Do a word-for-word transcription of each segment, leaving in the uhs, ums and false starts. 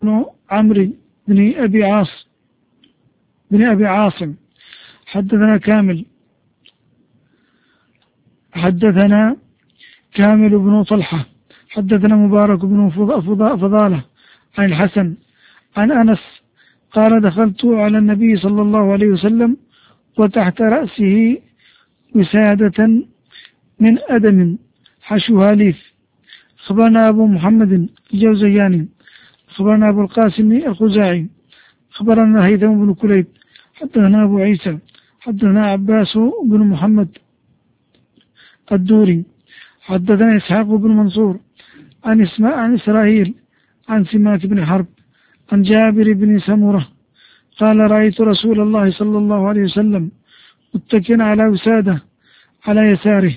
بن عمرو بن أبي عاص بن أبي عاصم حدثنا كامل حدثنا كامل بن طلحة حدثنا مبارك بن فضالة عن الحسن عن أنس قال دخلت على النبي صلى الله عليه وسلم وتحت رأسه وسادة من أدم حشوها ليف. أخبرنا أبو محمد الجوزياني أخبرنا أبو القاسم الخزاعي أخبرنا هيثم بن كليب حدثنا أبو عيسى حدثنا عباس بن محمد الدوري حدثنا إسحاق بن منصور عن اسماء عن إسرائيل عن سمات بن حرب عن جابر بن سمرة قال رأيت رسول الله صلى الله عليه وسلم متكئا على وسادة على يساره.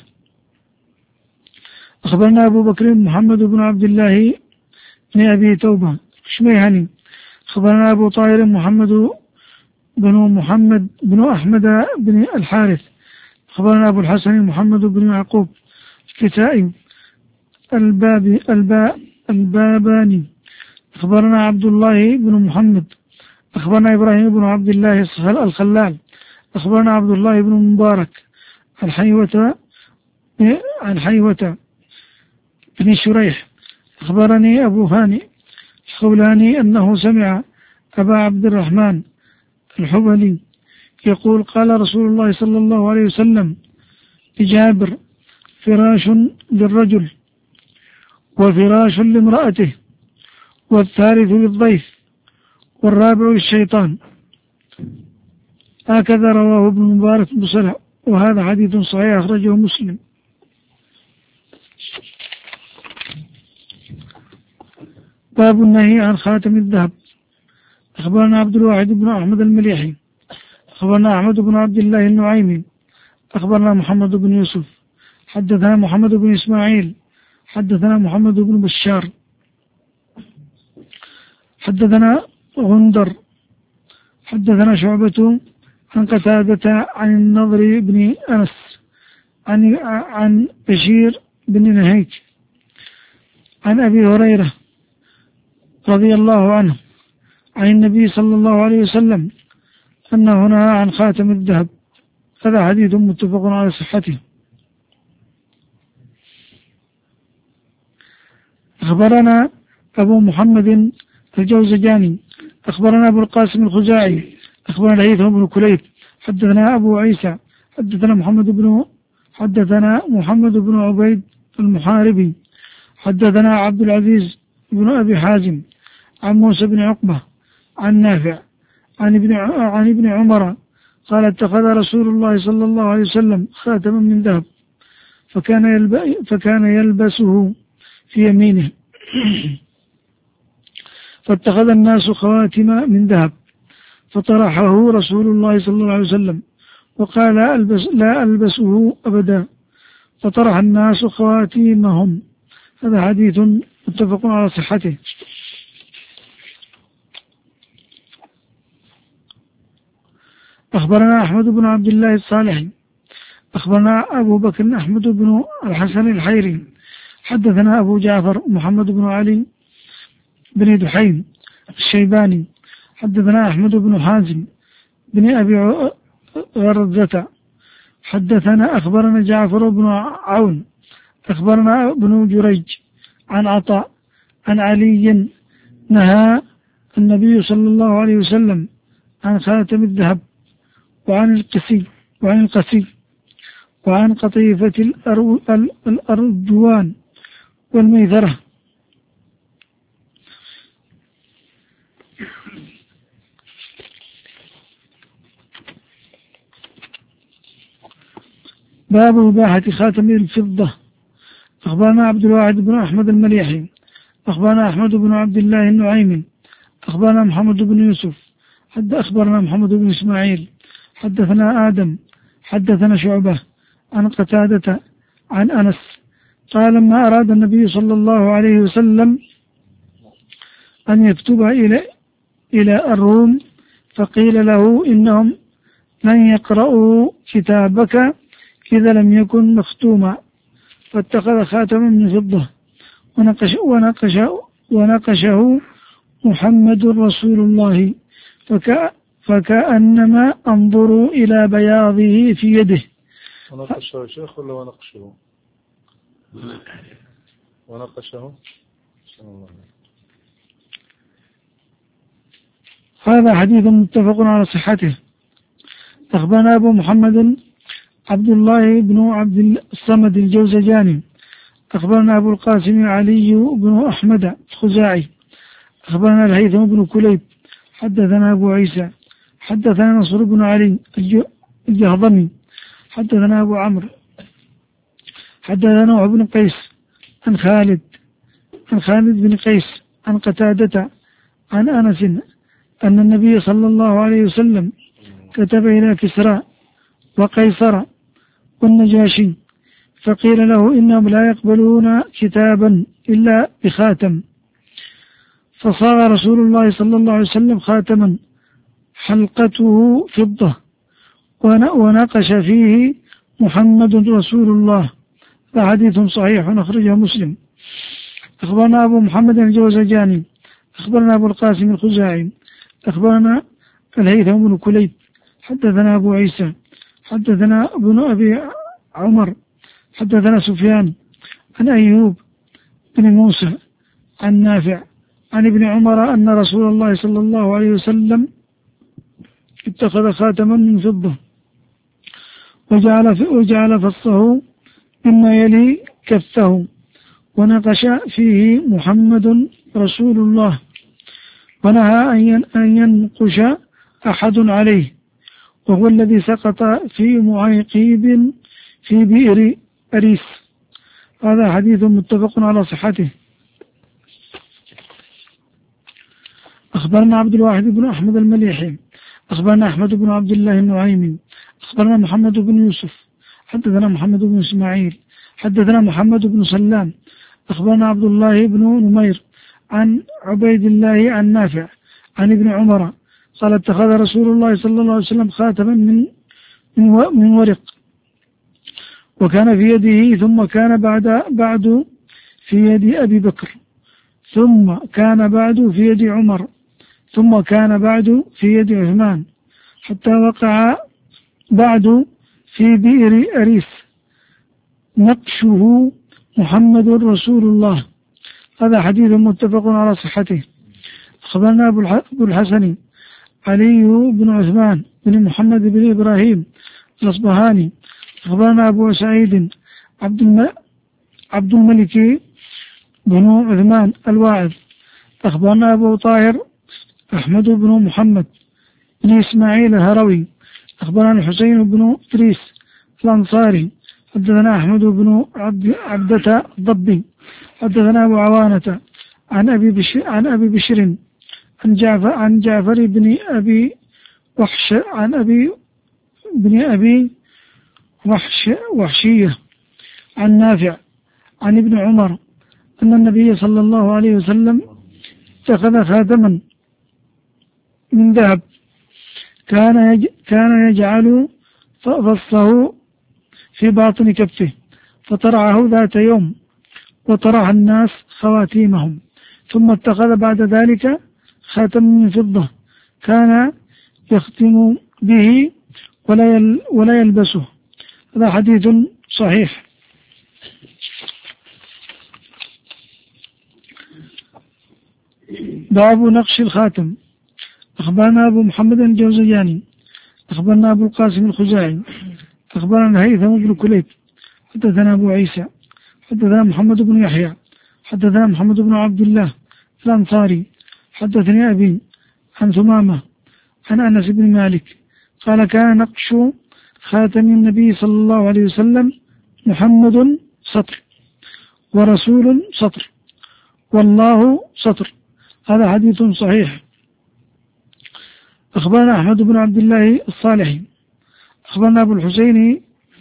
أخبرنا أبو بكر محمد بن عبد الله بن أبي توبة شميهني أخبرنا أبو طاهر محمد بن محمد بن أحمد بن الحارث أخبرنا أبو الحسن محمد بن يعقوب الكسائي الباب الباء الباباني أخبرنا عبد الله بن محمد أخبرنا إبراهيم بن عبد الله الخلال أخبرنا عبد الله بن مبارك عن حيوة عن حيوة بن شريح أخبرني أبو هاني الخولاني أنه سمع أبا عبد الرحمن الحبلي يقول قال رسول الله صلى الله عليه وسلم لجابر فراش للرجل وفراش لامرأته والثالث للضيف والرابع للشيطان. هكذا رواه ابن مبارك بصلح وهذا حديث صحيح أخرجه مسلم. باب النهي عن خاتم الذهب. أخبرنا عبد الواحد بن أحمد المليحي أخبرنا أحمد بن عبد الله النعيمي أخبرنا محمد بن يوسف حدثنا محمد بن إسماعيل حدثنا محمد بن بشار حدثنا غندر حدثنا شعبة عن قتادة عن النضر بن أنس عن عن بشير بن نهيك عن أبي هريرة رضي الله عنه عن النبي صلى الله عليه وسلم أنه نهى عن خاتم الذهب. هذا حديث متفق على صحته. أخبرنا أبو محمد الجوزجاني أخبرنا أبو القاسم الخزاعي أخبرنا هيثم بن كليب حدثنا أبو عيسى حدثنا محمد بن حدثنا محمد بن عبيد المحاربي حدثنا عبد العزيز بن أبي حازم عن موسى بن عقبة عن نافع عن ابن عن ابن عمر قال اتخذ رسول الله صلى الله عليه وسلم خاتما من ذهب فكان يلبس فكان يلبسه في يمينه فاتخذ الناس خواتم من ذهب فطرحه رسول الله صلى الله عليه وسلم وقال ألبس لا ألبسه أبدا فطرح الناس خواتيمهم. هذا حديث متفق على صحته. أخبرنا أحمد بن عبد الله الصالحي أخبرنا أبو بكر أحمد بن الحسن الحيري حدثنا أبو جعفر محمد بن علي بن دحيم الشيباني حدثنا أحمد بن حازم بن أبي غرزة حدثنا أخبرنا جعفر بن عون أخبرنا ابن جريج عن عطاء عن علي نهى النبي صلى الله عليه وسلم عن خاتم الذهب وعن القسي وعن القسي وعن قطيفة الأرجوان والميثرة. باب إباحة خاتم الفضة. أخبرنا عبد الواحد بن أحمد المليحي أخبرنا أحمد بن عبد الله النعيمي أخبرنا محمد بن يوسف حد أخبرنا محمد بن إسماعيل حدثنا آدم حدثنا شعبة عن قتادة عن أنس قال لما أراد النبي صلى الله عليه وسلم أن يكتب إلى إلى الروم فقيل له إنهم لن يقرأوا كتابك إذا لم يكن مختوما فاتخذ خاتما من فضة ونقش ونقش ونقشه محمد رسول الله فك فكأنما أنظر إلى بياضه في يده. ونقشه يا شيخ ولا ونقشه؟ ونقشه. هذا حديث متفق على صحته. أخبرنا أبو محمد عبد الله بن عبد الصمد الجوزجاني أخبرنا أبو القاسم علي بن أحمد الخزاعي أخبرنا الهيثم بن كليب حدثنا أبو عيسى حدثنا نصر بن علي الجهضمي حدثنا أبو عمرو حدثنا نوح بن قيس عن خالد عن خالد بن قيس عن قتادة عن أنس أن النبي صلى الله عليه وسلم كتب إلى كسرى وقيصر والنجاشي فقيل له إنهم لا يقبلون كتابا إلا بخاتم، فصاغ رسول الله صلى الله عليه وسلم خاتما حلقته فضة ونقش فيه محمد رسول الله. فحديث صحيح أخرجه مسلم. أخبرنا أبو محمد الجوزجاني أخبرنا أبو القاسم الخزاعي أخبرنا الهيثم بن كليب حدثنا أبو عيسى حدثنا ابن أبي عمر حدثنا سفيان عن أيوب بن موسى عن نافع عن ابن عمر أن رسول الله صلى الله عليه وسلم اتخذ خاتما من فضة وجعل, وجعل فصه مما يلي كفه ونقش فيه محمد رسول الله ونهى أن ينقش أحد عليه، وهو الذي سقط في معيقيب في بئر أريس. هذا حديث متفق على صحته. أخبرنا عبد الواحد بن أحمد المليحي أخبرنا أحمد بن عبد الله النعيمي أخبرنا محمد بن يوسف حدثنا محمد بن إسماعيل حدثنا محمد بن سلام أخبرنا عبد الله بن نمير عن عبيد الله عن نافع عن ابن عمر قال اتخذ رسول الله صلى الله عليه وسلم خاتما من من ورق وكان في يده ثم كان بعد بعد في يد أبي بكر ثم كان بعد في يد عمر ثم كان بعد في يد عثمان حتى وقع بعد في بئر أريس نقشه محمد رسول الله. هذا حديث متفق على صحته. أخبرنا أبو الحسن علي بن عثمان بن محمد بن إبراهيم الأصبهاني أخبرنا أبو سعيد عبد عبد الملك بن عثمان الواعظ أخبرنا أبو طاهر أحمد بن محمد بن إسماعيل الهروي أخبرنا الحسين بن إدريس الأنصاري حدثنا أحمد بن عبد عبدة الضبي حدثنا أبو عوانة عن أبي بشر عن أبي بشر عن جعفر عن جعفر بن أبي وحش عن أبي بن أبي وحش وحشية عن نافع عن ابن عمر أن النبي صلى الله عليه وسلم اتخذ خاتما من ذهب كان يج كان يجعل فصه في باطن كفه فطرعه ذات يوم وطرح الناس خواتيمهم ثم اتخذ بعد ذلك خاتم من فضة كان يختم به ولا يل ولا يلبسه. هذا حديث صحيح. باب نقش الخاتم. أخبرنا أبو محمد الجوزجاني أخبرنا أبو القاسم الخزاعي أخبرنا هيثم بن كليب حدثنا أبو عيسى حدثنا محمد بن يحيى حدثنا محمد بن عبد الله الأنصاري حدثني أبي عن ثمامة عن أنس بن مالك قال كان نقش خاتم النبي صلى الله عليه وسلم محمد سطر ورسول سطر والله سطر. هذا حديث صحيح. أخبرنا أحمد بن عبد الله الصالحي أخبرنا أبو الحسين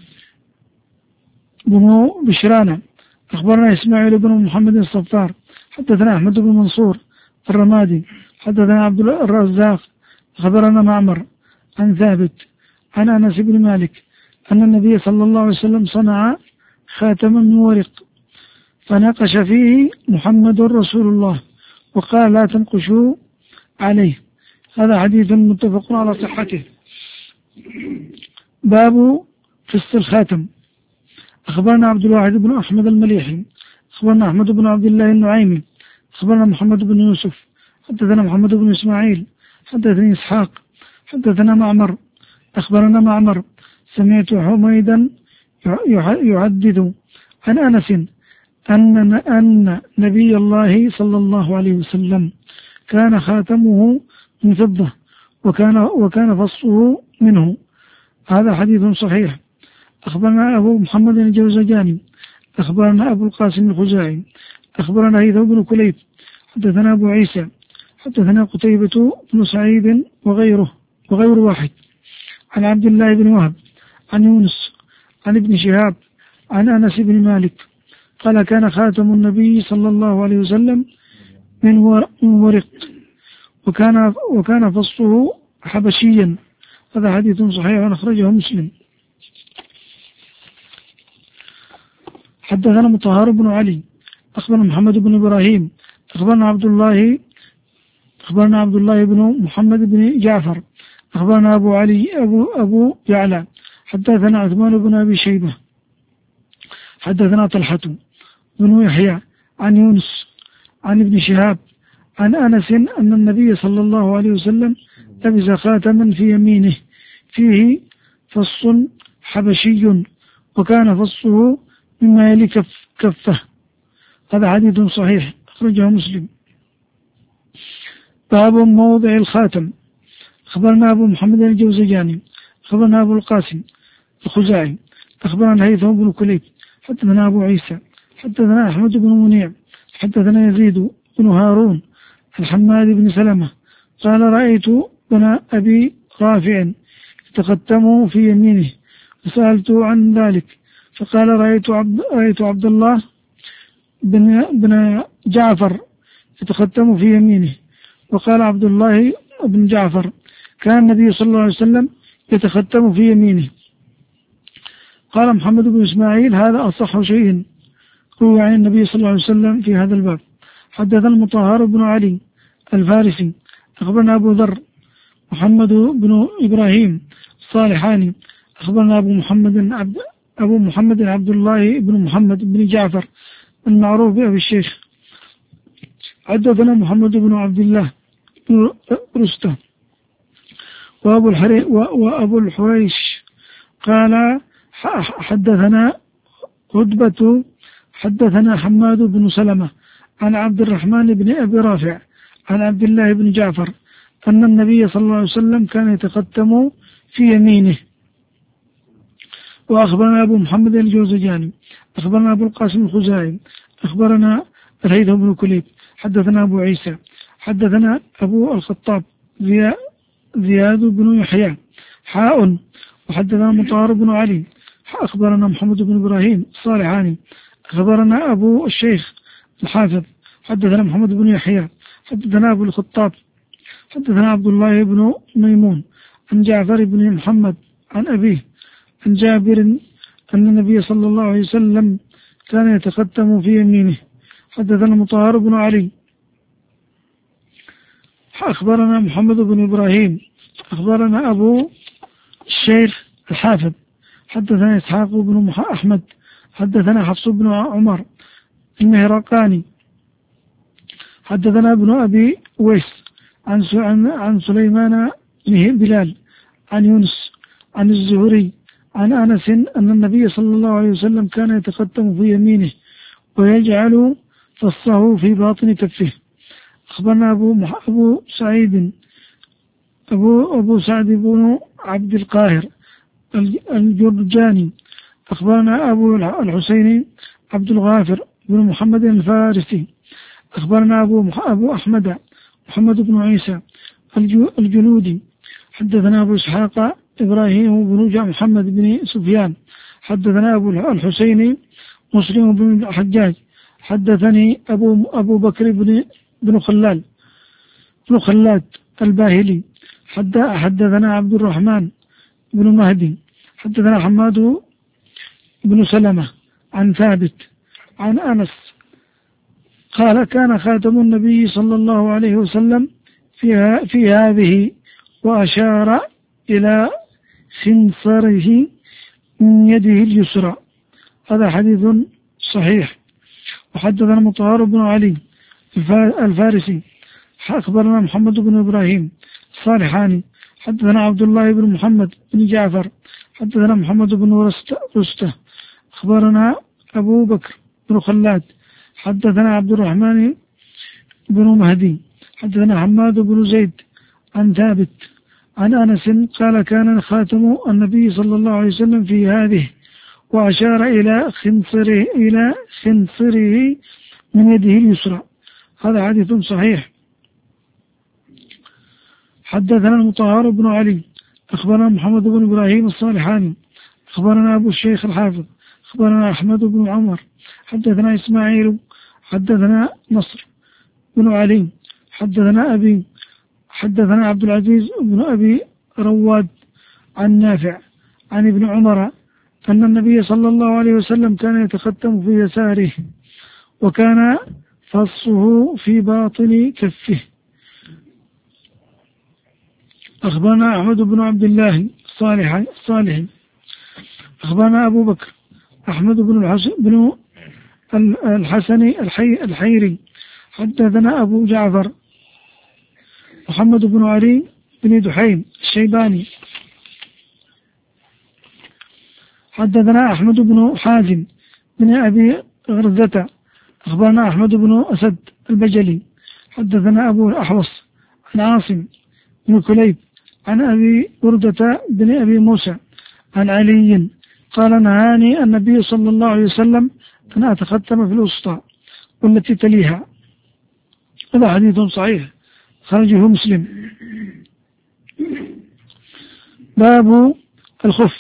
بن بشرانة أخبرنا إسماعيل بن محمد الصفار حدثنا أحمد بن منصور الرمادي حدثنا عبد الرزاق أخبرنا معمر عن ثابت عن أنس بن مالك أن النبي صلى الله عليه وسلم صنع خاتما من ورق فنقش فيه محمد رسول الله وقال لا تنقشوا عليه. هذا حديث متفق على صحته. باب فص الخاتم. أخبرنا عبد الواحد بن أحمد المليحي أخبرنا أحمد بن عبد الله النعيمي أخبرنا محمد بن يوسف حدثنا محمد بن إسماعيل حدثني إسحاق حدثنا معمر أخبرنا معمر سمعت حميدا يحدث عن أنس أن أن نبي الله صلى الله عليه وسلم كان خاتمه من فضة وكان وكان فصه منه. هذا حديث صحيح. أخبرنا أبو محمد الجوزجاني أخبرنا أبو القاسم الخزاعي أخبرنا هيثم بن كليب حدثنا أبو عيسى حدثنا قتيبة بن سعيد وغيره وغير واحد عن عبد الله بن وهب عن يونس عن ابن شهاب عن أنس بن مالك قال كان خاتم النبي صلى الله عليه وسلم من ورق وكان وكان فصه حبشيا. هذا حديث صحيح أخرجه مسلم. حدثنا مطهر بن علي أخبرنا محمد بن إبراهيم أخبرنا عبد الله أخبرنا عبد الله بن محمد بن جعفر أخبرنا أبو علي أبو أبو يعلى حدثنا عثمان بن أبي شيبة حدثنا طلحة بن يحيى عن يونس عن ابن شهاب عن أنس أن النبي صلى الله عليه وسلم لبس خاتما في يمينه فيه فص حبشي وكان فصه مما يلي كف كفه. هذا حديث صحيح أخرجه مسلم. باب موضع الخاتم. أخبرنا أبو محمد الجوزجاني أخبرنا أبو القاسم الخزاعي أخبرنا هيثم بن كليب حدثنا أبو عيسى حدثنا أحمد بن منيع حدثنا يزيد بن هارون الحماد بن سلمة قال رأيت بن أبي رافع يتختم في يمينه فسألته عن ذلك فقال رأيت عبد, رأيت عبد الله بن, بن جعفر يتختم في يمينه. وقال عبد الله بن جعفر كان النبي صلى الله عليه وسلم يتختم في يمينه. قال محمد بن إسماعيل هذا أصح شيء روى عن النبي صلى الله عليه وسلم في هذا الباب. حدثنا المطهر بن علي الفارسي أخبرنا أبو ذر محمد بن إبراهيم الصالحاني أخبرنا أبو محمد عبد أبو محمد عبد الله بن محمد بن جعفر المعروف بأبي الشيخ حدثنا محمد بن عبد الله بن رستم وأبو الحري وأبو الحريش قال حدثنا هدبة حدثنا حماد بن سلمة عن عبد الرحمن بن أبي رافع عن عبد الله بن جعفر أن النبي صلى الله عليه وسلم كان يتختم في يمينه. وأخبرنا أبو محمد الجوزجاني أخبرنا أبو القاسم الخزاعي أخبرنا الهيثم بن كليب حدثنا أبو عيسى حدثنا أبو الخطاب زياد بن يحيى حاء وحدثنا مطهر بن علي أخبرنا محمد بن إبراهيم الصالحاني أخبرنا أبو الشيخ الحافظ حدثنا محمد بن يحيى حدثنا أبو الخطاب حدثنا عبد الله بن ميمون عن جعفر بن محمد عن أبيه عن جابر أن النبي صلى الله عليه وسلم كان يتختم في يمينه. حدثنا مطهر بن علي أخبرنا محمد بن إبراهيم أخبرنا أبو الشيخ الحافظ حدثنا إسحاق بن أحمد حدثنا حفص بن عمر المهرقاني حدثنا ابن أبي ويس عن عن سليمان بن بلال عن يونس عن الزهري عن أنس أن النبي صلى الله عليه وسلم كان يتختم في يمينه ويجعل فصه في باطن كفه. أخبرنا أبو أبو سعيد أبو أبو سعد بن عبد القاهر الجرجاني أخبرنا أبو الحسين عبد الغافر بن محمد الفارسي أخبرنا أبو أبو أحمد محمد بن عيسى الجنودي حدثنا أبو إسحاق إبراهيم بن محمد بن سفيان حدثنا أبو الحسين مسلم بن الحجاج حدثني أبو أبو بكر بن بن خلال بن خلاد الباهلي حدثنا عبد الرحمن بن مهدي حدثنا حماد بن سلمة عن ثابت عن أنس قال كان خاتم النبي صلى الله عليه وسلم في, في هذه، وأشار إلى خنصره من يده اليسرى. هذا حديث صحيح. وحدثنا مطهر بن علي الفارسي أخبرنا محمد بن إبراهيم الصالحاني حدثنا عبد الله بن محمد بن جعفر حدثنا محمد بن رستة أخبرنا أبو بكر بن خلاد حدثنا عبد الرحمن بن مهدي حدثنا حماد بن زيد عن ثابت عن أنس قال كان خاتم النبي صلى الله عليه وسلم في هذه، وأشار إلى خنصره إلى خنصره من يده اليسرى. هذا حديث صحيح. حدثنا المطهر بن علي أخبرنا محمد بن إبراهيم الصالحاني أخبرنا أبو الشيخ الحافظ أخبرنا أحمد بن عمر حدثنا إسماعيل حدثنا نصر بن علي حدثنا أبي حدثنا عبد العزيز بن أبي رواد عن نافع عن ابن عمر أن النبي صلى الله عليه وسلم كان يتختم في يساره، وكان فصه في باطن كفه. أخبرنا أحمد بن عبد الله الصالح الصالح أخبرنا أبو بكر أحمد بن الحسن بن الحسني الحي الحيري حدثنا أبو جعفر محمد بن علي بن دحيم الشيباني حدثنا أحمد بن حازم بن أبي غرزة أخبرنا أحمد بن أسد البجلي حدثنا أبو الأحوص عن عاصم بن كليب عن أبي بردة بن أبي موسى عن علي قال نهاني النبي صلى الله عليه وسلم أن أتختم في الوسطى والتي تليها. هذا حديث صحيح خرجه مسلم. باب الخف.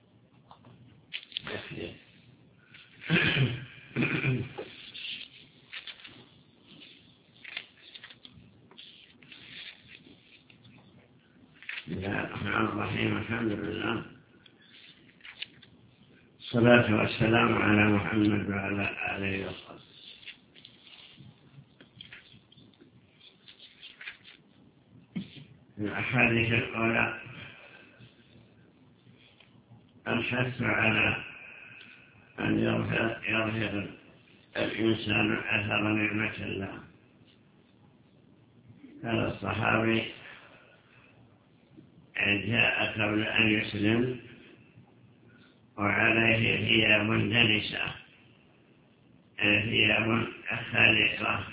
بسم الله الرحمن الرحيم. الحمد لله الصلاة والسلام على محمد وعلى آله وصحبه. في الأحاديث الأولى الحث على أن يظهر, يظهر الإنسان أثر نعمة الله. هذا الصحابي جاء قبل أن يسلم وعليه ثياب دنسة، ثياب خالقة،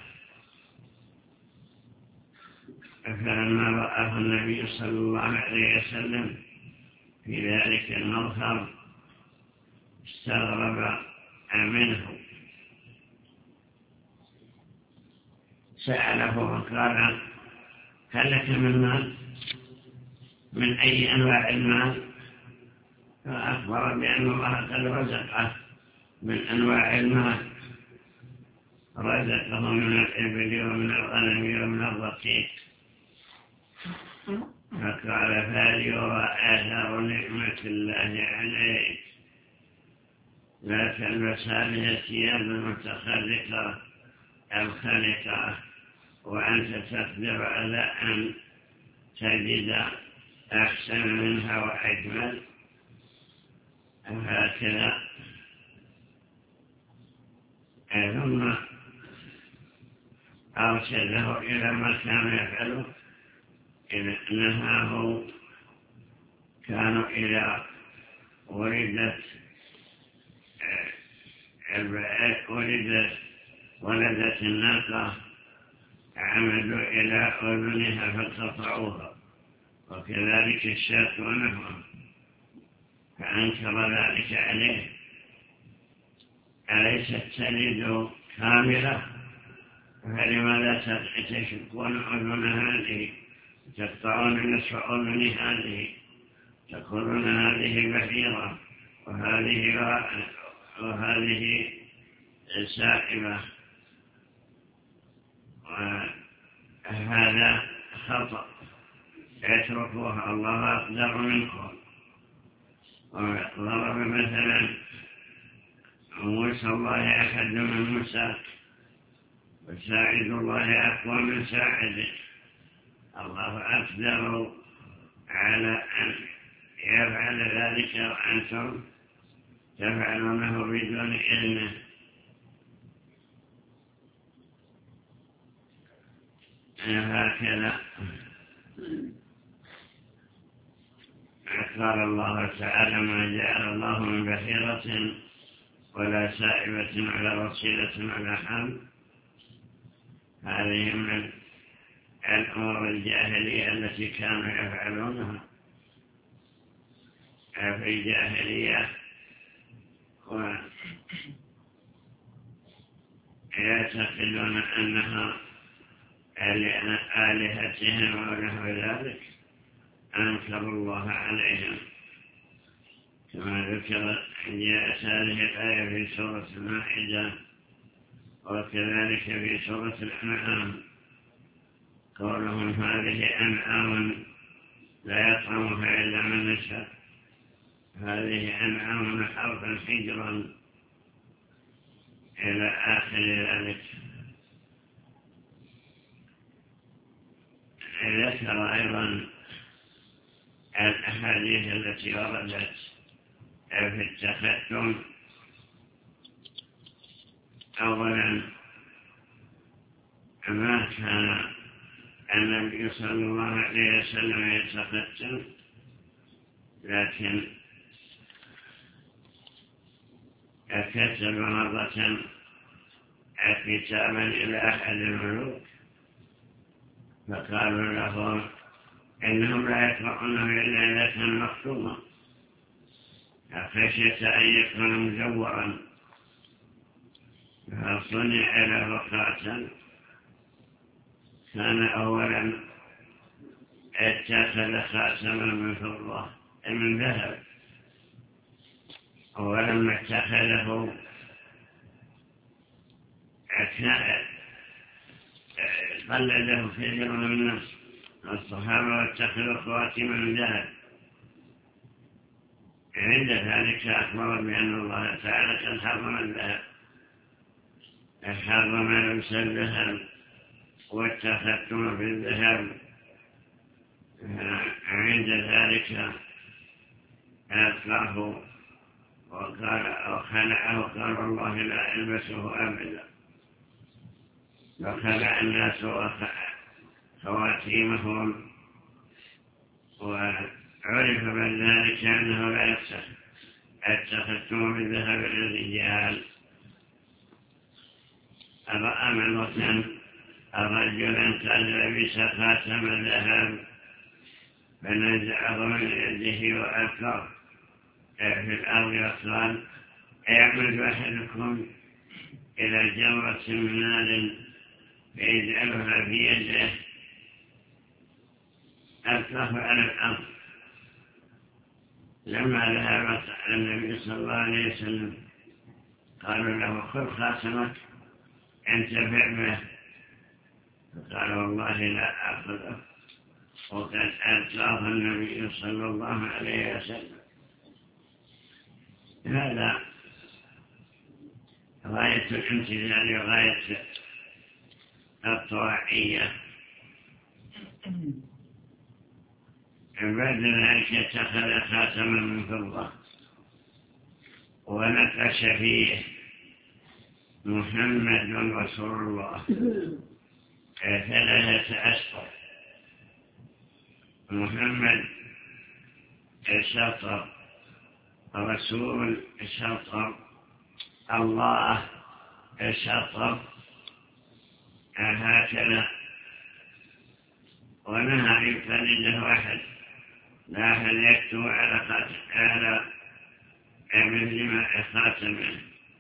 فلما رآه النبي صلى الله عليه وسلم في ذلك المظهر استغرب منه، سأله وقال هل لك من مال؟ من أي أنواع المال؟ فأخبر بأن الله قد رزقه من أنواع المال، رزقه من الإبل ومن الغنم ومن الرقيق. فقال فاليرى آثار نعمة الله عليك، لا تلبس هذه الثياب المتخلقة الخالقة وأنت تقدر على أن تجد أحسن منها وأجمل. هكذا ثم أرشده إلى ما كان يفعله، إذ نهاه كانوا إذا ولدت ولدت ولدت الناقة عمدوا إلى أذنها فقطعوها، وكذلك الشاة ونحوها، فأنكر ذلك عليه. أليست تلد كاملة؟ فلماذا تشقون أذن هذه، تقطعون نصف أذن هذه، تقولون هذه بحيرة وهذه وهذه سائبة؟ وهذا خطأ، اتركوها، الله أقدر منكم. وضرب مثلا موسى الله أحد من موسى، وساعد الله أقوى من ساعدك. الله أقدر على أن يفعل ذلك وأنتم تفعلونه بدون إذنه. هكذا قال الله تعالى: ما جعل الله من بحيرة ولا سائبة ولا وصيلة ولا حام. هذه من الأمور الجاهلية التي كانوا يفعلونها في الجاهلية، ويعتقدون أنها آلهتهم ونحو ذلك، أنكروا الله عليهم، كما ذكر جاءت هذه الآية في سورة المائدة، وكذلك في سورة الأنعام قولهم: هذه أنعام لا يطعمها إلا من نشاء، هذه أنعام حرثا حجرا، إلى آخر ذلك. ذكر أيضا الأحاديث التي وردت في التختم. أولا، ما كان النبي صلى الله عليه وسلم يتختم، لكن كتب مرة كتابا إلى أحد الملوك، فقالوا له إنهم لا يقرؤونه إلا إذا كان مختوما، خشية أن يكون مزورا، فصنع له خاتم. كان أولا اتخذ خاتما من فضة من ذهب، ولما اتخذه قلده كثير من الناس الصحابة واتخذوا خواتم من ذهب. عند ذلك أخبر بأن الله تعالى قد حرم الذهب، حرم لبس الذهب والتختم في الذهب. عند ذلك ألقاه وقال وخلعه، قال: الله لا ألبسه أبدا. فخلع الناس خواتيمهم، وعرف من ذلك أنه لا يصح التختم بالذهب للرجال. رأى مرة رجلا قد لبس خاتم الذهب فنزعه من يده وألقاه في الأرض، وقال: يعمد أحدكم إلى جمرة من نار فيجعلها في يده، ألقاه على الأرض. لما ذهب النبي صلى الله عليه وسلم قالوا له: خذ خاتمك انتفع به، فقال: والله لا أخذه، وقد ألقاه النبي صلى الله عليه وسلم. هذا غاية الامتثال وغاية الطواعية. بعد ذلك اتخذ خاتما من فضة ونقش فيه: محمد رسول الله، ثلاثة أسطر. محمد شطر، رسول شطر، الله شطر، هكذا. ونهى يقلده أحد، لا أحد يكتب على خاتم على مثل ما خاتمه،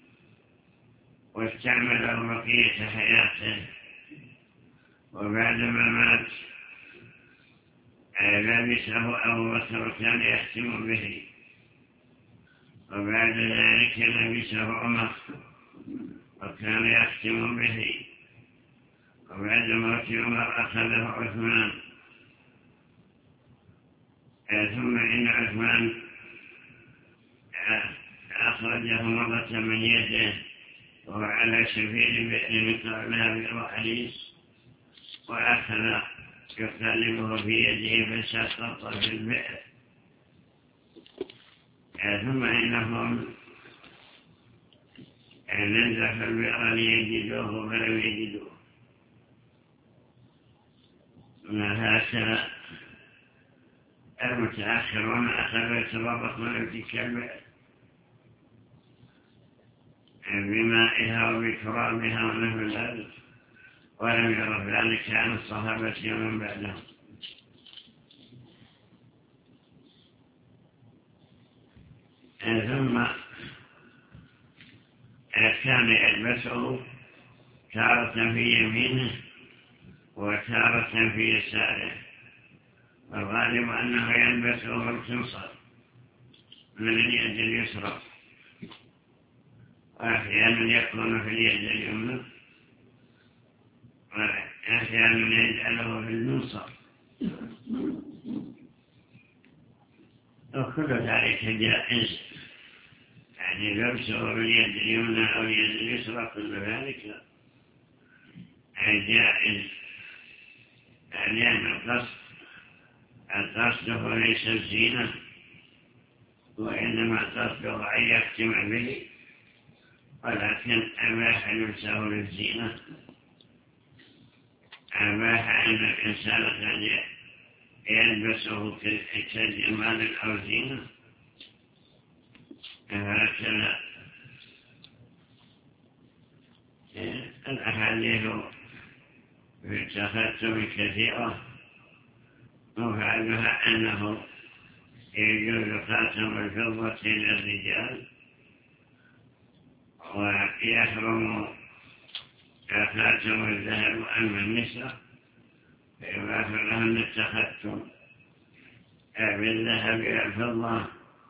واستعمله بقية حياته. وبعدما مات لبسه أبو بكر وكان يختم به، وبعد ذلك لبسه عمر وكان يختم به، وبعد موت عمر أخذه عثمان. ثم إن عثمان أخرجه مرة من يده وهو على سبيل بئر مثل لها بحديث، وأخذ يقلبه في يده فسقط في البئر، ثم إنهم نزلوا في البئر ليجدوه فلم يجدوه. هكذا المتأخرون أخذوا يتربطون بتلك البئر بمائها وبترابها ونحو ذلك، ولم يروا ذلك عن الصحابة ومن بعدهم. ثم كان يلبسه تارة في يمينه وتارة في يساره، والغالب أنه يلبسه الخنصر من اليد اليسرى، وأحيانا يكون في اليد اليمنى، وأحيانا يجعله في المنصر، وكل ذلك جائز، يعني لبسه باليد اليمنى أو اليد اليسرى كل ذلك جائز، لأن القصد قصده ليس الزينة، وإنما قصده أن يختم به، ولكن أباح لبسه للزينة، أباح أن الإنسان قد يلبسه كجمال أو زينة، هكذا الأحاديث في التختم كثيرة، وفعلها أنه يجوز خاتم الفضة للرجال، ويحرم خاتم الذهب أما النساء، فيباح لهن التختم بالذهب والفضة،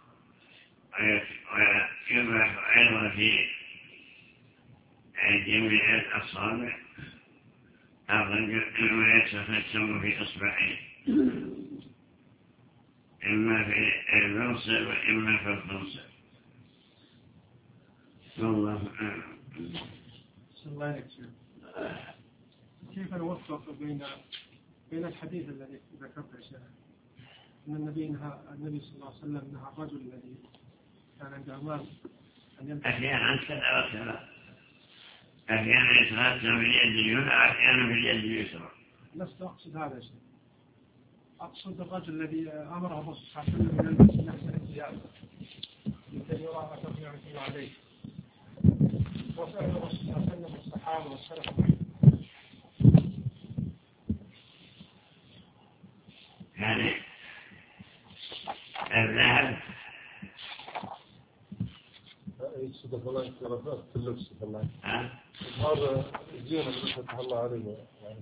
ويباح أيضا في جميع الأصابع الرجل إنما يتختم في إصبعين، إما في المنصب وإما في الخنصر. والله أعلم. الله عليك شيخ، كيف نوفق بين بين الحديث الذي ذكرته يا شيخ أن النبي نهى النبي صلى الله عليه وسلم نهى الرجل الذي كان عنده مال أن يلبس أحيانا كذا وكذا، أحيانا يتختم باليد اليمنى وأحيانا باليد اليسرى. لست أقصد هذا يا شيخ، أقصد الرجل الذي أمره الرسول صلى الله عليه وسلم أن يلبس نفس الثياب لكي يرى أثر نعمة الله عليه، وفعل الرسول صلى الله عليه وسلم والصحابة والسلف. يعني الذهب صدق الله في رفاق في اللبس الله هذا زينة اللي فتح الله عليه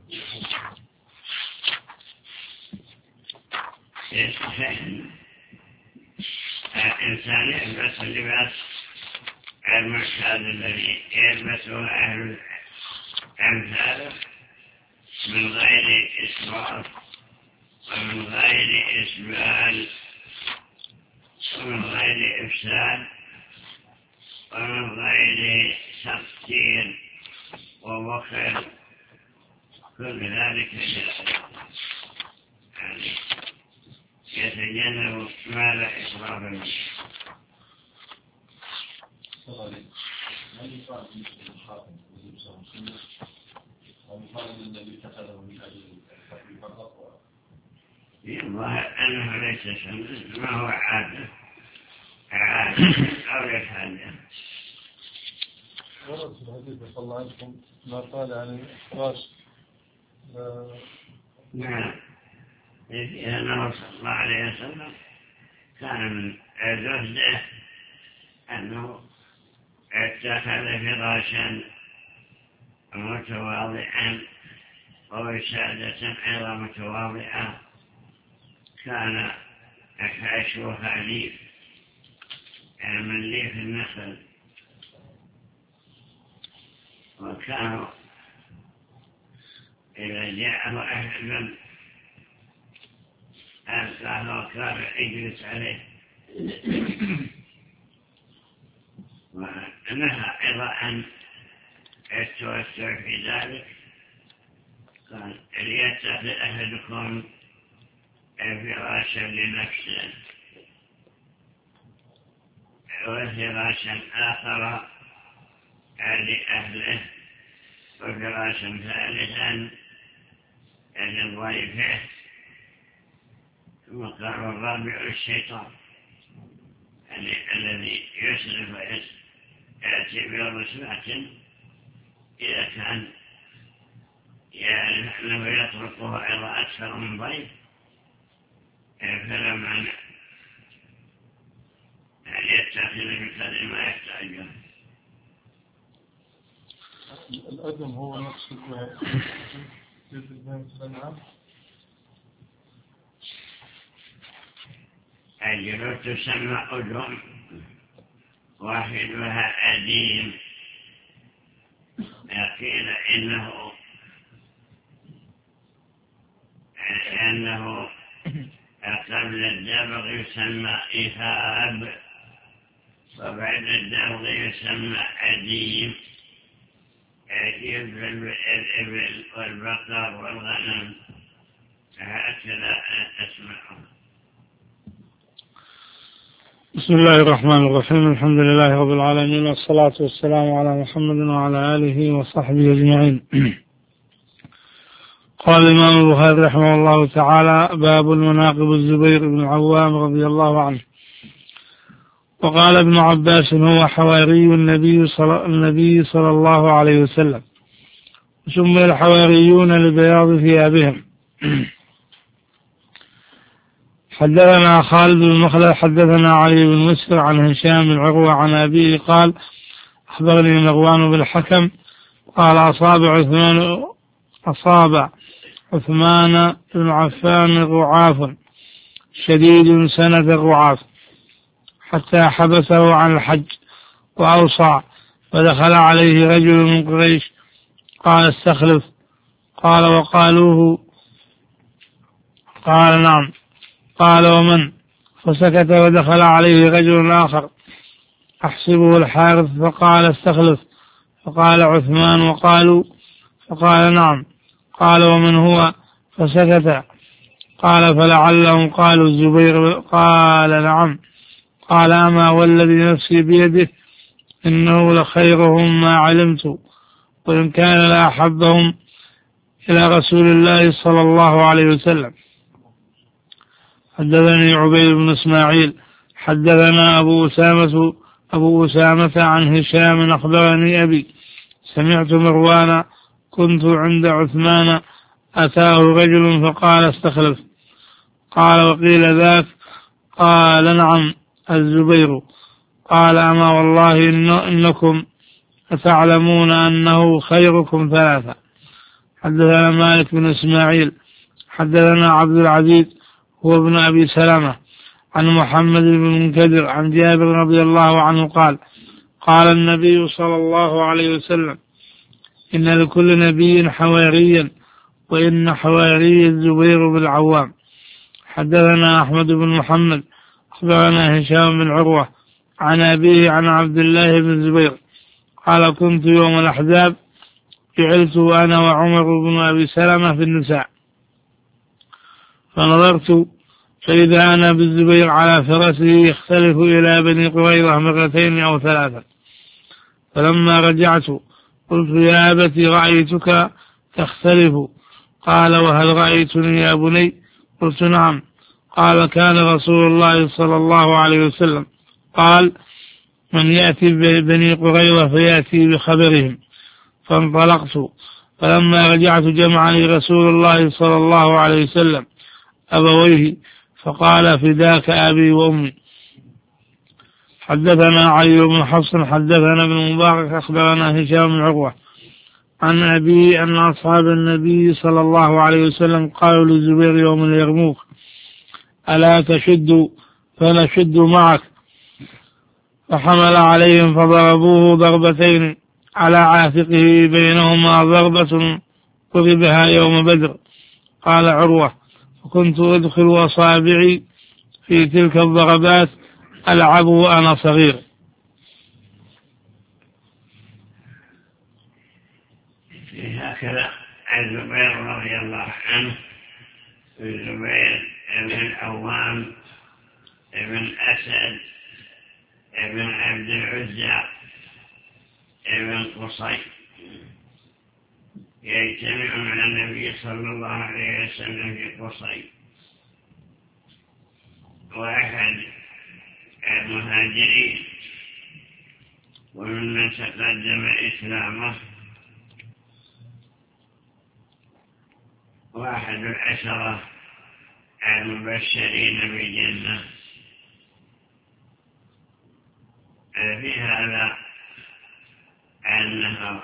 يعني الإنسان يلبس اللباس المعتاد الذي يلبسه أهل أمثاله من غير إسراف ومن غير إسبال ومن غير إفساد ومن غير تقتير وبخل، كل ذلك يعني يتجنب ما لا إسراف منه. هل يقال بالنسبة للخاتم ولبسه سنة؟ أو يقال أن النبي اتخذه من أجل الخاتم فقط؟ الظاهر أنه ليس سنة، ما هو عادة عادة أو يتعدى. ورد في الحديث صلى الله عليه وسلم ما قال عن الإحراش. نعم، لأنه صلى الله عليه وسلم كان من زهده أنه اتخذ فراشا متواضعا ووسادة أيضا متواضعة، كان أشوها ليف من ليف النخل، وكانوا إذا جاءه أحد ألقاه وكان يجلس عليه، ونهى أيضا عن التوسع في ذلك. قال ليتخذ أحدكم فراشا لنفسه وفراشا آخر لأهله وفراشا ثالثا لضيفه، ثم قال الرابع الشيطان يعني الذي يسرف ويأتي برسمة إذا كان يعرف أنه يطرقه إذا أكثر من ضيف فلا معنى أن يتخذ بقدر ما يحتاجه. الأدم هو نفس جزء البهائم الأنعام. الجلود تسمى أدم، واحدها أديم، قيل إنه لأنه قبل الدبغ يسمى إهاب، وبعد الدبغ يسمى أديم، يجب الإبل والبقر والغنم هكذا أسمعهم. بسم الله الرحمن الرحيم. الحمد لله رب العالمين، والصلاة والسلام على محمد وعلى آله وصحبه أجمعين. قال الإمام البخاري رحمه الله تعالى: باب المناقب الزبير بن العوام رضي الله عنه. وقال ابن عباس: هو حواري النبي صلى, النبي صلى الله عليه وسلم، سمي الحواريون لبياض ثيابهم. حدثنا خالد بن مخلد حدثنا علي بن مسر عن هشام بن عروة عن أبيه قال: أخبرني مروان بالحكم قال: أصاب عثمان أصاب عثمان بن عفان رعاف شديد سنة الرعاف حتى حبسه عن الحج وأوصى، فدخل عليه رجل من قريش قال: استخلف. قال: وقالوه؟ قال: نعم. قال: ومن؟ فسكت، ودخل عليه رجل آخر أحسبه الحارث فقال: استخلف. فقال: عثمان. وقالوا؟ فقال: نعم. قال: ومن هو؟ فسكت. قال: فلعلهم قالوا الزبير. قال: نعم. قال: أما والذي نفسي بيده إنه لخيرهم ما علمت، وإن كان لأحبهم إلى رسول الله صلى الله عليه وسلم. حدثني عبيد بن إسماعيل حدثنا أبو أسامة أبو أسامة عن هشام أخبرني أبي سمعت مروان: كنت عند عثمان أتاه رجل فقال: استخلف. قال: وقيل ذاك؟ قال: نعم، الزبير. قال: أما والله إن إنكم أتعلمون أنه خيركم ثلاثة. حدثنا مالك بن إسماعيل حدثنا عبد العزيز هو ابن أبي سلمة عن محمد بن منكدر عن جابر رضي الله عنه قال: قال النبي صلى الله عليه وسلم: إن لكل نبي حواريا، وإن حواري الزبير بن العوام. حدثنا أحمد بن محمد أخبرنا هشام بن عروة عن أبيه عن عبد الله بن الزبير قال: كنت يوم الأحزاب جعلت أنا وعمر بن أبي سلمة في النساء، فنظرت فإذا أنا بالزبير على فرسه يختلف إلى بني قريظة مرتين أو ثلاثة. فلما رجعت قلت: يا أبتي رأيتك تختلف. قال: وهل رأيتني يا بني؟ قلت: نعم. قال: كان رسول الله صلى الله عليه وسلم قال: من يأتي بني قريظة فيأتي بخبرهم. فانطلقت، فلما رجعت جمعني رسول الله صلى الله عليه وسلم أبويه فقال: فداك أبي وأمي. حدثنا علي بن حفص حدثنا ابن مبارك أخبرنا هشام بن عروة عن أبي أن أصحاب النبي صلى الله عليه وسلم قالوا للزبير يوم اليرموك: ألا تشد فنشد معك؟ فحمل عليهم فضربوه ضربتين على عاتقه بينهما ضربة ضربها يوم بدر. قال عروة: فكنت أدخل أصابعي في تلك الضربات ألعب وأنا صغير. الزبير رضي الله عنه الزبير بن العوام ابن أسد ابن عبد العزى ابن قصي يجتمع مع النبي صلى الله عليه وسلم في قصي، وأحد المهاجرين وممن تقدم إسلامه، واحد العشرة المبشرين بالجنة. في هذا أنه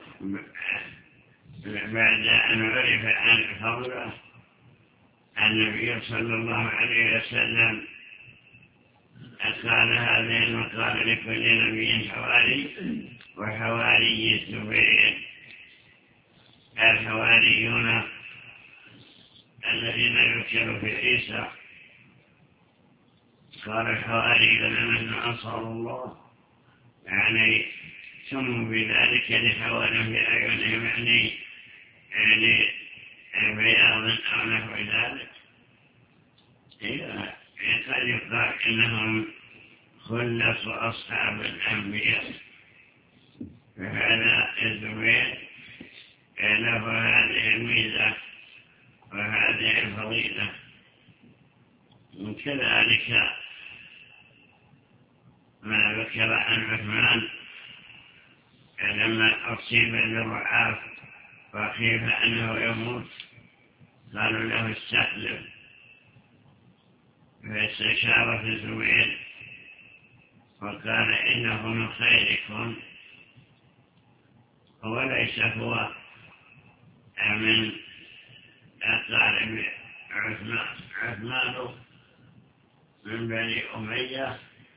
بعد أن عرف عن فضله النبي صلى الله عليه وسلم قال هذه المقال لكل نبي حواري، وحواري الزبير الحواريون الذين يذكروا في عيسى قال الحواريون نحن أنصار الله، يعني سموا بذلك لحوالهم في أعينهم، يعني يعني بياض أو نحو ذلك. قد يقال إنهم خلص أصحاب الأنبياء، فهذا الزبير له هذه الميزة وهذه الفضيلة. كذلك ما ذكر عن عثمان لما أصيب بالرعاف وخيف أنه يموت قالوا له استحلف، فاستشار في الزبير وقال إنه من خيركم وليس هو من أقارب عثمان. عثمان من بني أمية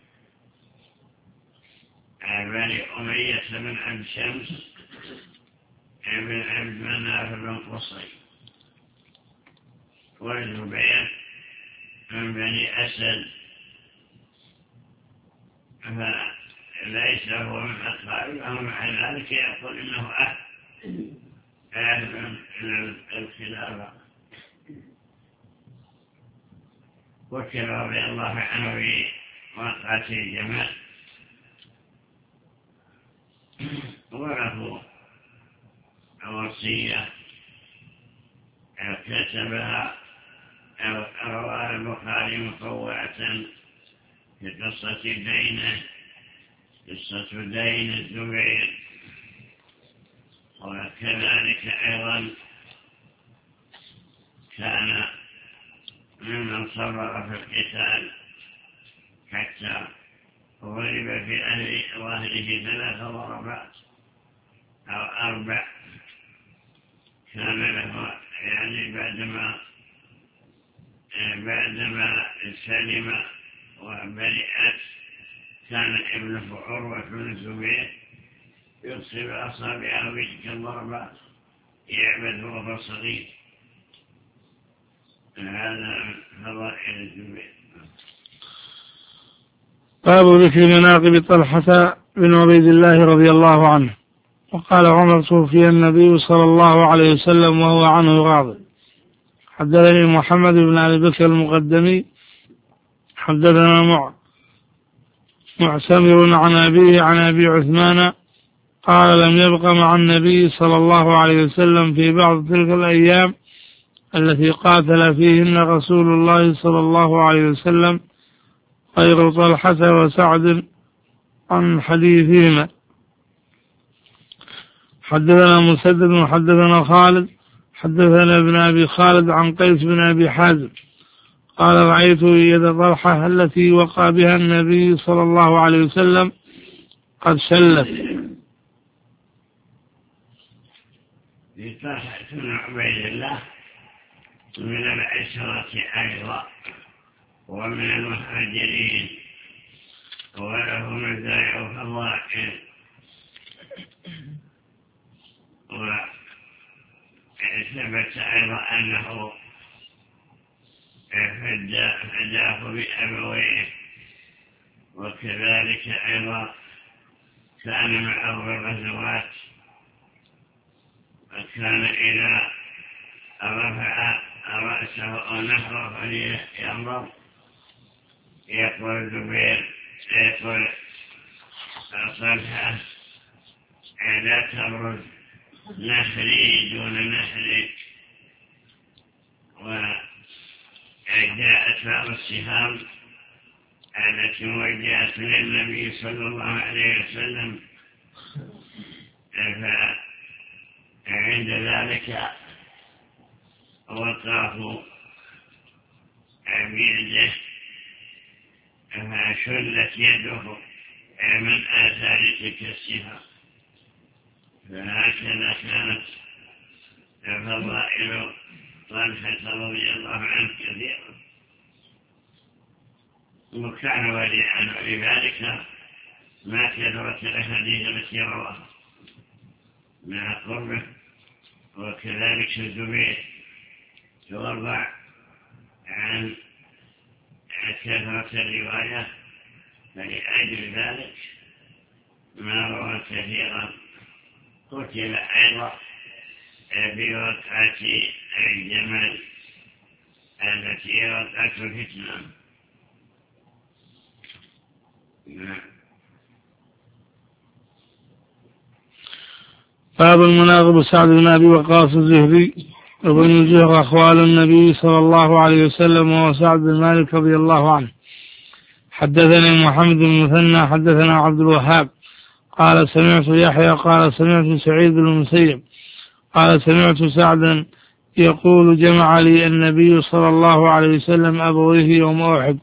بني أمية بن عبد شمس بن عبد مناف بن قصي، والزبير من بني أسد، فليس هو من أقاربه، مع ذلك يقول إنه أهل من الخلافة. وكل رضي الله عنه في وقعة الجمال، وله وصية كتبها رواه البخاري مطوعة في قصة دينه، قصة دين الزبير. وكذلك أيضا كان ممن صبر في القتال حتى ضرب في أهل ظهره ثلاث ضربات أو أربع. كان له يعني بعدما بعدما سلم وبرئت كان ابنه عروة بن الزبير يصيب أصابعه بتلك الضربات يعبد وهو صغير. هذا من فضائل الزبير. باب ذكر مناقب طلحة بن عبيد الله رضي الله عنه. وقال عمر توفي النبي صلى الله عليه وسلم وهو عنه غاضب. حدثني محمد بن أبي بكر المقدمي حدثنا معتمر عن أبيه عن أبي عثمان قال لم يبق مع النبي صلى الله عليه وسلم في بعض تلك الأيام التي قاتل فيهن رسول الله صلى الله عليه وسلم غير طلحة وسعد عن حديثهما. حدثنا مسدد وحدثنا خالد حدثنا ابن أبي خالد عن قيس بن أبي حازم قال رأيت يد طلحة التي وقع بها النبي صلى الله عليه وسلم قد شلت. طلحة بن عبيد الله من العشرة أيضا ومن المهاجرين وله مزايا وفضائل، وثبت أيضا أنه فداه بأبويه، وكذلك أيضا كان معه الغزوات، كان إذا رفع رأسه أو نحره فلينظر. يقول الزبير يقول طلحة لا تبرز نحري دون نحرك. وجاءت بعض السهام التي وجهت للنبي صلى الله عليه وسلم، فعند ذلك وقفوا بيده فشلت يده من آثار تلك السهام. فهكذا كانت فضائل طلحة رضي الله عنه كثيرا، وكان وليا، ولذلك ما كثرت الأحاديث التي رواها مع قربه. وكذلك الزبير توضع عن كثرة الرواية، فلأجل ذلك ما روى كثيرا. قتل أيضا بوقعة الجمل التي وقعت فتنة. باب المناقب سعد بن أبي وقاص الزهري وابن الزهر أخوال النبي صلى الله عليه وسلم، وسعد بن مالك رضي الله عنه. حدثني محمد بن مثنى حدثنا عبد الوهاب قال سمعت يحيى قال سمعت سعيد بن المسيب قال سمعت سعدا يقول جمع لي النبي صلى الله عليه وسلم أبويه يوم أحد.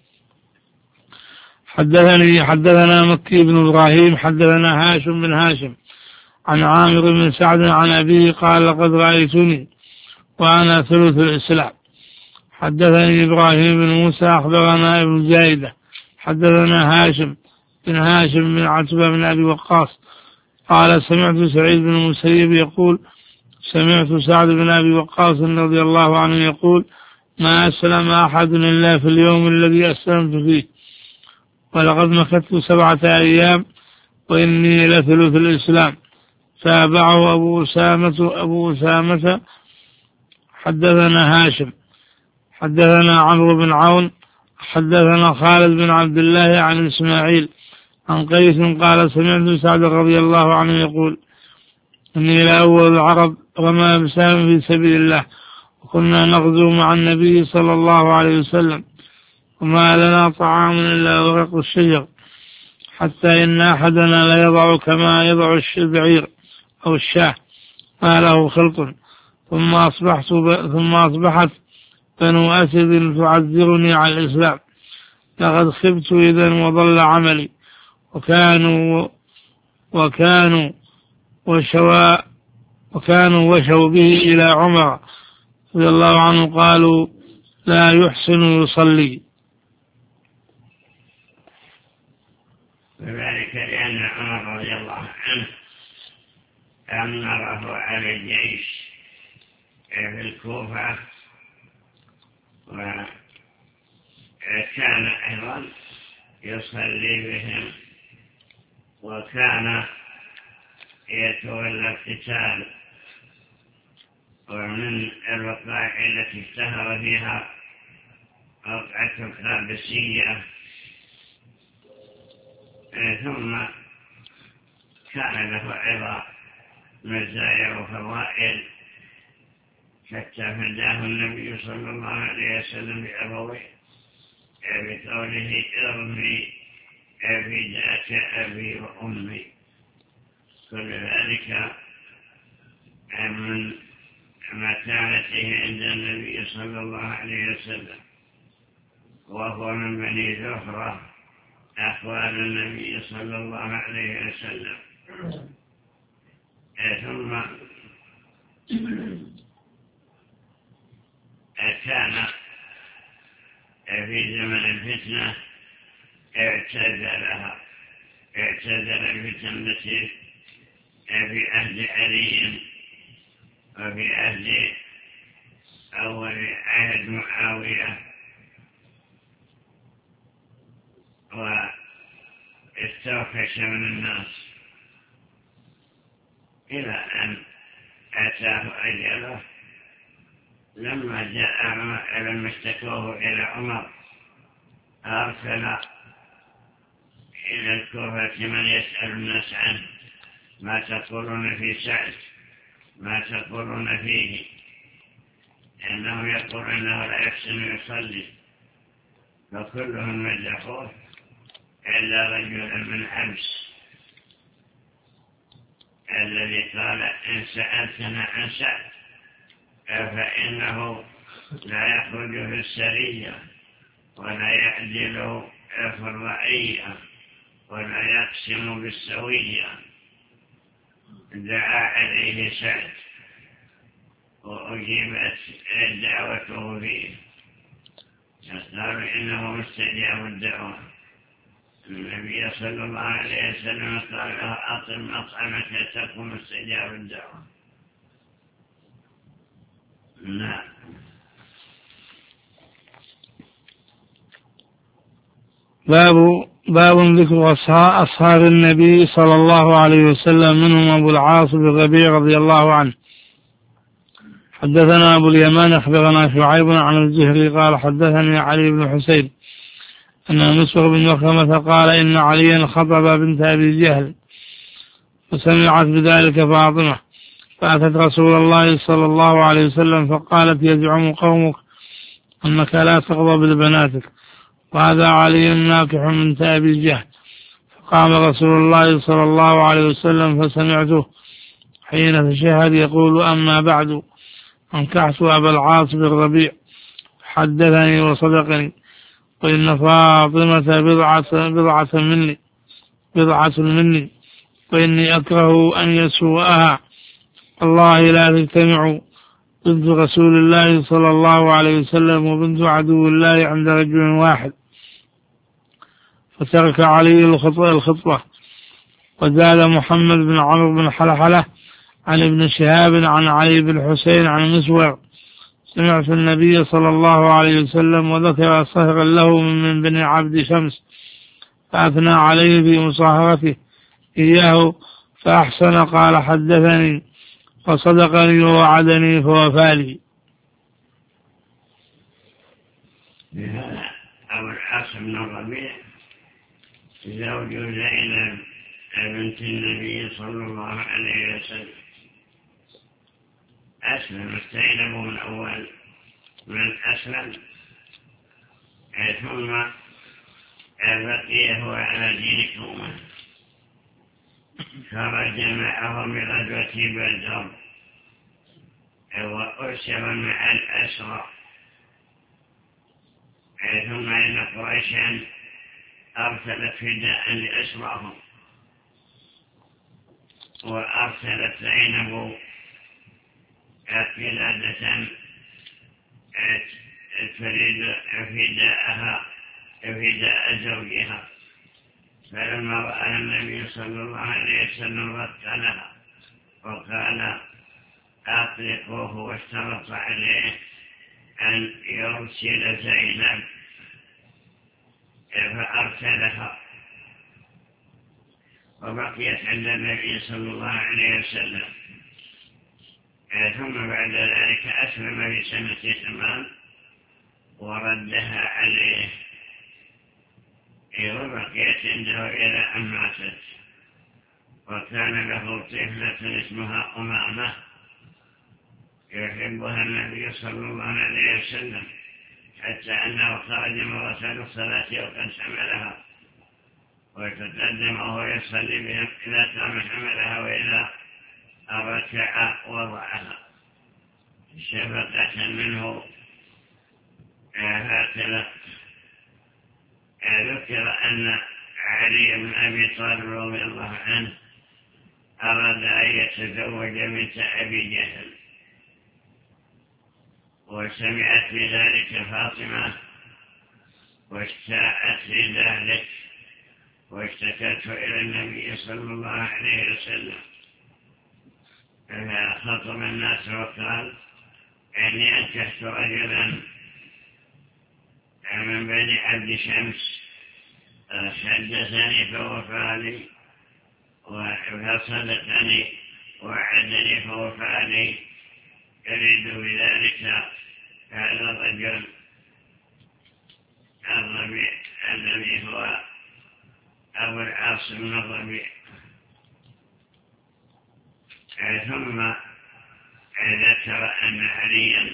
حدثني حدثنا مكي بن إبراهيم حدثنا هاشم بن هاشم عن عامر بن سعد عن أبيه قال لقد رأيتني وأنا ثلث الإسلام. حدثني إبراهيم بن موسى أخبرنا ابن جايدة حدثنا هاشم بن هاشم بن عتبة بن أبي وقاص قال سمعت سعيد بن المسيب يقول سمعت سعد بن أبي وقاص رضي الله عنه يقول ما أسلم أحد إلا في اليوم الذي أسلمت فيه، ولقد مكثت سبعة أيام وإني لثلث الإسلام. تابعه أبو أسامة أبو أسامة حدثنا هاشم حدثنا عمرو بن عون حدثنا خالد بن عبد الله عن إسماعيل عن قيس قال سمعت سعد رضي الله عنه يقول إني لأول العرب رمى بسام في سبيل الله، وكنا نغزو مع النبي صلى الله عليه وسلم، وما لنا طعام إلا ورق الشجر، حتى إن أحدنا لا يضع كما يضع الشبعير أو الشاه ما له خلط. ثم أصبحت ب... ثم أصبحت بنو أسد تعذرني على الإسلام، لقد خبت إذا وضل عملي. وكانوا وكانوا وشوا وكانوا وشوا به إلى عمر رضي الله عنه قالوا لا يحسن يصلي. وذلك لأن عمر رضي الله عنه أمره على الجيش في الكوفة، وكان أيضا يصلي بهم، وكان يتولى القتال. ومن الوقائع التي اشتهر فيها وقعة القادسية. ثم كان له أيضا مزايا وفضائل حتى فداه النبي صلى الله عليه وسلم بأبويه بقوله ارمي فداك أبي وأمي. كل ذلك من مكانته عند النبي صلى الله عليه وسلم، وهو من بني زهرة أخوال النبي صلى الله عليه وسلم. ثم كان في زمن الفتنة اعتزلها اعتزل الفتنة التي في عهد علي وفي عهد أول عهد معاوية، واستوحش من الناس إلى أن أتاه أجله لما جاء لما اشتكوه إلى عمر أرسل إلى الكوفة من يسأل الناس عنه ما تقولون في سعد ما تقولون فيه إنه يقول إنه لا يحسن يصلي فكلهم مدحوه إلا رجل من حبس الذي قال إن سألتنا عن سعد فإنه لا يخرج في السرية ولا يعدل في الرعية ولا يقسم بالسوية دعا عليه سعد وأجيبت دعوته فيه قالوا إنه مستجاب الدعوة النبي صلى الله عليه وسلم قال له أطم مطعمك تكون مستجاب الدعوة. نعم. باب باب ذكر أصحاب النبي صلى الله عليه وسلم منهم أبو العاص بن ربيع رضي الله عنه. حدثنا أبو اليمان أخبرنا شعيب عن الزهري قال حدثني علي بن حسين أن مسور بن مخرمة قال إن عليا خطب بنت أبي جهل فسمعت بذلك فاطمة فأتت رسول الله صلى الله عليه وسلم فقالت يزعم قومك أنك لا تقضى ببناتك وهذا علي ناكح بنت أبي جهل. فقام رسول الله صلى الله عليه وسلم فسمعته حين تشهد يقول أما بعد أنكحت أبا العاص بن ربيع حدثني وصدقني وإن فاطمة بضعة, بضعة مني بضعة مني وإني أكره أن يسوءها الله لا تجتمع بنت رسول الله صلى الله عليه وسلم وبنت عدو الله عند رجل واحد. فترك علي الخطبة. وزاد محمد بن عمرو بن حلحلة عن ابن شهاب عن علي بن حسين عن مسور سمعت النبي صلى الله عليه وسلم وذكر صهرا له من بني عبد شمس فأثنى عليه في مصاهرته إياه فأحسن قال حدثني وصدقني ووعدني فوفالي. بهذا أبو العاص بن ربيع زوج زينب بنت النبي صلى الله عليه وسلم أسلم زينب من أول من أسلم ثم بقي هو على دين قومه خرج معهم بغزوة بدر وأسر مع الأسرى ثم إن قريشا أرسلت فداء لأسراهم وأرسلت زينب قلادة تريد فداءها فداء زوجها فلما رأى النبي صلى الله عليه وسلم رد لها وقال أطلقوه واشترط عليه أن يرسل زينب فأرسلها وبقيت عند النبي صلى الله عليه وسلم ثم بعد ذلك أسلم في سنة ثمان وردها عليه وبقيت عنده إلى أن ماتت وكان له طفلة اسمها أمامة يحبها النبي صلى الله عليه وسلم حتى أنه خرج مرة للصلاة وقد حملها ويتقدم وهو يصلي بهم إذا كان حملها وإذا ركع وضعها شفقة منه. هكذا ذكر أن علي بن أبي طالب رضي الله عنه أراد أن يتزوج بنت أبي جهل وسمعت بذلك فاطمة واشتاءت لذلك واشتكته إلى النبي صلى الله عليه وسلم فخطب الناس وقال إني أنكحت رجلا من بني عبد شمس حدثني فوفى لي وصدقني وعدني فوفاني يريد بذلك هذا الرجل الربيع الذي هو أبو العاص بن الربيع. ثم ذكر أن عليا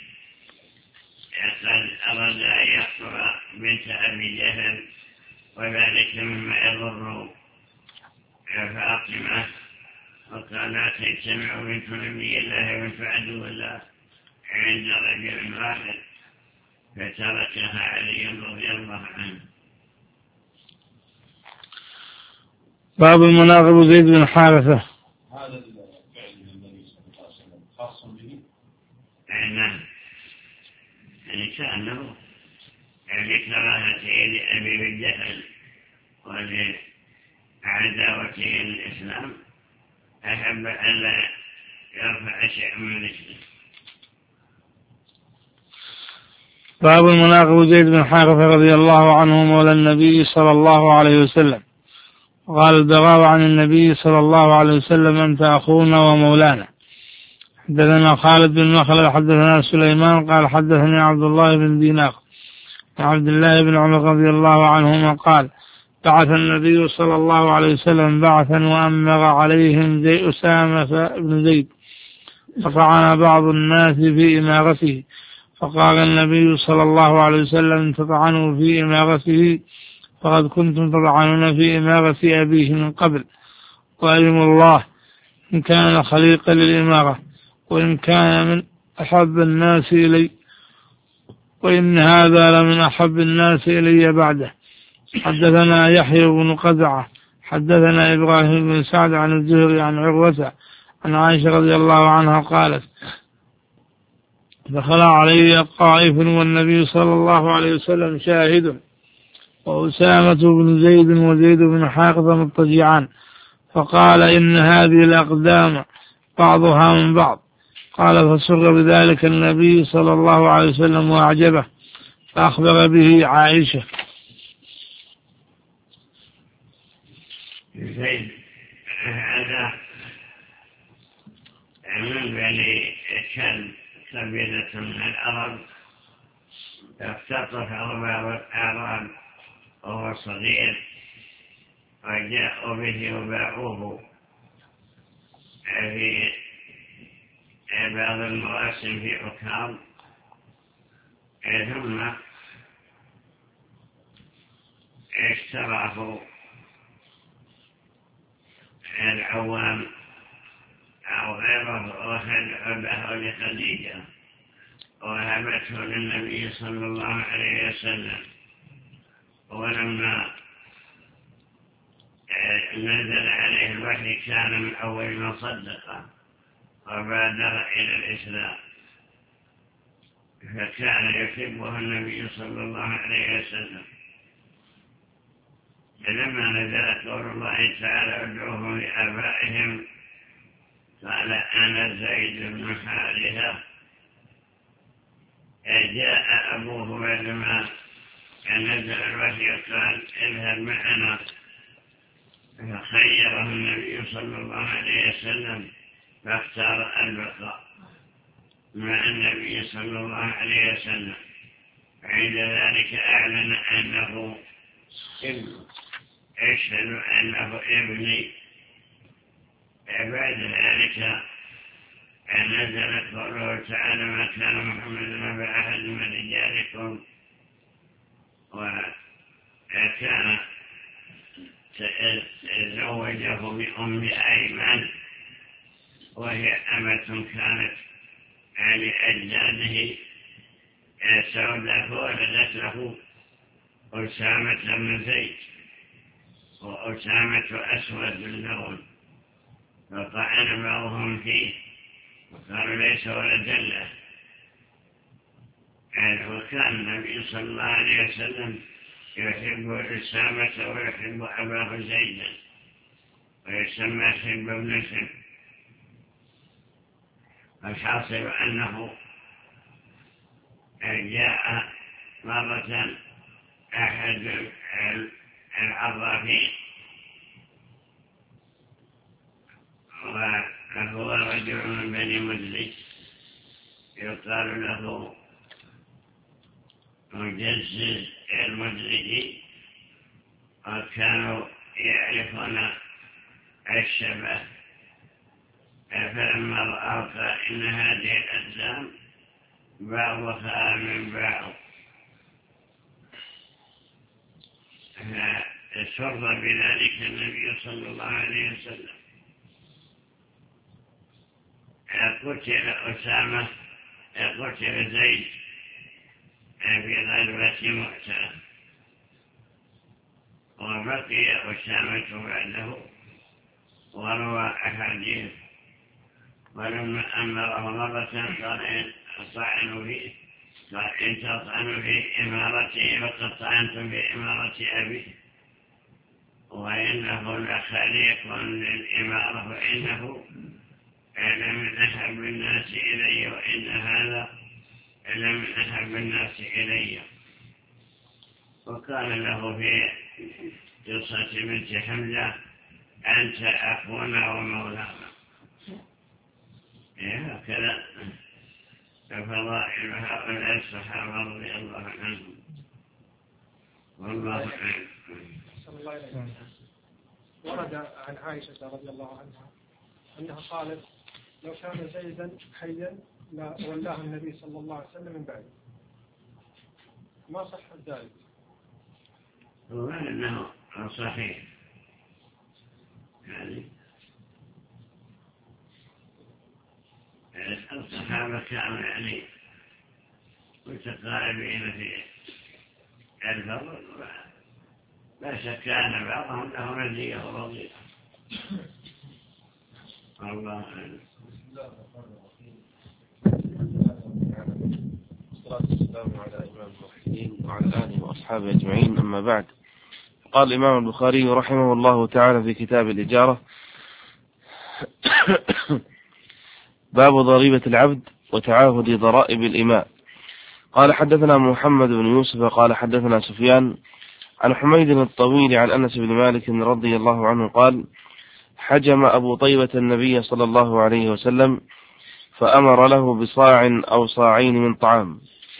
قد أراد أن يقتل بنت أبي جهل وذلك مما يضر فاطمة، وقال لا تجتمع بنت نبي الله وبنت عدو الله عند رجل واحد، فتركها علي رضي الله عنه. باب المناقب زيد بن حارثة. هذا الفعل للنبي صلى الله عليه وسلم خاص به؟ نعم، يعني كأنه لكراهته لأبي الجهل ولعداوته الإسلام أحب أن لا يرفع شيء من اسمه. باب المناقب زيد بن حارثة رضي الله عنه مولى النبي صلى الله عليه وسلم. قال البراء عن النبي صلى الله عليه وسلم أنت أخونا ومولانا. حدثنا خالد بن مخلد حدثنا سليمان قال حدثني عبد الله بن دينار عبد الله بن عمر رضي الله عنهما قال بعث النبي صلى الله عليه وسلم بعثا وأمر عليهم زي أسامة بن زيد، فطعن بعض الناس في إمارته، فقال النبي صلى الله عليه وسلم تطعنوا في إمارته فقد كنتم تطعنون في إمارة أبيه من قبل، وأيم الله إن كان خليقا للإمارة وإن كان من أحب الناس إلي، وإن هذا لمن أحب الناس إلي بعده. حدثنا يحيى بن قزعة حدثنا إبراهيم بن سعد عن الزهري عن عروة عن عائشة رضي الله عنها قالت دخل علي طائف والنبي صلى الله عليه وسلم شاهد وأسامة بن زيد وزيد بن حارثة مضطجعان، فقال إن هذه الأقدام بعضها من بعض. قال فسر بذلك النبي صلى الله عليه وسلم وأعجبه، فأخبر به عائشة. زيد هذا من بني كلب قبيلة من العرب، اختطفه بعض الأعراب وهو صغير وجاءوا به وباعوه في بعض المواسم في عكاظ، ثم اشتراه العوام أو غيره وهبه لخديجة وهبته للنبي صلى الله عليه وسلم. ولما نزل عليه الوحي كان من أول من صدقه وبادر إلى الإسلام، فكان يحبه النبي صلى الله عليه وسلم. لما نزل قول الله تعالى ادعوهم لآبائهم قال أنا زيد بن حارثة، جاء أبوه بعدما نزل الوحي قال اذهب معنا، فخيره النبي صلى الله عليه وسلم فاختار البقاء مع النبي صلى الله عليه وسلم. عند ذلك أعلن أنه ابن، أشهد أنه ابني. بعد ذلك نزلت قوله تعالى ما كان محمد أبا أحد من رجالكم، وكان تزوجه بأم أيمن وهي أمة كانت لأجداده سوداء، فولدت له أسامة بن زيد، وأسامة أسود اللون، فطعن بعضهم فيه وقالوا ليس ولدا له. وكان النبي صلى الله عليه وسلم يحب أسامة ويحب أباه زيدا ويسمى حب ابن حب. الحاصل أنه جاء مرة أحد العرافين هو رجل من بني مدلج يقال له مجزز المدلجي، وكانوا يعرفون الشبه، فلما رأوا إن هذه الأجسام بعضها من بعض فسر بذلك النبي صلى الله عليه وسلم. قتل أسامة قتل زيد في غزوة مؤتة، وبقي أسامة بعده وروى أحاديث، ولما أمره مرة قال طعنوا فيه، قال إن تطعنوا في إمارتي فقد طعنتم في إمارة أبي، وإنه لخليق للإمارة وإنه لمن أحب الناس إلي، وإن هذا لمن أحب الناس إلي. وقال له في قصة بنت حمزة أنت أخونا ومولانا. هكذا فضائل هؤلاء الصحابة رضي الله عنهم والله أعلم. ورد عن عائشة رضي الله عنها أنها قالت لو كان زيدا حيا لولاه النبي صلى الله عليه وسلم من بعده. ما صح ذلك؟ هو أنه صحيح يعني الصحابة كانوا يعني متقاربين في الفضل، لا شك أن بعضهم له مزية وفضيلة. الله أعلم. والصلاة والسلام على إمام الموحدين وعلى آله وأصحابه أجمعين، أما بعد. قال الإمام البخاري رحمه الله تعالى في كتاب الإجارة: باب ضريبة العبد وتعاهد ضرائب الإماء. قال حدثنا محمد بن يوسف قال حدثنا سفيان عن حميد الطويل عن أنس بن مالك رضي الله عنه قال: حجم أبو طيبة النبي صلى الله عليه وسلم فأمر له بصاع أو صاعين من طعام،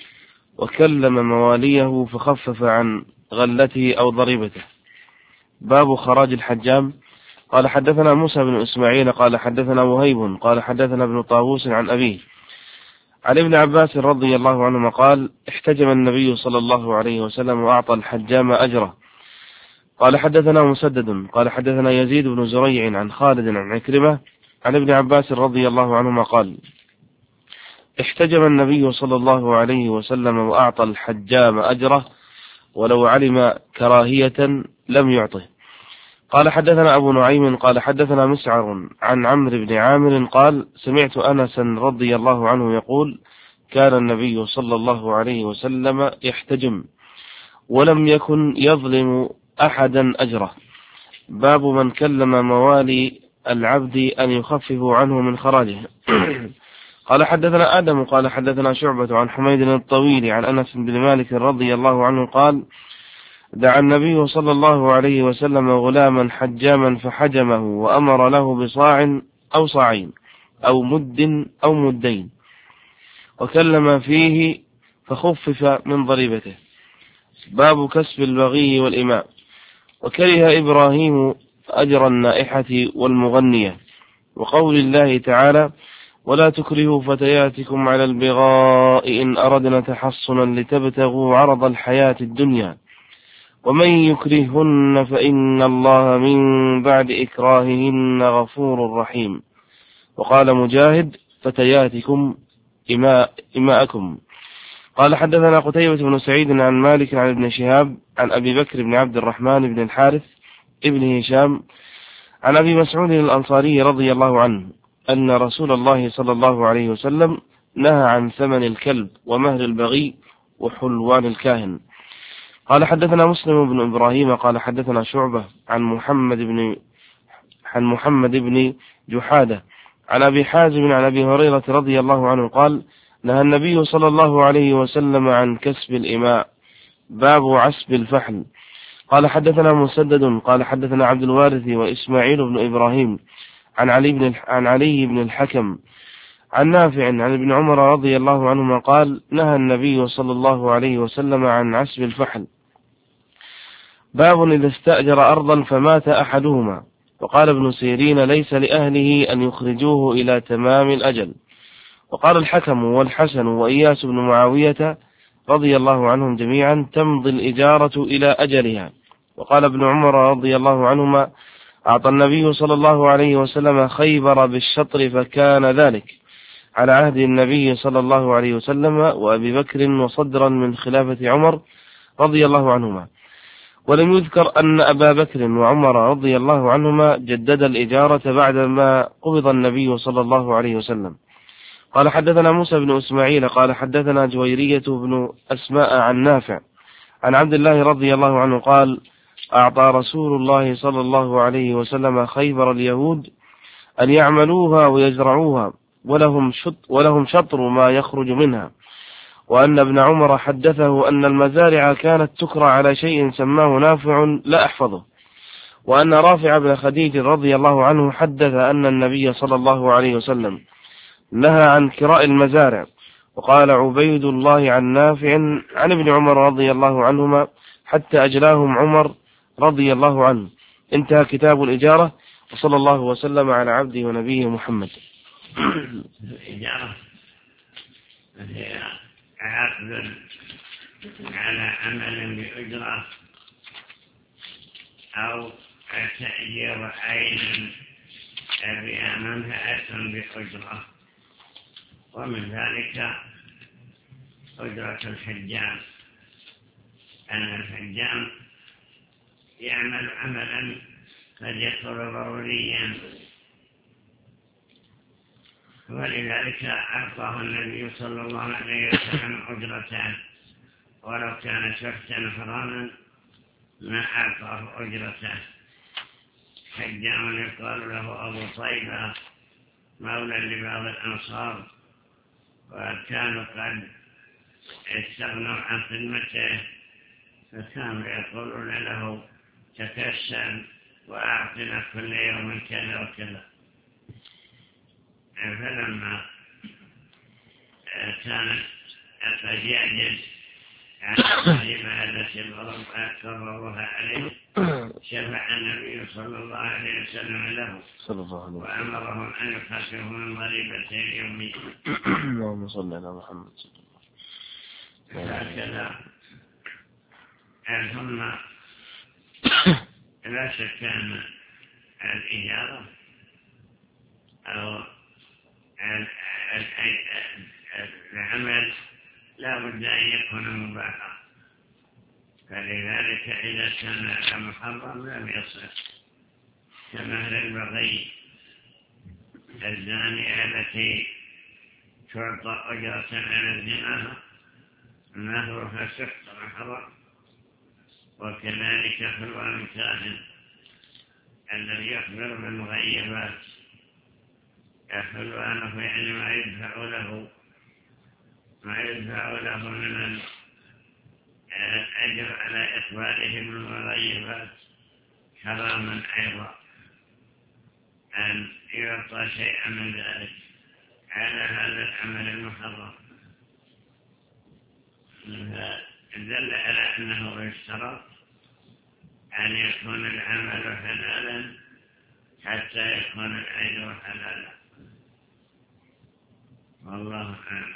وكلم مواليه فخفف عن غلته أو ضريبته. باب خراج الحجام. قال حدثنا موسى بن إسماعيل قال حدثنا وهيب قال حدثنا ابن طاووس عن أبيه عن ابن عباس رضي الله عنهما قال: احتجم النبي صلى الله عليه وسلم وأعطى الحجام أجره. قال حدثنا مسدد قال حدثنا يزيد بن زريع عن خالد عن عكرمة عن ابن عباس رضي الله عنهما قال: احتجم النبي صلى الله عليه وسلم وأعطى الحجام أجره ولو علم كراهية لم يعطه. قال حدثنا أبو نعيم قال حدثنا مسعر عن عمرو بن عامر قال: سمعت أنسا رضي الله عنه يقول: كان النبي صلى الله عليه وسلم يحتجم ولم يكن يظلم أحدا أجره. باب من كلم موالي العبد أن يخففوا عنه من خراجه. قال حدثنا آدم قال حدثنا شعبة عن حميد الطويل عن أنس بن مالك رضي الله عنه قال: دعا النبي صلى الله عليه وسلم غلاما حجاما فحجمه وأمر له بصاع أو صاعين أو مد أو مدين، وكلم فيه فخفف من ضريبته. باب كسب البغي والإماء. وكره إبراهيم أجر النائحة والمغنية، وقول الله تعالى: ولا تكرهوا فتياتكم على البغاء إن أردنا تحصنا لتبتغوا عرض الحياة الدنيا، ومن يكرهن فإن الله من بعد إكراههن غفور رحيم. وقال مجاهد: فتياتكم إماء إماءكم. قال حدثنا قتيبة بن سعيد عن مالك عن ابن شهاب عن أبي بكر بن عبد الرحمن بن الحارث ابن هشام عن أبي مسعود الأنصاري رضي الله عنه أن رسول الله صلى الله عليه وسلم نهى عن ثمن الكلب ومهر البغي وحلوان الكاهن. قال حدثنا مسلم بن إبراهيم قال حدثنا شعبة عن محمد بن عن محمد بن جحادة عن أبي حازم عن أبي هريرة رضي الله عنه قال: نهى النبي صلى الله عليه وسلم عن كسب الإماء. باب عسب الفحل. قال حدثنا مسدد قال حدثنا عبد الوارث وإسماعيل بن إبراهيم عن علي بن عن علي بن الحكم عن نافع عن ابن عمر رضي الله عنهما قال نهى النبي صلى الله عليه وسلم عن عسب الفحل. باب إذا استأجر أرضا فمات أحدهما. وقال ابن سيرين ليس لأهله أن يخرجوه إلى تمام الأجل. وقال الحكم والحسن وإياس بن معاوية رضي الله عنهم جميعا تمضي الإجارة إلى أجلها. وقال ابن عمر رضي الله عنهما أعطى النبي صلى الله عليه وسلم خيبر بالشطر فكان ذلك على عهد النبي صلى الله عليه وسلم وأبي بكر وصدرا من خلافة عمر رضي الله عنهما. ولم يذكر أن أبا بكر وعمر رضي الله عنهما جدد الإجارة بعدما قبض النبي صلى الله عليه وسلم. قال حدثنا موسى بن إسماعيل قال حدثنا جويرية بن أسماء عن نافع عن عبد الله رضي الله عنه قال أعطى رسول الله صلى الله عليه وسلم خيبر اليهود أن يعملوها ويزرعوها ولهم شط ولهم شطر ما يخرج منها. وأن ابن عمر حدثه أن المزارع كانت تكرى على شيء سماه نافع لا أحفظه. وأن رافع بن خديج رضي الله عنه حدث أن النبي صلى الله عليه وسلم نهى عن كراء المزارع. وقال عبيد الله عن نافع عن ابن عمر رضي الله عنهما حتى أجلاهم عمر رضي الله عنه. انتهى كتاب الإجارة. وصلى الله وسلم على عبده ونبيه محمد. الإجارة هي عقد على عمل بأجرة أو تأجير عين بها منفعة بأجرة. ومن ذلك أجرة الحجام أن الحجام يعمل عملا قد يكون ضروريا ولذلك أعطاه النبي صلى الله عليه وسلم أجرتان ولو كان شخصا حراما ما أعطاه أجرته. حجام يقال له أبو طيبة مولى لبعض الأنصار وكانوا قد استغنوا عن خدمته فكانوا يقولون له تكسل وأعطنا كل يوم كذا وكذا. فلما كانت قد يعجز عن الكلمة التي قرروها عليه شفع النبي صلى الله عليه وسلم له وأمرهم أن يخففوا من ضريبته اليومية. اللهم صل على محمد. هكذا ثم لا شك أن الإجارة أو العمل لا بد أن يكون مباحا. فلذلك إذا كان محرم لم يصح كمهر البغي الزانية التي تعطى أجرة على الزنا مهرها سحت محرم. وكذلك حلوان الكاهن الذي يخبر بالمغيبات حلوانه يعني ما يدفع له ما يدفع له من الأجر على إخباره بالمغيبات حراما أيضا أن يعطى شيئا من ذلك على هذا العمل المحرم. دل على أنه يشترط أن يكون العمل حلالا حتى يكون الأجر حلالا. والله أعلم.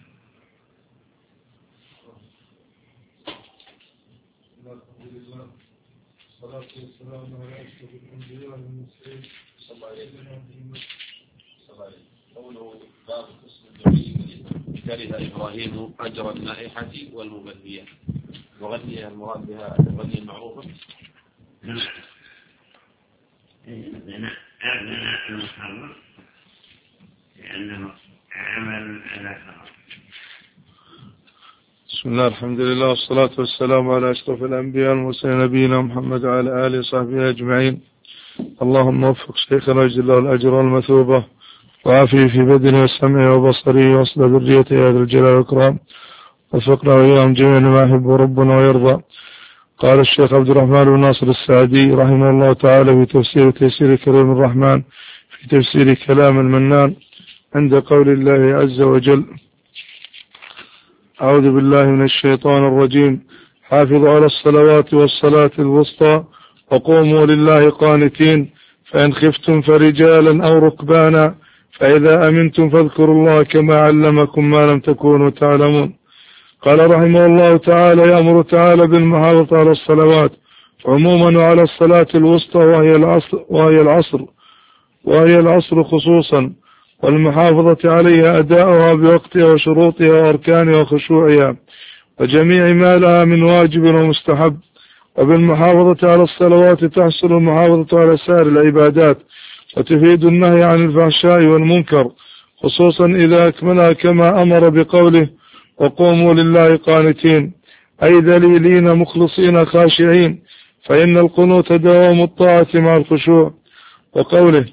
الحمد لله والصلاة والسلام على أشرف الأنبياء والمرسلين سيدنا محمد صلى الله عليه وسلم. قوله باب قسم الجميل كره إبراهيم أجر النائحة والمغذية. مغذية المراد بها المغذية المعروفة. نعم. أبناء المحرم لأنه عمل على حرام. بسم الله الحمد لله والصلاة والسلام على أشرف الأنبياء والمرسلين نبينا محمد وعلى آله وصحبه أجمعين. اللهم وفق شيخنا وجل له الأجر والمثوبة وعافيه في بدنه وسمعه وبصره وصل ذريته هذا الجلال والإكرام وفقنا وإياهم جميعا ما يحب ربنا ويرضى. قال الشيخ عبد الرحمن بن ناصر السعدي رحمه الله تعالى في تفسير تيسير كريم الرحمن في في تفسير كلام المنان عند قول الله عز وجل: أعوذ بالله من الشيطان الرجيم. حافظوا على الصلوات والصلاة الوسطى وقوموا لله قانتين، فإن خفتم فرجالا أو ركبانا فإذا أمنتم فاذكروا الله كما علمكم ما لم تكونوا تعلمون. قال رحمه الله تعالى: يأمر تعالى بالمحافظة على الصلوات عموما وعلى الصلاة الوسطى وهي العصر, وهي العصر وهي العصر خصوصا، والمحافظة عليها أداؤها بوقتها وشروطها وأركانها وخشوعها وجميع ما لها من واجب ومستحب. وبالمحافظة على الصلوات تحصل المحافظة على سائر العبادات، وتفيد النهي عن الفحشاء والمنكر، خصوصا إذا أكملها كما أمر بقوله: وقوموا لله قانتين، أي ذليلين مخلصين خاشعين، فإن القنوت دوام الطاعة مع الخشوع. وقوله: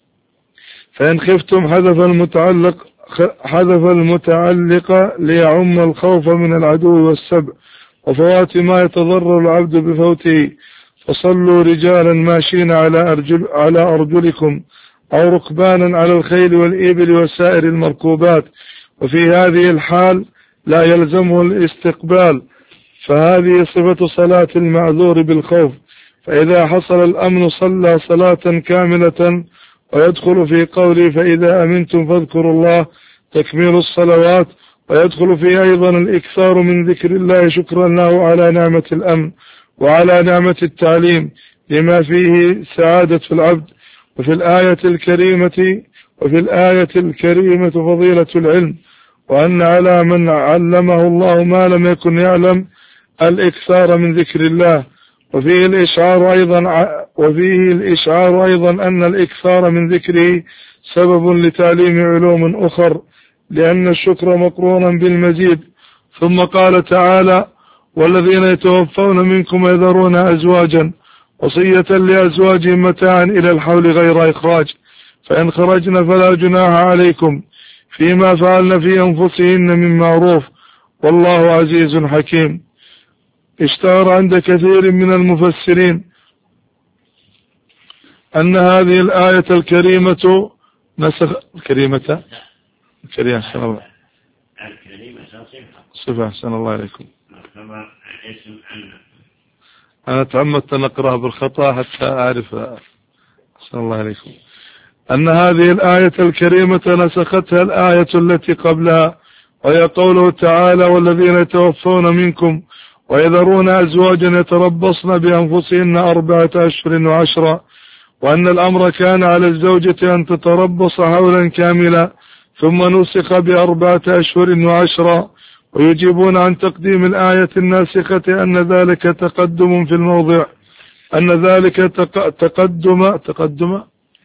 فإن خفتم حذف المتعلق حذف المتعلق ليعم الخوف من العدو والسبع وفوات ما يتضرر العبد بفوته. فصلوا رجالا ماشين على أرجل على أرجلكم أو ركبانا على الخيل والإبل وسائر المركوبات. وفي هذه الحال لا يلزمه الاستقبال، فهذه صفة صلاة المعذور بالخوف. فإذا حصل الأمن صلى صلاة كاملة. ويدخل في قوله: فإذا أمنتم فاذكروا الله تكميل الصلوات. ويدخل فيه أيضا الإكثار من ذكر الله شكرا له على نعمة الأمن وعلى نعمة التعليم لما فيه سعادة العبد. وفي الآية الكريمة وفي الآية الكريمة فضيلة العلم، وأن على من علمه الله ما لم يكن يعلم الإكثار من ذكر الله. وفيه الإشعار أيضا وفيه الإشعار أيضا أن الإكثار من ذكره سبب لتعليم علوم أخر، لأن الشكر مقرونا بالمزيد. ثم قال تعالى: والذين يتوفون منكم يذرون أزواجا وصية لأزواجهم متاعا إلى الحول غير إخراج، فإن خرجن فلا جناح عليكم فيما فعلن في أنفسهن من معروف، والله عزيز حكيم. اشتهر عند كثير من المفسرين أن هذه الآية الكريمة نسخ الكريمة الكريمة أحسن الله الكريمة صفة أحسن الله عليكم. أنا تعمدت أن أقرأها بالخطأ حتى أعرف. أحسن الله عليكم. أن هذه الآية الكريمة نسختها الآية التي قبلها، وهي قوله تعالى: والذين يتوفون منكم ويذرون أزواجا يتربصن بأنفسهن أربعة أشهر وعشرة، وأن الأمر كان على الزوجة أن تتربص حولا كاملا، ثم نسخ بأربعة أشهر وعشرة. ويجيبون عن تقديم الآية الناسخة أن ذلك تقدم في الموضع أن ذلك تقدم تقدم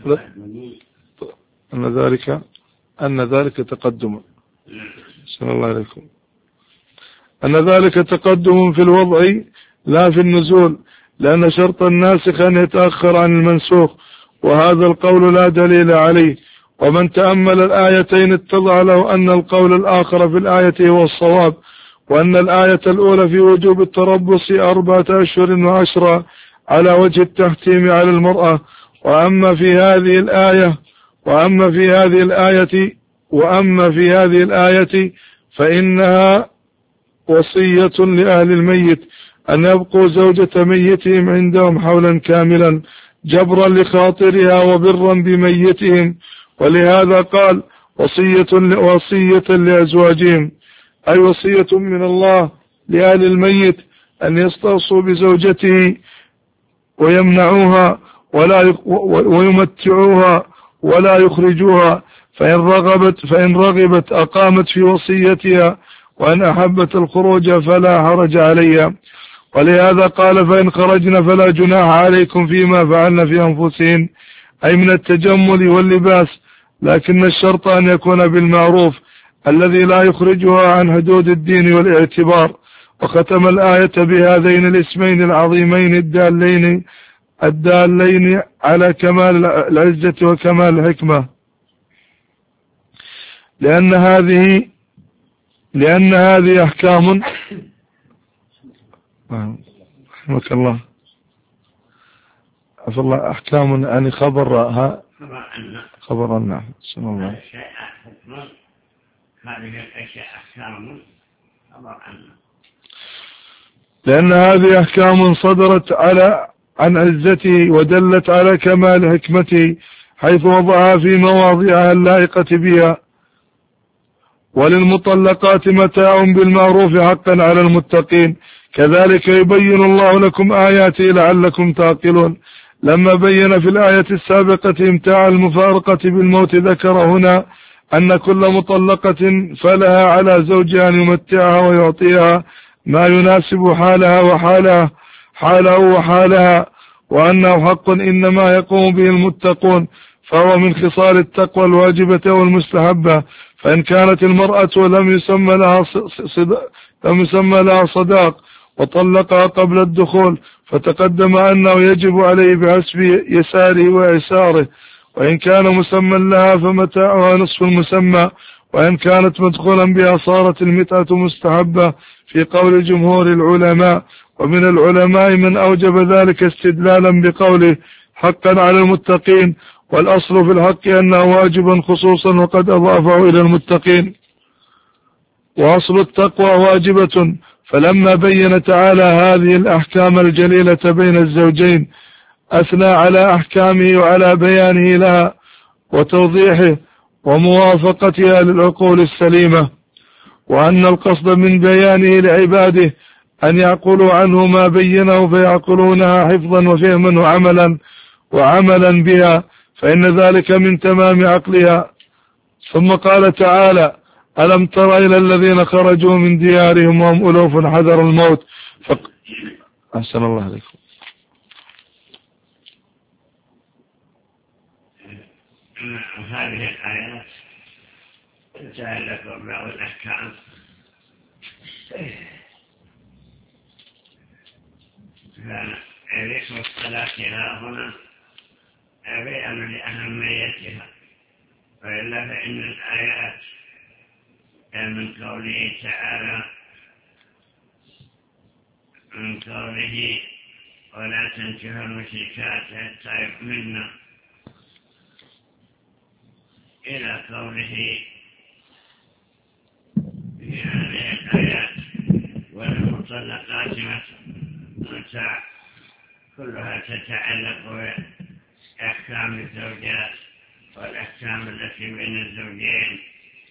أن ذلك أن ذلك تقدم صلى الله عليكم أن ذلك تقدم في الوضع لا في النزول، لأن شرط الناسخ أن يتأخر عن المنسوخ، وهذا القول لا دليل عليه. ومن تأمل الآيتين اتضح له أن القول الآخر في الآية هو الصواب، وأن الآية الأولى في وجوب التربص أربعة أشهر وعشرة على وجه التحتيم على المرأة. وأما في هذه الآية وأما في هذه الآية وأما في هذه الآية فإنها وصية لأهل الميت أن يبقوا زوجة ميتهم عندهم حولا كاملا جبرا لخاطرها وبرا بميتهم، ولهذا قال: وصية وصية لأزواجهم، أي وصية من الله لأهل الميت أن يستوصوا بزوجته ويمنعوها ولا ويمتعوها ولا يخرجوها، فإن رغبت فإن رغبت أقامت في وصيتها، وأن أحبت الخروج فلا حرج عليها. ولهذا قال: فإن خرجنا فلا جناح عليكم فيما فعلنا في أنفسهن، أي من التجمل واللباس، لكن الشرط أن يكون بالمعروف الذي لا يخرجها عن حدود الدين والاعتبار. وختم الآية بهذين الاسمين العظيمين الدالين الدالين على كمال العزة وكمال الحكمة، لأن هذه لأن هذه أحكام رحمك الله عفى الله أحكام يعني خبر خبر أن خبر أن سن الله الشيء حكم هذه الأشياء أحكام خبر أن، لأن هذه أحكام صدرت على عن عزته ودلت على كمال حكمته حيث وضعها في مواضعها اللائقة بها. وللمطلقات متاع بالمعروف حقا على المتقين، كذلك يبين الله لكم آياته لعلكم تعقلون. لما بين في الآية السابقة امتاع المفارقة بالموت، ذكر هنا أن كل مطلقة فلها على زوجها أن يمتعها ويعطيها ما يناسب حالها وحالها حاله وحالها، وأنه حق إنما يقوم به المتقون، فهو من خصال التقوى الواجبة والمستحبة. فإن كانت المرأة لم يسمى لها لم يسمى لها صداق وطلقها قبل الدخول، فتقدم أنه يجب عليه بحسب يساره وإعساره. وإن كان مسمى لها فمتاعها نصف المسمى، وإن كانت مدخولا بها صارت المتعة مستحبة في قول جمهور العلماء. ومن العلماء من أوجب ذلك استدلالا بقوله حقا على المتقين، والأصل في الحق أنه واجب خصوصا وقد أضافه إلى المتقين. وأصل التقوى واجبة، فلما بين تعالى هذه الأحكام الجليلة بين الزوجين أثنى على أحكامه وعلى بيانه لها وتوضيحه وموافقتها للعقول السليمة، وأن القصد من بيانه لعباده أن يعقلوا عنه ما بينه فيعقلونها حفظا وفهما وعملا وعملا بها، فإن ذلك من تمام عقلها. ثم قال تعالى ألم تر إلى الذين خرجوا من ديارهم وهم ألوف حذر الموت فق... أحسن الله عليكم. هذه الآيات تتعلق ببعض الأحكام فذكر الصلاة هنا بيان لأهميتها، وإلا فإن الآيات من قوله تعالى من قوله ولا تنكحوا المشركات حتى يؤمنن إلى قوله في هذه الآيات والمطلقات متاع، كلها تتعلق بأحكام الزوجات والأحكام التي بين الزوجين،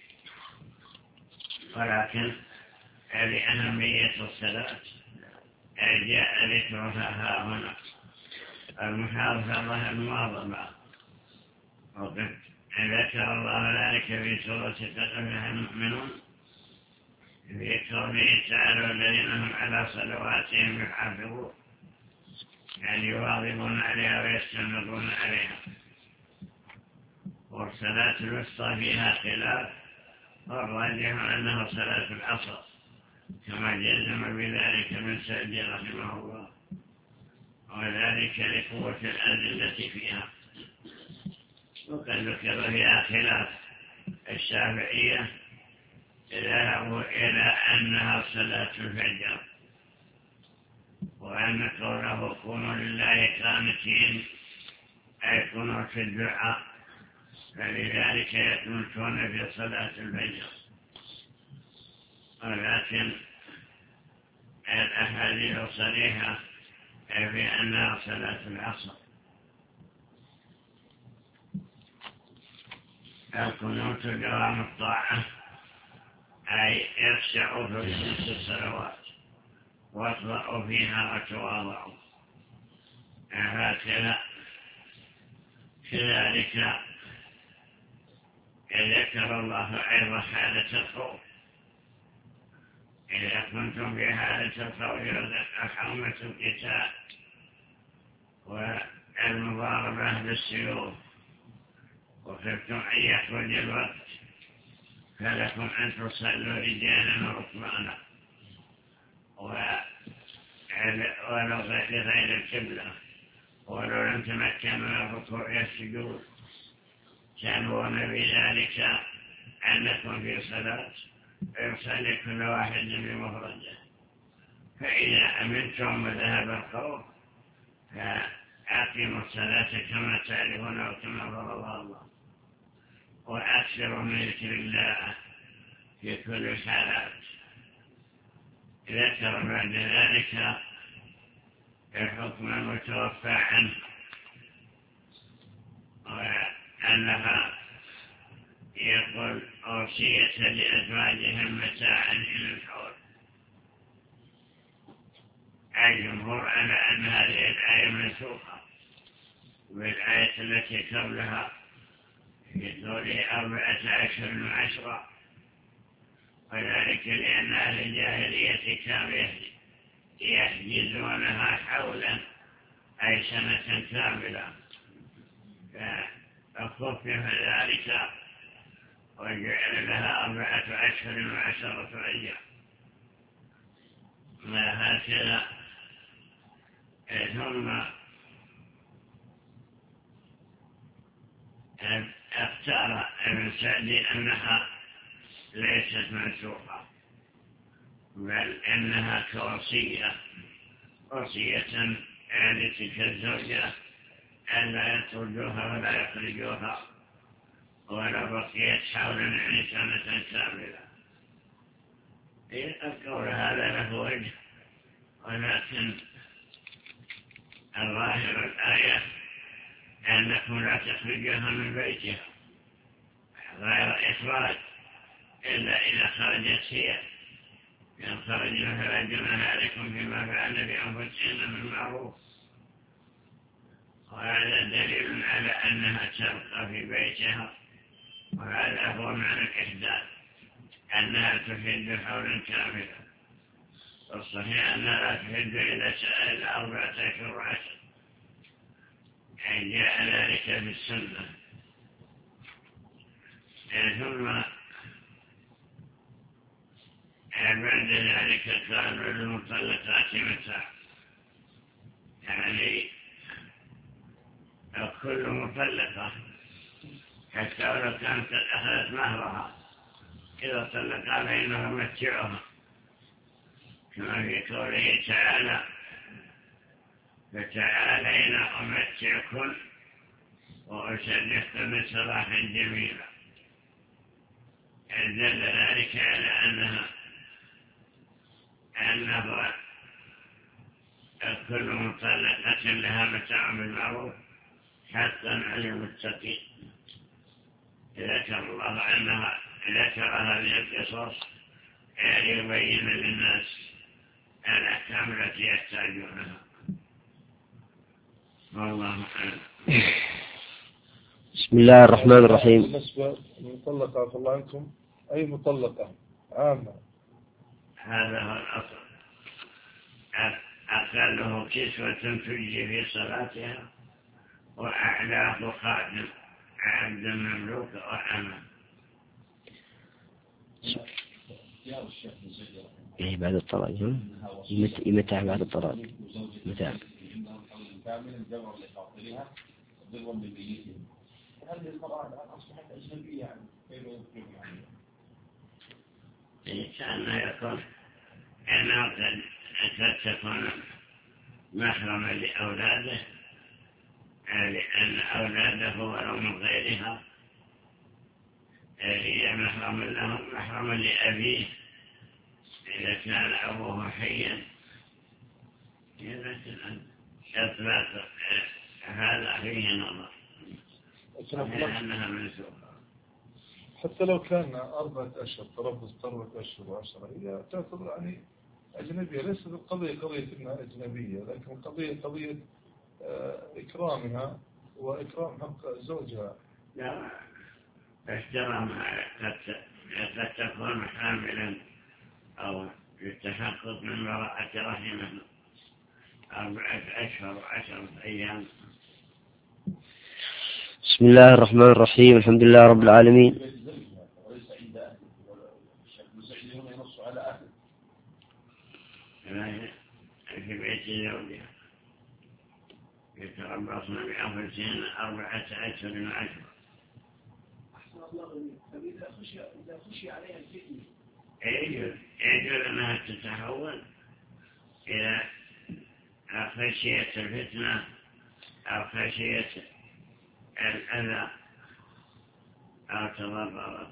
ولكن لأهمية الصلاة جاء ذكرها ها هنا المحافظة المواظبة، وقد ذكر الله ذلك في سورة تقبلها المؤمنون في قوله تعالى والذين هم على صلواتهم يحافظون، يعني يواظبون عليها ويستمرون عليها. والصلاة الوسطى فيها خلاف، والراجح أنه صلاة العصر كما جزم بذلك من سعدي رحمه الله، وذلك لقوة الأدلة فيها. وقد ذكر فيها خلاف الشافعية ذهبوا إلى أنها صلاة الفجر، وأن قوله كونوا لله قانتين أي كونوا في الدعاء، فلذلك يقنتون في صلاة الفجر. ولكن الأحاديث صريحة في أنها صلاة العصر. القنوت دوام الطاعة أي يخشعوا في خمس الصلوات واطلعوا فيها وتواضعوا. هكذا كذلك ذكر الله أيضا حالة الخوف، إذا كنتم في حالة الخوف حومة القتال والمضاربة بالسيوف وخفتم أن يخرج الوقت فلكم أن تصلوا رجالا وركبانا ولو لغير القبلة، ولو لم تمكنوا من الركوع والسجود تعلمون بذلك أنكم في صلاة فيصلي كل واحد بمفرده. فإذا أمنتم وذهب الخوف أقيموا الصلاة كما تعرفون وكما فرض الله وأكثروا من ذكر الله في كل الحالات. ذكر بعد ذلك الحكم المتوفى عنه وأنها يقول أوصية لأزواجهم متاعا إلى الحول. الجمهور على أن هذه الآية منسوخة بالآية التي قبلها في قوله أربعة أشهر وعشرة، وذلك لأن أهل الجاهلية كانوا يحجزونها حولا أي سنة كاملة، فخفف ذلك وجعل لها أربعة أشهر وعشرة أيام. ما هكذا. ثم اختار ابن سعدي أنها ليست منسوخة بل إنها كوصية، وصية لتلك الزوجة ألا يطردوها ولا يخرجوها ولا بقيت حولا يعني سنة كاملة. القول هذا له وجه، ولكن الظاهر الآية أنكم لا تخرجوها من بيتها غير إخراج إلا إذا خرجت هي، إن خرجنا فلا جناح عليكم فيما فعلن بأنفسهن من معروف. وهذا دليل على أنها تبقى في بيتها، وهذا هو معنى الإحداث، أنها تفيد حولا كاملا. والصحيح أنها لا تفيد إلا سائل أربعة أشهر وعشر، أي جاء ذلك في السنة. ثم بعد ذلك قالوا للمطلقات متاع، يعني كل مطلقة حتى ولو كانت أخذت مهرها إذا طلق علينا فمتعها، كما في قوله تعالى فتعالينا أمتعكن وأسرحكن سراحا جميلا. دل ذلك على أنها أنه كل مطلقة لها متاع بالمعروف حتى على المتقين. ذكر الله أنها ذكر هذه القصص ليبين للناس الأحكام التي يحتاجونها. والله أعلم. بسم الله الرحمن الرحيم. بالنسبة للمطلقة عفى الله عنكم، أي مطلقة عامة؟ هذا هو الأصل، أقله كسوة تجي في صلاتها، وأعلاه خادم عبد مملوك وأمة. إيه بعد الطلاق متى متى بعد الطلاق متى؟ كاملا جبر لخاطرها ضرا ببيتهم. هذه المرأة الآن أصبحت أجنبية يعني كيف يمكن يعني؟ إن شاء الله يكون أنها قد تكون محرما لأولاده، لأن أولاده ولو من غيرها هي محرم لهم، محرما لأبيه إذا كان أبوه حيا. لكن إطلاق هذا فيه نظر لأنها منسوخة. حتى لو كان أربعة أشهر تربص أربعة أشهر وعشرة، هي تعتبر يعني أجنبية. ليست القضية قضية أنها أجنبية، لكن القضية قضية إكرامها وإكرام حق زوجها. لا احترامها قد تكون حاملا أو للتحقق من براءة رحمه أربعة أشهر وعشرة أيام. بسم الله الرحمن الرحيم. الحمد لله رب العالمين. في بيت زوجها يتربصن بأنفسهن أربعة أشهر وعشرة. إذا خشي عليها الفتنة يجوز أنها تتحول إذا خشيت الفتنة أو خشية الأذى أو تضررت.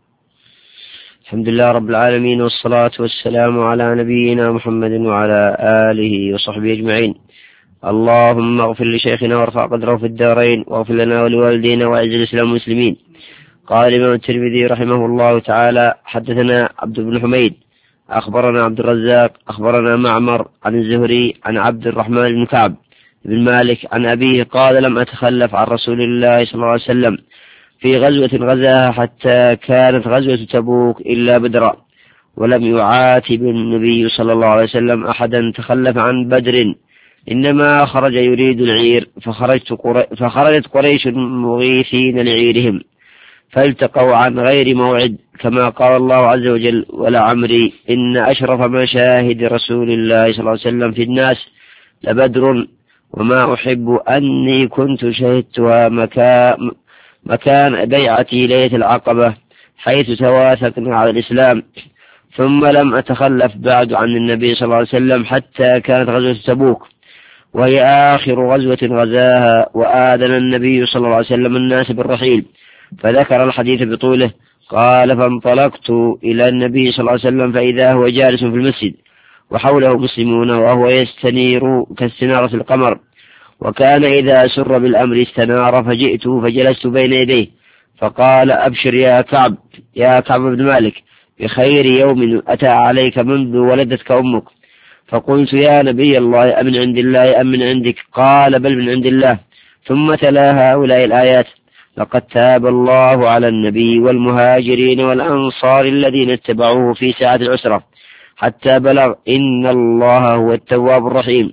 الحمد لله رب العالمين، والصلاة والسلام على نبينا محمد وعلى آله وصحبه أجمعين. اللهم اغفر لشيخنا وارفع قدره في الدارين، واغفر لنا ولوالدينا وأعز الإسلام والمسلمين. قال الإمام الترمذي رحمه الله تعالى: حدثنا عبد بن حميد أخبرنا عبد الرزاق أخبرنا معمر عن الزهري عن عبد الرحمن بن كعب بن مالك عن أبيه قال: لم أتخلف عن رسول الله صلى الله عليه وسلم في غزوة غزاها حتى كانت غزوة تبوك إلا بدرا، ولم يعاتب النبي صلى الله عليه وسلم أحدا تخلف عن بدر، إنما خرج يريد العير فخرجت قري فخرجت قريش مغيثين لعيرهم فالتقوا عن غير موعد، كما قال الله عز وجل: ولعمري إن أشرف مشاهد رسول الله صلى الله عليه وسلم في الناس لبدر، وما أحب أني كنت شهدتها مكان, مكان بيعتي ليلة العقبة حيث تواثقنا على الإسلام، ثم لم أتخلف بعد عن النبي صلى الله عليه وسلم حتى كانت غزوة تبوك، وهي آخر غزوة غزاها، وآذن النبي صلى الله عليه وسلم الناس بالرحيل، فذكر الحديث بطوله. قال: فانطلقت إلى النبي صلى الله عليه وسلم فإذا هو جالس في المسجد وحوله مسلمون وهو يستنير كاستنارة القمر، وكان إذا سر بالأمر استنار، فجئت فجلست بين يديه فقال: أبشر يا كعب يا كعب بن مالك بخير يوم أتى عليك منذ ولدتك أمك. فقلت: يا نبي الله، أمن عند الله أم من عندك؟ قال: بل من عند الله. ثم تلا هؤلاء الآيات: لقد تاب الله على النبي والمهاجرين والأنصار الذين اتبعوه في ساعة العسرة، حتى بلغ: إن الله هو التواب الرحيم.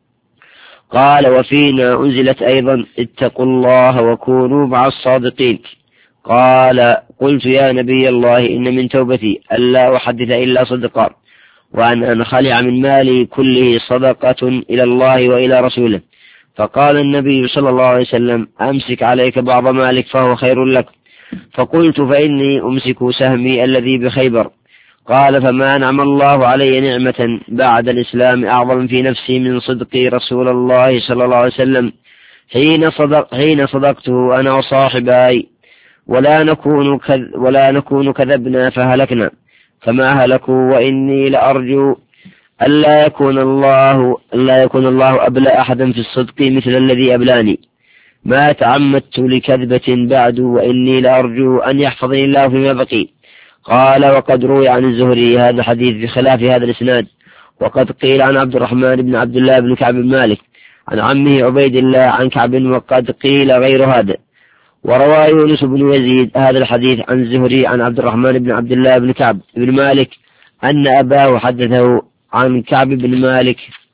قال: وفينا أنزلت أيضا: اتقوا الله وكونوا مع الصادقين. قال: قلت: يا نبي الله، إن من توبتي ألا أحدث إلا صدقا، وأن أنخلع من مالي كله صدقة إلى الله وإلى رسوله. فقال النبي صلى الله عليه وسلم: أمسك عليك بعض مالك فهو خير لك. فقلت: فإني أمسك سهمي الذي بخيبر. قال: فما أنعم الله علي نعمة بعد الإسلام أعظم في نفسي من صدقي رسول الله صلى الله عليه وسلم حين صدق حين صدقته أنا وصاحباي، ولا نكون كذ ولا نكون كذبنا فهلكنا كما هلكوا، وإني لأرجو ألا يكون الله ألا يكون الله أبلى أحدا في الصدق مثل الذي أبلاني، ما تعمدت لكذبة بعد، وإني لأرجو أن يحفظني الله فيما بقي. قال: وقد روي عن الزهري هذا الحديث بخلاف هذا الإسناد، وقد قيل عن عبد الرحمن بن عبد الله بن كعب بن مالك عن عمه عبيد الله عن كعب، وقد قيل غير هذا. وروى يونس بن يزيد هذا الحديث عن الزهري عن عبد الرحمن بن عبد الله بن كعب بن مالك أن أباه حدثه عن كعب بن مالك.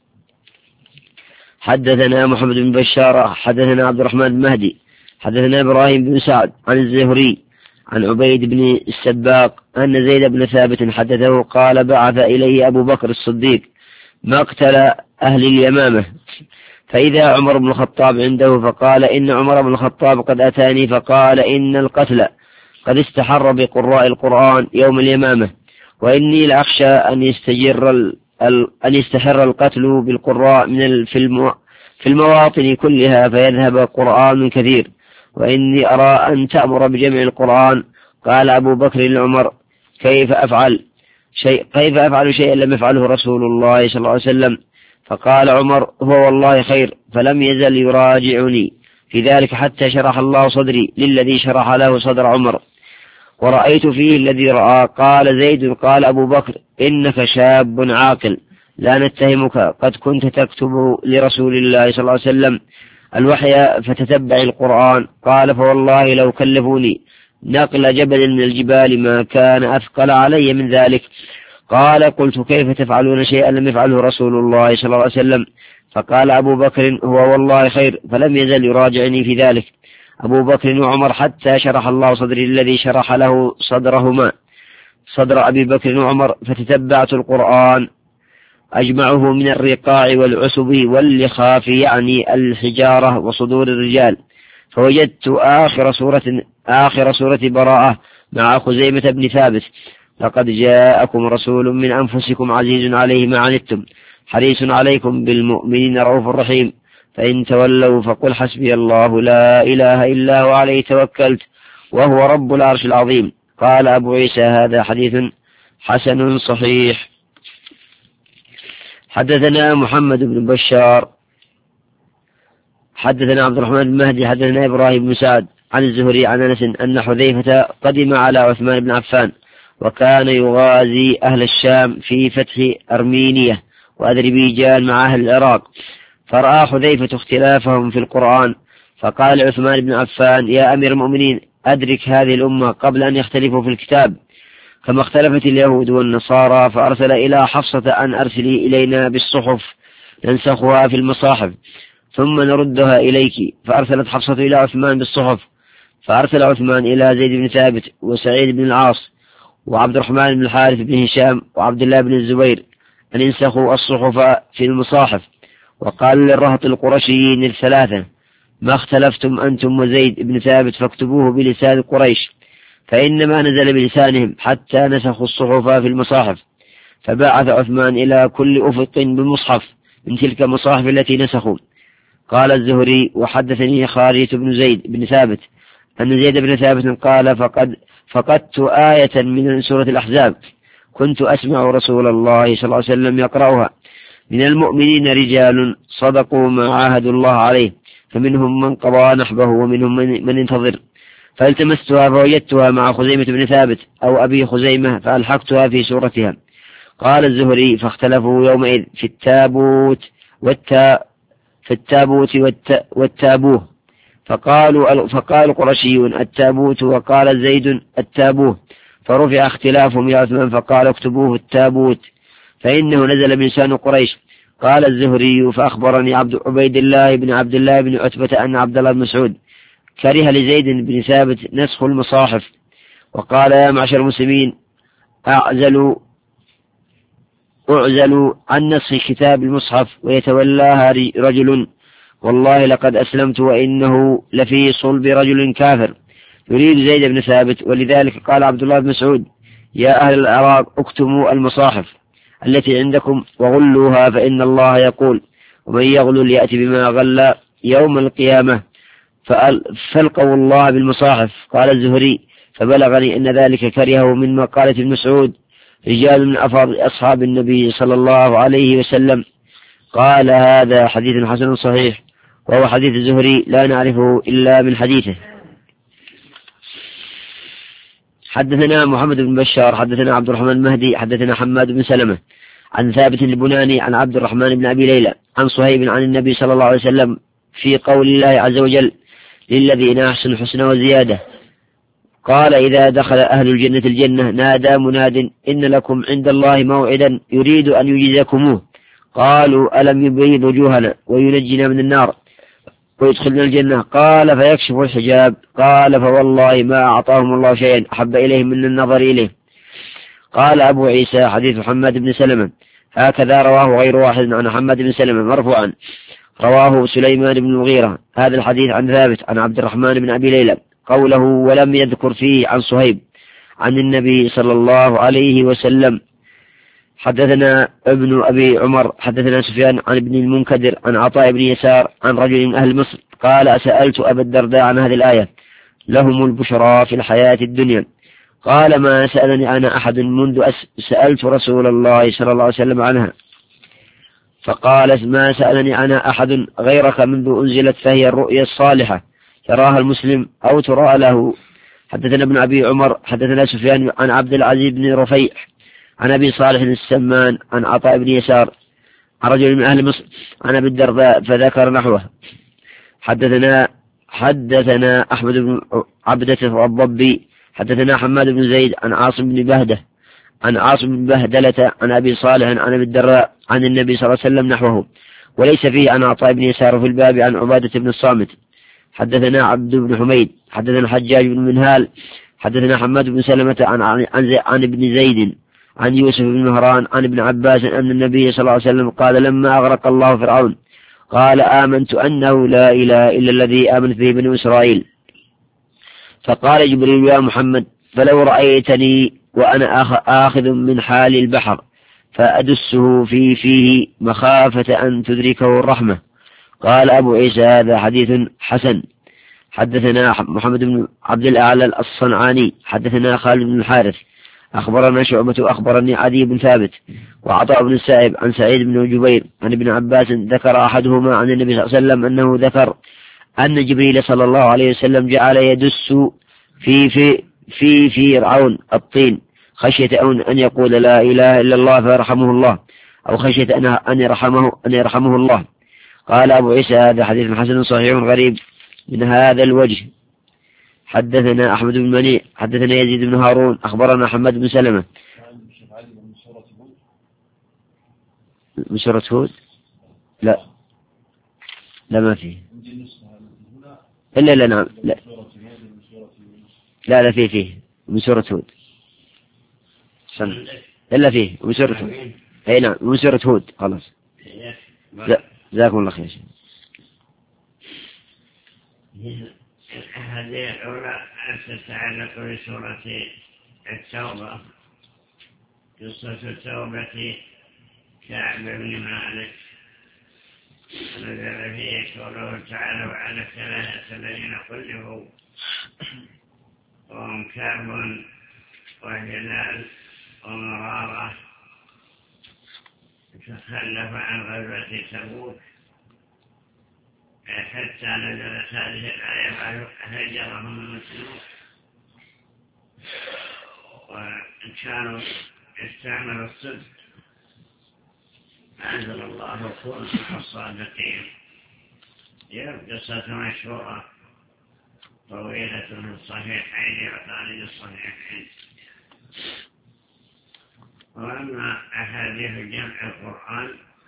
حدثنا محمد بن بشار حدثنا عبد الرحمن بن مهدي حدثنا إبراهيم بن سعد عن الزهري عن عبيد بن السباق أن زيد بن ثابت حدثه قال: بعث إليه أبو بكر الصديق مقتل أهل اليمامة، فإذا عمر بن الخطاب عنده، فقال: إن عمر بن الخطاب قد أتاني فقال: إن القتل قد استحر بقراء القرآن يوم اليمامة، وإني لأخشى أن يستجر ال... أن يستحر القتل بالقراء من في, المو... في المواطن كلها فيذهب قرآن كثير، وإني أرى أن تأمر بجمع القرآن. قال أبو بكر لعمر: كيف أفعل شيء كيف أفعل شيئا لم يفعله رسول الله صلى الله عليه وسلم؟ فقال عمر: هو والله خير، فلم يزل يراجعني في ذلك حتى شرح الله صدري للذي شرح له صدر عمر، ورأيت فيه الذي رأى. قال زيد: قال أبو بكر: إنك شاب عاقل لا نتهمك، قد كنت تكتب لرسول الله صلى الله عليه وسلم الوحي فتتبع القرآن. قال: فوالله لو كلفوني نقل جبل من الجبال ما كان أثقل علي من ذلك. قال: قلت: كيف تفعلون شيئا لم يفعله رسول الله صلى الله عليه وسلم؟ فقال أبو بكر: هو والله خير، فلم يزل يراجعني في ذلك أبو بكر وعمر حتى شرح الله صدري الذي شرح له صدرهما صدر أبي بكر وعمر، فتتبعت القرآن أجمعه من الرقاع والعسب واللخاف، يعني الحجارة وصدور الرجال، فوجدت آخر سورة آخر سورة براءة مع خزيمة بن ثابت: لقد جاءكم رسول من أنفسكم عزيز عليه ما عنتم حريص عليكم بالمؤمنين رؤوف رحيم. فإن تولوا فقل حسبي الله لا إله إلا هو عليه توكلت وهو رب العرش العظيم. قال أبو عيسى هذا حديث حسن صحيح. حدثنا محمد بن بشار حدثنا عبد الرحمن بن مهدي حدثنا إبراهيم بن سعد عن الزهري عن أنس أن حذيفة قدم على عثمان بن عفان وكان يغازي أهل الشام في فتح أرمينية وأذربيجان مع أهل العراق، فرأى حذيفة اختلافهم في القرآن فقال عثمان بن عفان يا أمير المؤمنين أدرك هذه الأمة قبل أن يختلفوا في الكتاب كما اختلفت اليهود والنصارى، فأرسل إلى حفصة أن أرسلي إلينا بالصحف ننسخها في المصاحف ثم نردها إليك، فأرسلت حفصة إلى عثمان بالصحف، فأرسل عثمان إلى زيد بن ثابت وسعيد بن العاص وعبد الرحمن بن الحارث بن هشام وعبد الله بن الزبير أن ينسخوا الصحف في المصاحف، وقال للرهط القرشيين الثلاثة ما اختلفتم أنتم وزيد بن ثابت فاكتبوه بلسان قريش فإنما نزل بلسانهم حتى نسخوا الصحف في المصاحف. فبعث عثمان إلى كل أفق بمصحف من تلك المصاحف التي نسخوا. قال الزهري وحدثني خارجة بن زيد بن ثابت أن زيد بن ثابت قال فقد فقدت آية من سورة الأحزاب كنت أسمع رسول الله صلى الله عليه وسلم يقرأها من المؤمنين رجال صدقوا ما عاهدوا الله عليه فمنهم من قضى نحبه ومنهم من, من انتظر، فالتمستها فوجدتها مع خزيمة بن ثابت أو أبي خزيمة فألحقتها في سورتها. قال الزهري فاختلفوا يومئذ في التابوت والتا في التابوت والت والتابوه، فقالوا فقال القرشيون التابوت وقال زيد التابوه، فرفع اختلافهم إلى عثمان فقال اكتبوه التابوت فإنه نزل بلسان قريش. قال الزهري فأخبرني عبد عبيد الله بن عبد الله بن عتبة أن عبد الله بن مسعود كره لزيد بن ثابت نسخ المصاحف وقال يا معشر المسلمين أعزلوا أعزلوا عن نسخ كتاب المصحف ويتولاها رجل والله لقد أسلمت وإنه لفي صلب رجل كافر يريد زيد بن ثابت. ولذلك قال عبد الله بن مسعود يا أهل العراق اكتموا المصاحف التي عندكم وغلوها فإن الله يقول ومن يغل يأتي بما غل يوم القيامة فالقوا الله بالمصاحف. قال الزهري فبلغني أن ذلك كرهه من مقالة ابن مسعود رجال من أفاضل أصحاب النبي صلى الله عليه وسلم. قال هذا حديث حسن صحيح وهو حديث الزهري لا نعرفه إلا من حديثه. حدثنا محمد بن بشار حدثنا عبد الرحمن المهدي حدثنا حماد بن سلمة عن ثابت البناني عن عبد الرحمن بن أبي ليلى عن صهيب عن النبي صلى الله عليه وسلم في قول الله عز وجل للذين أحسنوا الحسنى وزيادة. قال إذا دخل أهل الجنة الجنة نادى مناد إن لكم عند الله موعدا يريد أن يجزاكموه. قالوا ألم يبيض وجوهنا وينجنا من النار ويدخلنا الجنة؟ قال فيكشف الحجاب. قال فوالله ما أعطاهم الله شيئا أحب إليهم من النظر إليه. قال أبو عيسى حديث محمد بن سلمة هكذا رواه غير واحد عن محمد بن سلمة مرفوعا رواه سليمان بن المغيرة هذا الحديث عن ثابت عن عبد الرحمن بن أبي ليلى قوله ولم يذكر فيه عن صهيب عن النبي صلى الله عليه وسلم. حدثنا ابن أبي عمر حدثنا سفيان عن ابن المنكدر عن عطاء بن يسار عن رجل من أهل مصر قال سألت أبا الدرداء عن هذه الآية لهم البشرى في الحياة الدنيا. قال ما سألني أنا أحد منذ سألت رسول الله صلى الله عليه وسلم عنها. فقال ما سألني أنا أحد غيرك منذ أنزلت فهي الرؤيا الصالحة يراها المسلم أو ترى له. حدثنا ابن أبي عمر حدثنا سفيان عن عبد العزيز بن رفيع عن أبي صالح السمان عن عطاء بن يسار عن رجل من أهل مصر عن أبي الدرداء فذكر نحوه. حدثنا حدثنا أحمد بن عبدة الضبي حدثنا حماد بن زيد عن عاصم بن بهدة عن عاصم بن بهدلة عن أبي صالح عن أبي الدرداء عن النبي صلى الله عليه وسلم نحوه وليس فيه عن عطاء بن يسار في الباب عن عبادة بن الصامت. حدثنا عبد بن حميد حدثنا حجاج بن منهال حدثنا حماد بن سلمة عن عن, عن, عن ابن زيد عن يوسف بن مهران عن ابن عباس أن النبي صلى الله عليه وسلم قال لما أغرق الله فرعون قال آمنت أنه لا إله إلا الذي آمنت به بنو إسرائيل. فقال جبريل يا محمد فلو رأيتني وأنا آخذ من حال البحر فأدسه في فيه مخافة أن تدركه الرحمة. قال أبو عيسى هذا حديث حسن. حدثنا محمد بن عبد الأعلى الصنعاني حدثنا خالد بن الحارث أخبرنا شعبة أخبرني عدي بن ثابت وعطاء بن السائب عن سعيد بن جبير عن ابن عباس ذكر أحدهما عن النبي صلى الله عليه وسلم أنه ذكر أن جبريل صلى الله عليه وسلم جعل يدس في في في في فرعون الطين خشية أن يقول لا إله إلا الله فيرحمه الله، أو خشية أن يرحمه أن يرحمه الله. قال أبو عيسى هذا حديث حسن صحيح غريب من هذا الوجه. حدثنا أحمد بن منيع حدثنا يزيد بن هارون أخبرنا حماد بن سلمة من سورة هود. لا لا ما فيه إلا لا نعم لا لا, لا فيه فيه من سورة هود إلا فيه من سورة هود. أي نعم من سورة هود. خلاص جزاكم الله خير. هذه الأولى تتعلق بسورة التوبة، قصة التوبة كعب بن مالك نزل فيه قوله تعالى وعلى الثلاثة الذين خلفوا وهم كعب وهلال ومرارة تخلف عن غزوة تبوك حتى نزلت هذه الآية هجرهم المسلمون وكانوا استعملوا الصدق أنزل الله كونوا الصادقين. هي قصة مشهورة طويلة في الصحيحين وخارج الصحيحين. وأما أحاديث جمع القرآن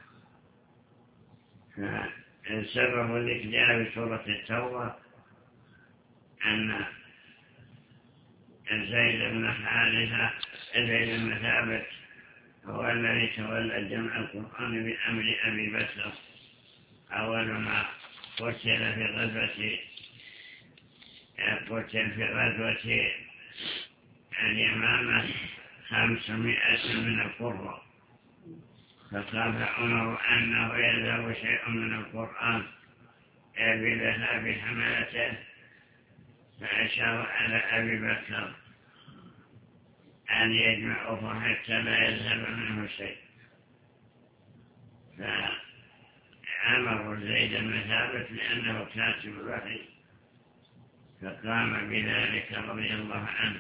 فسبب ذكرها بسورة التوبة أن زيد بن حارثة زيد بن ثابت هو الذي تولى جمع القرآن بأمر أبي بكر أول ما قتل في غزوة قتل في غزوة اليمامة خمسمائة من القراء، فقال عمر أنه يذهب شيء من القرآن بذهاب حملته، فأشار على أبي بكر أن يجمعه حتى لا يذهب منه شيء، فأمر زيد بن ثابت لأنه كاتب الوحي فقام بذلك رضي الله عنه.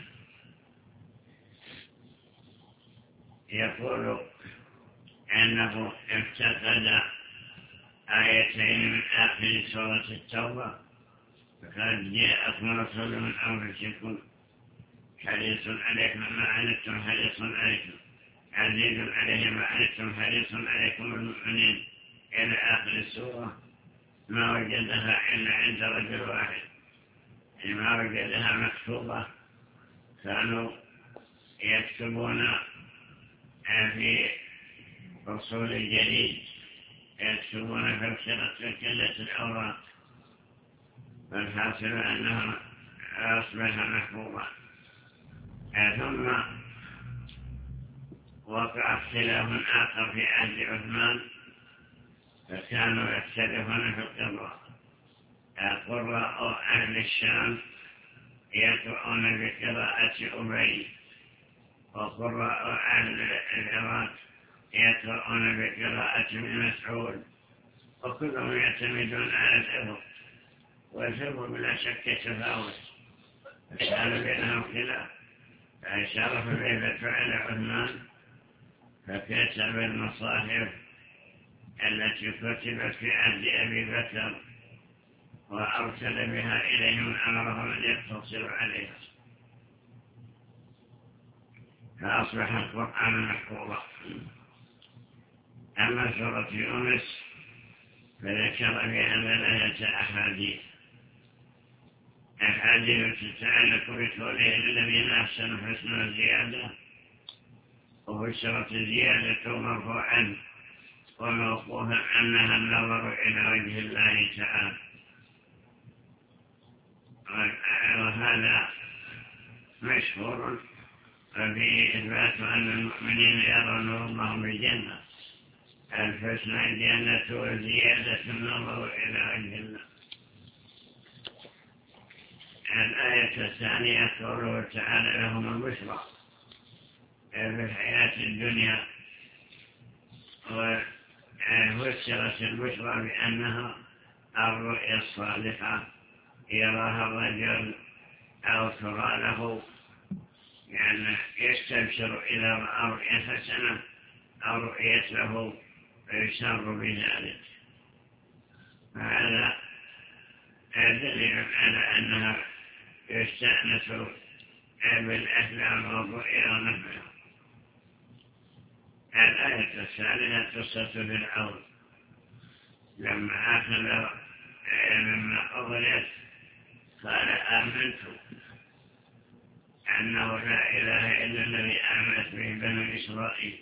يقول أنه افتقد آيتين من آخر سورة التوبة فقال جاءكم رسول من أنفسكم حريص عليكم ما عنتم حريص عليكم عزيز عليه ما عنتم حريص عليكم المؤمنين إلى آخر السورة، ما وجدها إلا عند رجل واحد، ما وجدها مكتوبة. كانوا يكتبون في فصول الجديد يكتبون في كلة الأوراق، فالحاصل أنه أصبح محفوظا. ثم وقع اختلاف آخر في عهد عثمان فكانوا يختلفون في القراء. قراء أهل الشام يقرؤون بقراءة أبي، وقراء أهل العراق يقرؤون بقراءة ابن مسعود، وكلهم يعتمدون على الحفظ، والحفظ بلا شك تفاوت، فكان بينهم خلاف. فأشار حذيفة على عثمان فكتب المصاحف التي كتبت في عهد أبي بكر وأرسل بها إليهم أمرهم أن يقتصروا عليها، فأصبح القرآن محفوظا. أما سورة يونس فذكر فيها ثلاثة أحاديث أحاديث تتعلق بقوله الذين أحسنوا حسن الزيادة، وفسرت الزيادة مرفوعا وموقوفا أنها النظر إلى وجه الله تعالى، وهذا مشهور ففيه إثبات أن المؤمنين يرون ربهم بالجنة، الحسنى الجنة وزيادة النظر إلى وجه الله. الآية الثانية قوله تعالى لهم البشرى في الحياة الدنيا، وفسرت البشرى بأنها الرؤيا الصالحة يراها الرجل أو ترى له، يعني يستبشر إذا رأى رؤيا حسنة أو رؤيت له فيسر بذلك. فهذا دليل على أنها يستأنس بالأحلام والرؤيا ونحوها. الآية الثالثة قصة فرعون لما أخذ مما أغلت قال آمنت أنه لا إله إلا الذي آمنت به بنو إسرائيل.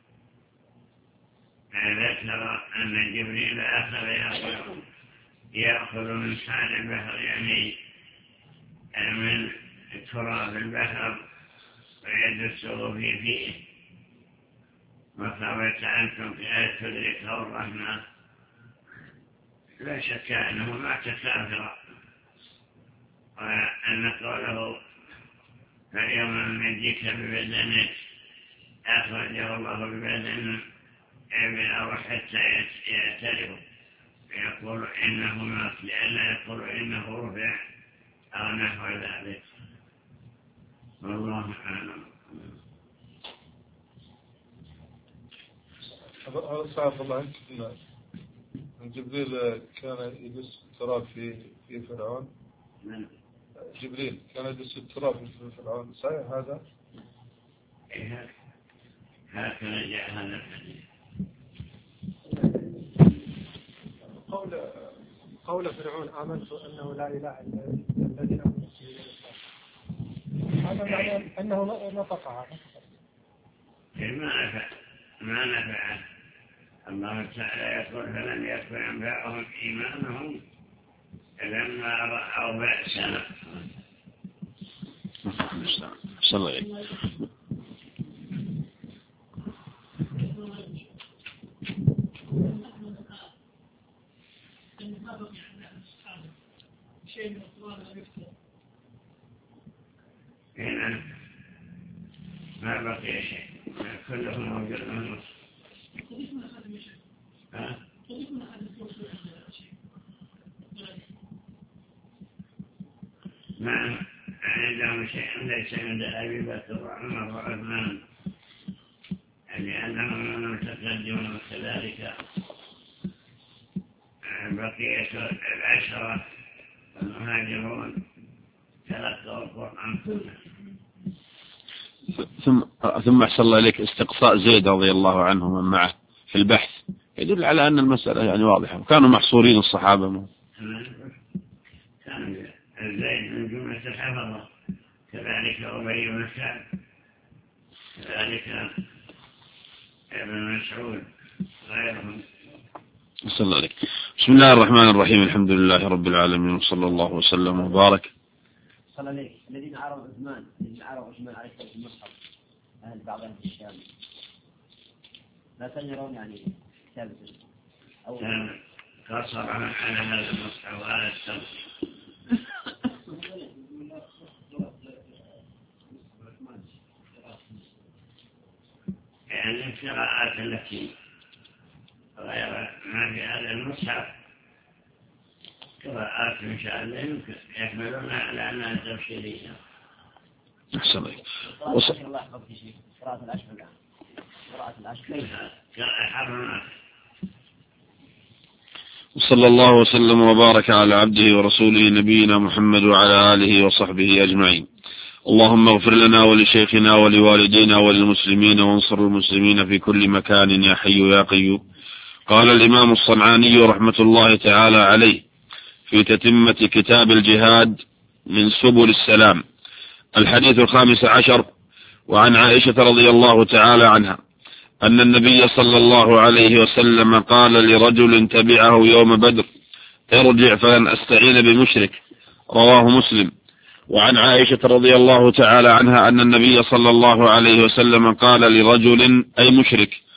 ذكر أن جبريل أخذ يأخذ يأخذ من سعر البحر، يعني من تراب البحر ويدسه في فيه، وثبت أنتم لا تدركه الرحمن. لا شك أنه ما تكافر، وأن قوله فاليوم ننجيك ببدنك أخرجه الله ببدن بالأرض حتى يعترف يقول إنه مات، لئلا يقول إنه رفع أو نحو ذلك. والله أعلم. هذا صعب الله عنك أن جبريل كان يدس التراب في في فرعون. جبريل كان يدس التراب في فرعون، صحيح هذا؟ إيه هكذا جاء هذا الحديث. قول قول فرعون آمنت أنه لا إله إلا الذي آمنت به، هذا معنى أنه نطق هذا. ما نفع ما نفع الله تعالى يقول فلم يكن ينفعهم إيمانهم لما رأوا بأسنا. صلى الله عليه هنا ما بقي شيء، كله موجود من النص. ما عندهم شيء ليس عند أبي بكر وعمر وعثمان، لأنهم متقدمون كذلك. بقية العشرة المهاجرون تلقوا القرآن كله. ثم ثم أحسن الله إليك استقصاء زيد رضي الله عنه من معه في البحث يدل على أن المسألة يعني واضحة، وكانوا محصورين الصحابة. كان زيد من جملة الحفظة، كذلك أبي بن كعب، كذلك ابن مسعود غيرهم. صلى الله عليك. بسم الله الرحمن الرحيم، الحمد لله رب العالمين، وصلى الله وسلم وبارك. صلى الله عليه. الذين عرضوا عثمان الذين عرضوا عثمان عليه في المصحف أهل بعض أهل الشام لا تنيرون يعني كتابة أو قصر على هذا المصحف وهذا التوصيل. يعني القراءات التي غير ما في هذا المصحف قراءات إن شاء الله يمكن يحملون على أنها تفسيرية. أحسن الله. الله يحفظك يا شيخ. قراءة العشر الآن. قراءة العشر. حرمات. وصلى الله وسلم وبارك على عبده ورسوله نبينا محمد وعلى آله وصحبه أجمعين. اللهم اغفر لنا ولشيخنا ولوالدينا وللمسلمين وانصر المسلمين في كل مكان يا حي يا قيوم. قال الإمام الصنعاني رحمة الله تعالى عليه في تتمة كتاب الجهاد من سبل السلام الحديث الخامس عشر: وعن عائشة رضي الله تعالى عنها أن النبي صلى الله عليه وسلم قال لرجل تبعه يوم بدر: ارجع فلن أستعين بمشرك. رواه مسلم. وعن عائشة رضي الله تعالى عنها أن النبي صلى الله عليه وسلم قال لرجل أي مشرك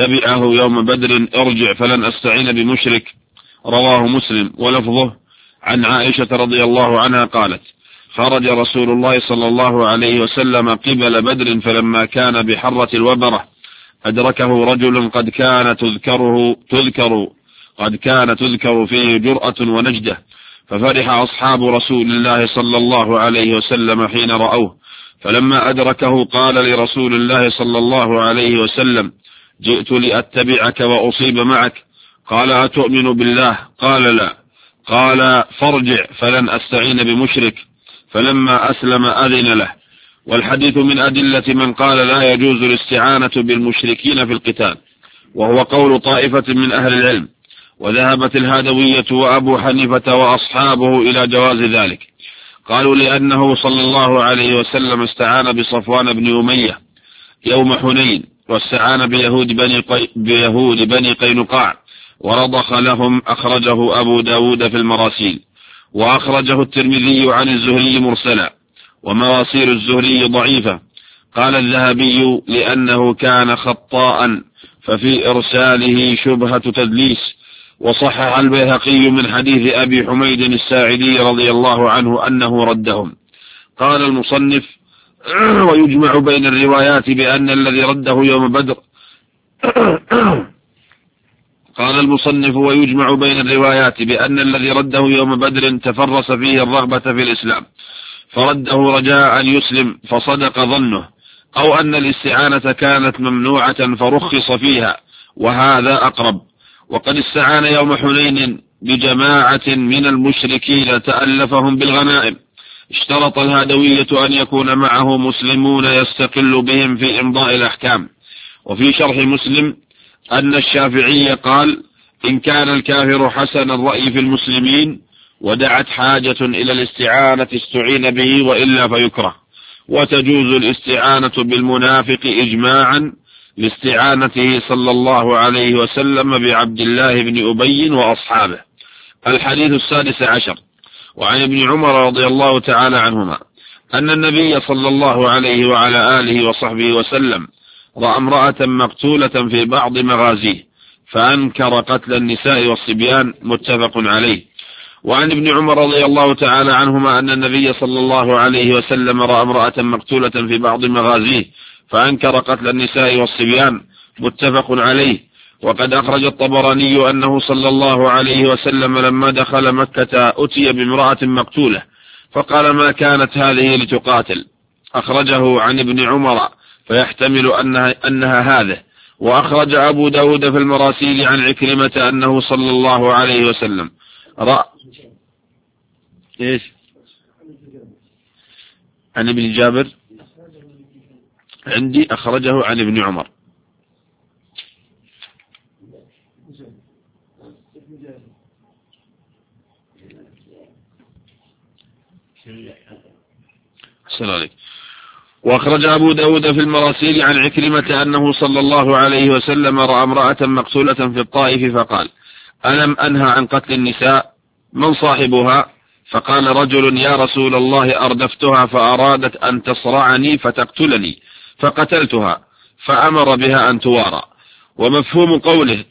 تبعه يوم بدر ارجع فلن أستعين بمشرك. رواه مسلم. ولفظه عن عائشة رضي الله عنها قالت: خرج رسول الله صلى الله عليه وسلم قبل بدر فلما كان بحرة الوبرة أدركه رجل قد كان تذكره تذكر قد كان تذكر فيه جرأة ونجدة، ففرح أصحاب رسول الله صلى الله عليه وسلم حين رأوه، فلما أدركه قال لرسول الله صلى الله عليه وسلم: جئت لأتبعك وأصيب معك. قال: أتؤمن بالله؟ قال: لا. قال: فارجع فلن أستعين بمشرك. فلما أسلم أذن له. والحديث من أدلة من قال لا يجوز الاستعانة بالمشركين في القتال، وهو قول طائفة من أهل العلم، وذهبت الهادوية وأبو حنيفة وأصحابه إلى جواز ذلك. قالوا لأنه صلى الله عليه وسلم استعان بصفوان بن أمية يوم حنين، واستعان بيهود بني, قي... بيهود بني قينقاع ورضخ لهم. أخرجه أبو داود في المراسيل، وأخرجه الترمذي عن الزهري مرسلا، ومراسيل الزهري ضعيفة. قال الذهبي: لأنه كان خطاء ففي إرساله شبهة تدليس. وصحح البيهقي من حديث أبي حميد الساعدي رضي الله عنه أنه ردهم. قال المصنف: ويجمع بين الروايات بأن الذي رده يوم بدر قال المصنف: ويجمع بين الروايات بأن الذي رده يوم بدر تفرس فيه الرغبة في الإسلام فرده رجاء أن يسلم فصدق ظنه، أو أن الاستعانة كانت ممنوعة فرخص فيها، وهذا أقرب. وقد استعان يوم حنين بجماعة من المشركين تألفهم بالغنائم. اشترط الهادوية أن يكون معه مسلمون يستقل بهم في إمضاء الأحكام. وفي شرح مسلم أن الشافعي قال: إن كان الكافر حسن الرأي في المسلمين ودعت حاجة إلى الاستعانة استعين به، وإلا فيكره. وتجوز الاستعانة بالمنافق إجماعا لاستعانته صلى الله عليه وسلم بعبد الله بن أبي وأصحابه. الحديث السادس عشر. وعن ابن عمر رضي الله تعالى عنهما أن النبي صلى الله عليه وعلى آله وصحبه وسلم رأى امرأة مقتولة في بعض مغازيه فأنكر قتل النساء والصبيان، متفق عليه. وعن ابن عمر رضي الله تعالى عنهما أن النبي صلى الله عليه وسلم رأى امرأة مقتولة في بعض مغازيه فأنكر قتل النساء والصبيان، متفق عليه. وقد أخرج الطبراني أنه صلى الله عليه وسلم لما دخل مكة أتي بامرأة مقتولة فقال: ما كانت هذه لتقاتل. أخرجه عن ابن عمر فيحتمل أنها, أنها هذه. وأخرج أبو داود في المراسيل عن عكرمة أنه صلى الله عليه وسلم رأى إيش عن ابن جابر عندي أخرجه عن ابن عمر. السلام عليكم. وأخرج أبو داود في المراسيل عن عكرمة أنه صلى الله عليه وسلم رأى امرأة مقتولة في الطائف فقال: ألم أنهى عن قتل النساء؟ من صاحبها؟ فقال رجل: يا رسول الله، أردفتها فأرادت أن تصرعني فتقتلني فقتلتها، فأمر بها أن توارى. ومفهوم قوله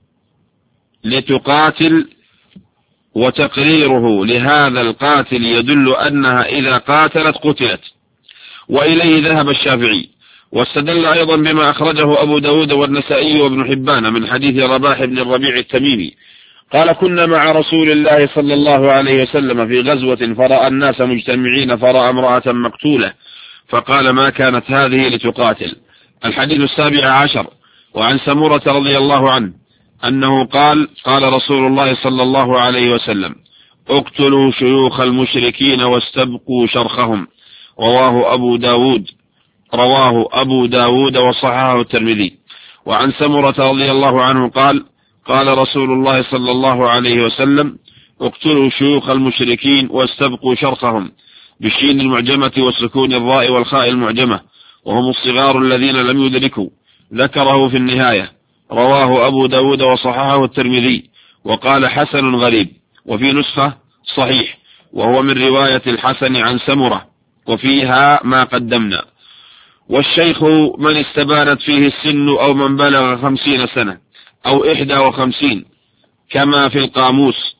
لتقاتل وتقريره لهذا القاتل يدل أنها إذا قاتلت قتلت، وإليه ذهب الشافعي. واستدل أيضا بما أخرجه أبو داود والنسائي وابن حبان من حديث رباح بن الربيع التميمي قال: كنا مع رسول الله صلى الله عليه وسلم في غزوة فرأى الناس مجتمعين فرأى امرأة مقتولة فقال: ما كانت هذه لتقاتل. الحديث السابع عشر. وعن سمرة رضي الله عنه أنه قال: قال رسول الله صلى الله عليه وسلم: اقتلوا شيوخ المشركين واستبقوا شرخهم. رواه أبو داود رواه أبو داود وصححه الترمذي. وعن سمرة رضي الله عنه قال: قال رسول الله صلى الله عليه وسلم: اقتلوا شيوخ المشركين واستبقوا شرخهم، بالشين المعجمة والسكون الراء والخاء المعجمة، وهم الصغار الذين لم يدركوا. ذكره في النهاية. رواه أبو داود وصححه الترمذي وقال: حسن غريب. وفي نسخة صحيح، وهو من رواية الحسن عن سمرة، وفيها ما قدمنا. والشيخ من استبانت فيه السن أو من بلغ خمسين سنة أو إحدى وخمسين كما في القاموس.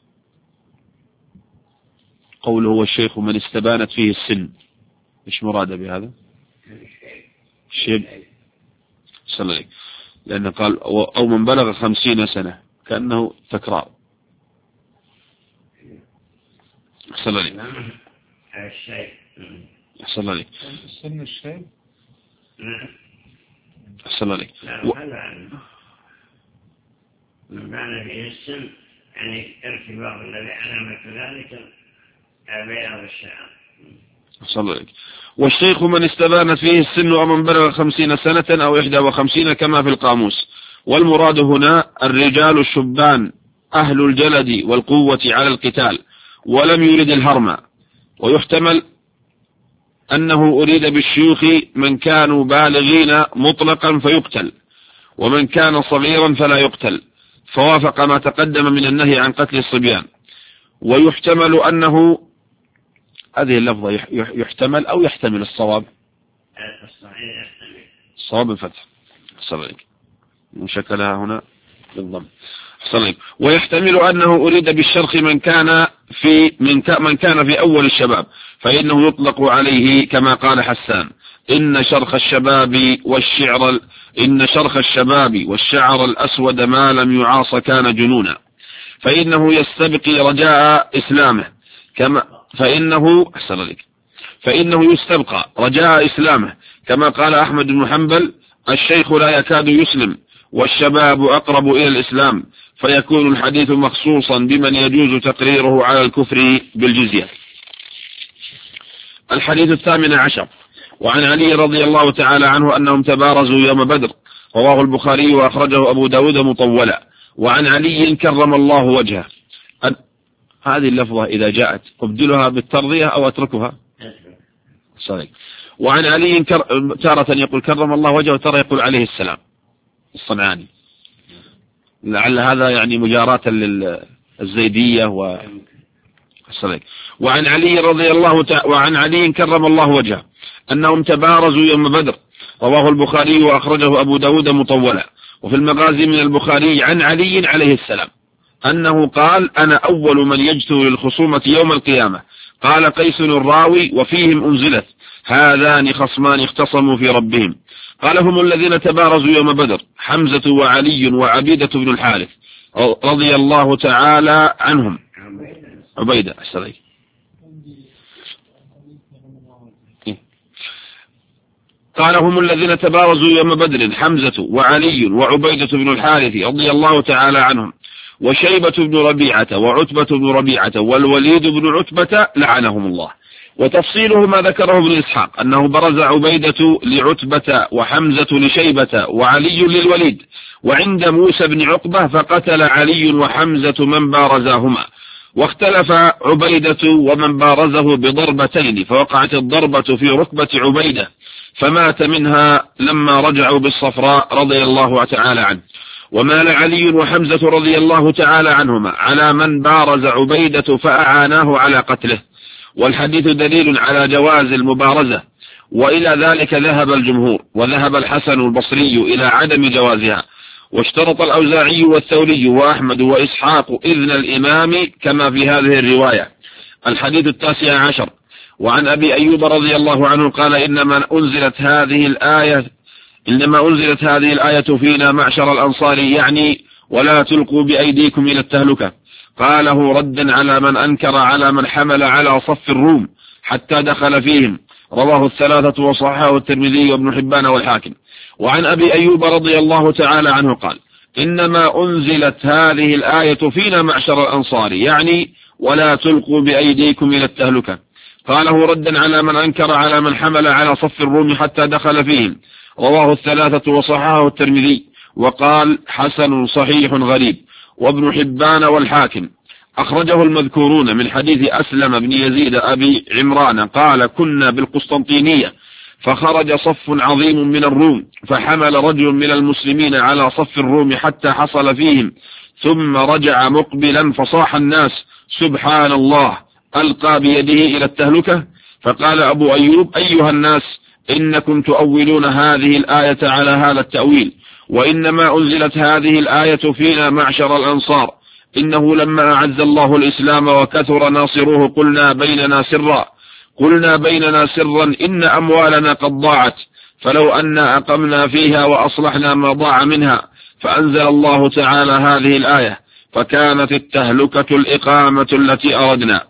قوله والشيخ من استبانت فيه السن، إيش مراد بهذا؟ الشيب صلى الله عليه، لأنه قال أو من بلغ خمسين سنة كأنه تكرار. صلى الله عليه الشيء صلى الله عليه السن الشيء صلى الله عليه و... من بان فيه السن يعني ارتباط الذي علامة ذلك بياض الشعر. صلى الله عليه. والشيخ من استبانت فيه السن أو من بلغ خمسين سنة أو إحدى وخمسين كما في القاموس. والمراد هنا الرجال الشبان أهل الجلد والقوة على القتال ولم يرد الهرم. ويحتمل أنه أريد بالشيوخ من كانوا بالغين مطلقا فيقتل، ومن كان صغيرا فلا يقتل، فوافق ما تقدم من النهي عن قتل الصبيان. ويحتمل أنه، هذه اللفظة يحتمل أو يحتمل الصواب؟ الصواب الفتح. صليك مشكلها هنا بالضم. صليك. ويحتمل أنه أريد بالشرخ من كان في من, من كان في أول الشباب، فإنه يطلق عليه كما قال حسان إن شرخ الشباب والشعر إن شرخ الشباب والشعر الأسود ما لم يعاص كان جنونا، فإنه يستبقي رجاء إسلامه كما فإنه أحسن لك فإنه يستبقى رجاء إسلامه كما قال أحمد بن حنبل الشيخ لا يكاد يسلم والشباب أقرب إلى الإسلام، فيكون الحديث مخصوصا بمن يجوز تقريره على الكفر بالجزية. الحديث الثامن عشر. وعن علي رضي الله تعالى عنه أنهم تبارزوا يوم بدر، رواه البخاري وأخرجه أبو داود مطولا. وعن علي كرم الله وجهه. هذه اللفظة إذا جاءت أبدلها بالترضية أو أتركها؟ صحيح. وعن علي كر... تارة يقول كرم الله وجهه وتارة يقول عليه السلام الصنعاني، لعل هذا يعني مجاراة للزيدية و صحيح. وعن علي رضي الله تعالى وعن علي كرم الله وجهه أنهم تبارزوا يوم بدر، رواه البخاري وأخرجه أبو داود مطولا. وفي المغازي من البخاري عن علي عليه السلام أنه قال أنا أول من يجتو للخصومة يوم القيامة. قال قيس الراوي وفيهم أنزلت هذان خصمان اختصموا في ربهم. قال هم الذين تبارزوا يوم بدر حمزة وعلي وعبيدة بن الحارث رضي الله تعالى عنهم. عبيدة السلام. قال هم الذين تبارزوا يوم بدر حمزة وعلي وعبيدة بن الحارث رضي الله تعالى عنهم وشيبة بن ربيعة وعتبة بن ربيعة والوليد بن عتبة لعنهم الله. وتفصيله ما ذكره ابن إسحاق أنه برز عبيدة لعتبة وحمزة لشيبة وعلي للوليد، وعند موسى بن عقبة فقتل علي وحمزة من بارزاهما. واختلف عبيدة ومن بارزه بضربتين، فوقعت الضربة في ركبة عبيدة فمات منها لما رجعوا بالصفراء رضي الله تعالى عنه. ومال علي وحمزة رضي الله تعالى عنهما على من بارز عبيدة فأعاناه على قتله، والحديث دليل على جواز المبارزة، وإلى ذلك ذهب الجمهور، وذهب الحسن البصري إلى عدم جوازها. واشترط الأوزاعي والثوري وأحمد وإسحاق إذن الإمام كما في هذه الرواية. الحديث التاسع عشر. وعن أبي أيوب رضي الله عنه قال إنما أنزلت هذه الآية إنما أنزلت هذه الآية فينا معشر الأنصار، يعني ولا تلقوا بأيديكم إلى التهلكة. قاله ردا على من أنكر على من حمل على صف الروم حتى دخل فيهم، رواه الثلاثة وصححه الترمذي وابن حبان والحاكم. وعن أبي أيوب رضي الله تعالى عنه قال إنما أنزلت هذه الآية فينا معشر الأنصار، يعني ولا تلقوا بأيديكم إلى التهلكة. قاله ردا على من أنكر على من حمل على صف الروم حتى دخل فيهم، رواه الثلاثة وصححه الترمذي وقال حسن صحيح غريب. وابن حبان والحاكم أخرجه المذكورون من حديث أسلم بن يزيد أبي عمران قال كنا بالقسطنطينية فخرج صف عظيم من الروم فحمل رجل من المسلمين على صف الروم حتى حصل فيهم، ثم رجع مقبلا فصاح الناس سبحان الله ألقى بيده إلى التهلكة. فقال أبو أيوب أيها الناس إنكم تؤولون هذه الآية على هذا التأويل، وإنما أنزلت هذه الآية فينا معشر الأنصار. إنه لما أعز الله الإسلام وكثر ناصروه قلنا بيننا سرا قلنا بيننا سرا إن أموالنا قد ضاعت، فلو أن أقمنا فيها وأصلحنا ما ضاع منها. فأنزل الله تعالى هذه الآية، فكانت التهلكة الإقامة التي أردنا.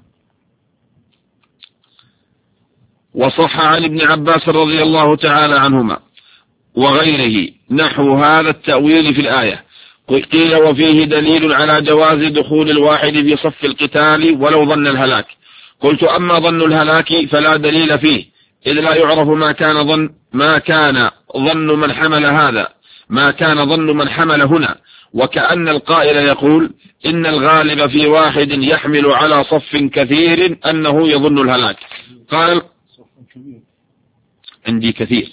وصح عن ابن عباس رضي الله تعالى عنهما وغيره نحو هذا التأويل في الآية. قيل وفيه دليل على جواز دخول الواحد في صف القتال ولو ظن الهلاك. قلت أما ظن الهلاك فلا دليل فيه، إذ لا يعرف ما كان ظن ما كان ظن من حمل هذا ما كان ظن من حمل هنا، وكأن القائل يقول إن الغالب في واحد يحمل على صف كثير أنه يظن الهلاك. قال عندي كثير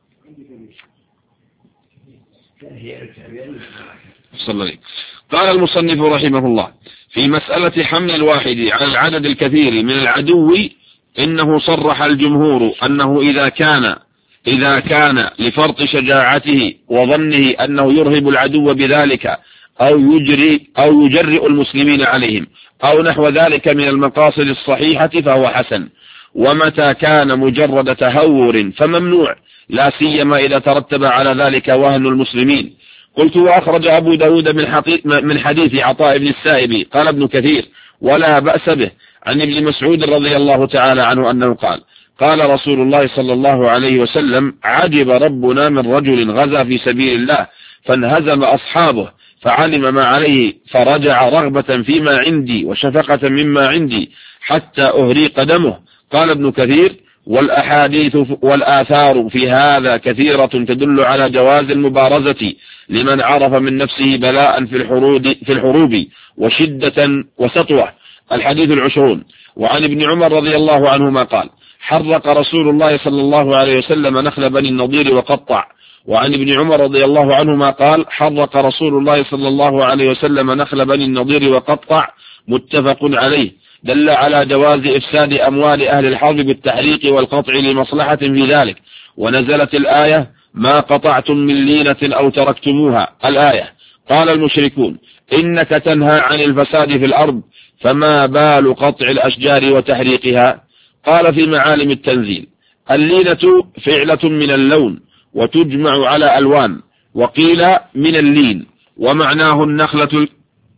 صلى الله. قال المصنف رحمه الله في مسألة حمل الواحد على العدد الكثير من العدو، إنه صرح الجمهور أنه إذا كان إذا كان لفرط شجاعته وظنه أنه يرهب العدو بذلك أو يجري أو يجرئ المسلمين عليهم أو نحو ذلك من المقاصد الصحيحة فهو حسن. ومتى كان مجرد تهور فممنوع، لا سيما إذا ترتب على ذلك وهن المسلمين. قلت وأخرج أبو داود من حديث عطاء بن السائب قال ابن كثير ولا بأس به عن ابن مسعود رضي الله تعالى عنه أنه قال قال رسول الله صلى الله عليه وسلم عجب ربنا من رجل غزا في سبيل الله فانهزم أصحابه فعلم ما عليه فرجع رغبة فيما عندي وشفقة مما عندي حتى أهريق دمه. قال ابن كثير والأحاديث والآثار في هذا كثيرة تدل على جواز المبارزة لمن عرف من نفسه بلاء في الحروب, في الحروب وشدة وسطوة. الحديث العشرون. وعن ابن عمر رضي الله عنهما قال حرق رسول الله صلى الله عليه وسلم نخل بني النضير وقطع. وعن ابن عمر رضي الله عنهما قال حرق رسول الله صلى الله عليه وسلم نخل بني النضير وقطع، متفق عليه. دل على جواز إفساد أموال أهل الحرب بالتحريق والقطع لمصلحة في ذلك. ونزلت الآية ما قطعتم من لينة أو تركتموها الآية. قال المشركون إنك تنهى عن الفساد في الأرض فما بال قطع الأشجار وتحريقها. قال في معالم التنزيل اللينة فعلة من اللون وتجمع على ألوان، وقيل من اللين ومعناه النخلة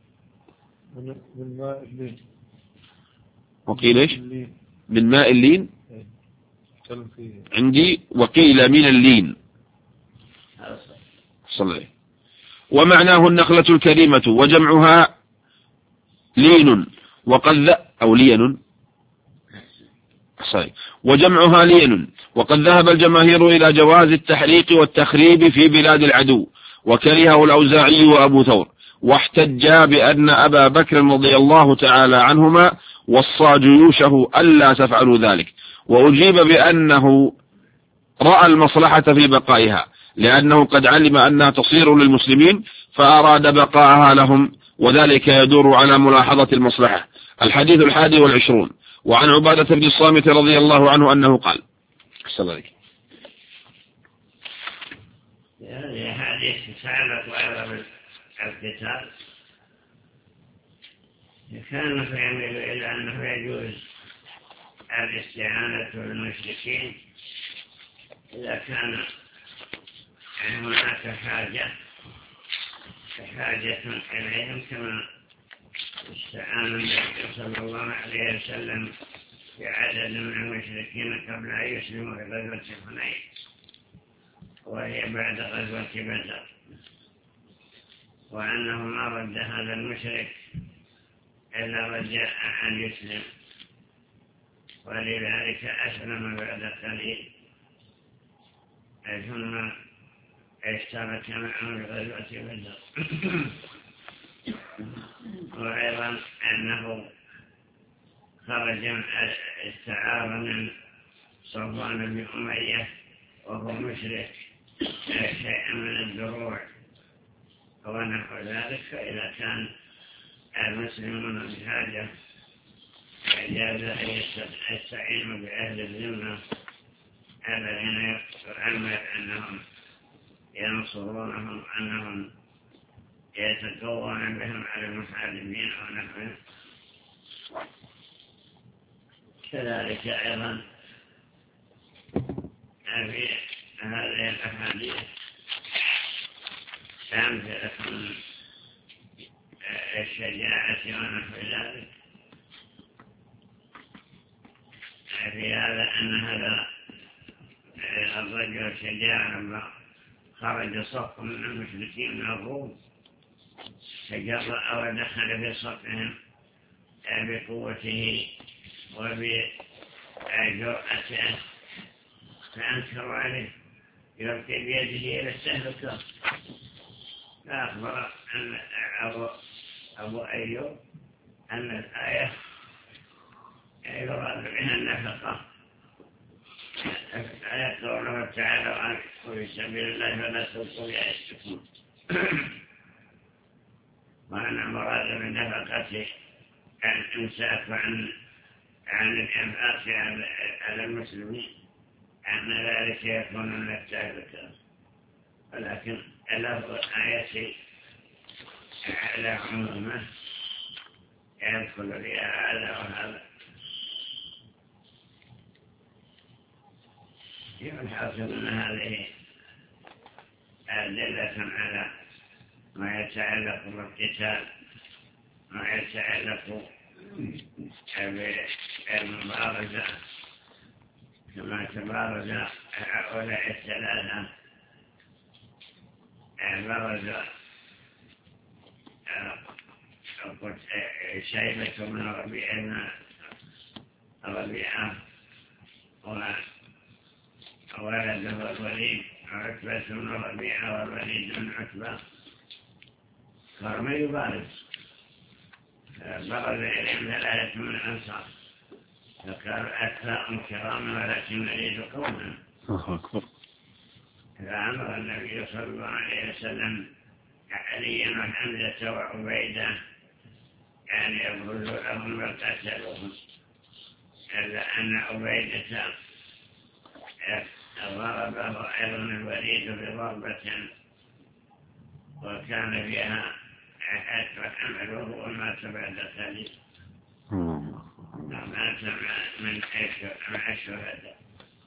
وقيل إيش من ماء اللين عندي وقيل من اللين صلى. ومعناه النخلة الكريمة وجمعها لين وقد أو لين صحيح وجمعها لين. وقد ذهب الجماهير إلى جواز التحريق والتخريب في بلاد العدو، وكرهه الأوزاعي وأبو ثور، واحتج بأن أبا بكر رضي الله تعالى عنهما وصى جيوشه ألا تفعلوا ذلك، وأجيب بأنه رأى المصلحة في بقائها لأنه قد علم أنها تصير للمسلمين فأراد بقاءها لهم، وذلك يدور على ملاحظة المصلحة. الحديث الحادي والعشرون. وعن عبادة بن الصامت رضي الله عنه أنه قال صلى الله هذه حديث تتعلق أيضا بالقتال، كان يميل إلى أنه يجوز الاستعانة بالمشركين إذا كان هناك حاجة حاجة إليهم، كما استعان النبي صلى الله عليه وسلم بعدد من المشركين قبل أن يسلموا في غزوة حنين، وهي بعد غزوة بدر، وأنه ما رد هذا المشرك إلا رجاء أن يسلم، ولذلك أسلم بعد قليل ثم اشترك معهم في غزوة بدر. وأيضا أنه خرج استعار من صفوان بن أمية وهو مشرك شيئا من الدروع ونحو ذلك، فإذا كان المسلمون بحاجة فجاز أن يستعينوا بأهل الذمة الذين يؤمر أنهم ينصرونهم أنهم يتقوون بهم على المحاربين ونحن كذلك أيضا في هذه الأحاديث أمثلة الشجاعة ونحو ذلك في هذا أن هذا الرجل شجاع لما خرج صف من المشركين من الروم تجرأ ودخل في صفهم بقوته وبجرأته فأنكروا عليه يلقي بيده إلى التهلكة فأخبر أن أبو, أبو أيوب أن الآية يراد بها النفقة آية قوله تعالى وأنفقوا في سبيل الله فلا تلقوا بأيديكم وأن المراد بالنفقة عن الإمساك وعن عن الإنفاق على المسلمين أن ذلك يكون من التهلكة ولكن اللفظ الآية على عمومه يدخل فيها هذا وهذا يحاصل أن هذه أدلة على ما يتعلق بالقتال ما يتعلق بالمبارزة كما تبارز هؤلاء الثلاثة برز شيبة من ربيعنا ربيعة وولده الوليد عتبة من ربيعة والوليد من عتبة صار يبارز برز إليهم ثلاثة من الأنصار فقالوا أكثر كراما ولكن نريد قوما فأمر النبي صلى الله عليه وسلم عليا وحمزة وعبيدة يعني يبرزوا لهم وقتلوهم إلا أن عبيدة ضربه أيضا الوليد بضربة وكان فيها حتى حمله ومات بعد ذلك مات من مع الشهداء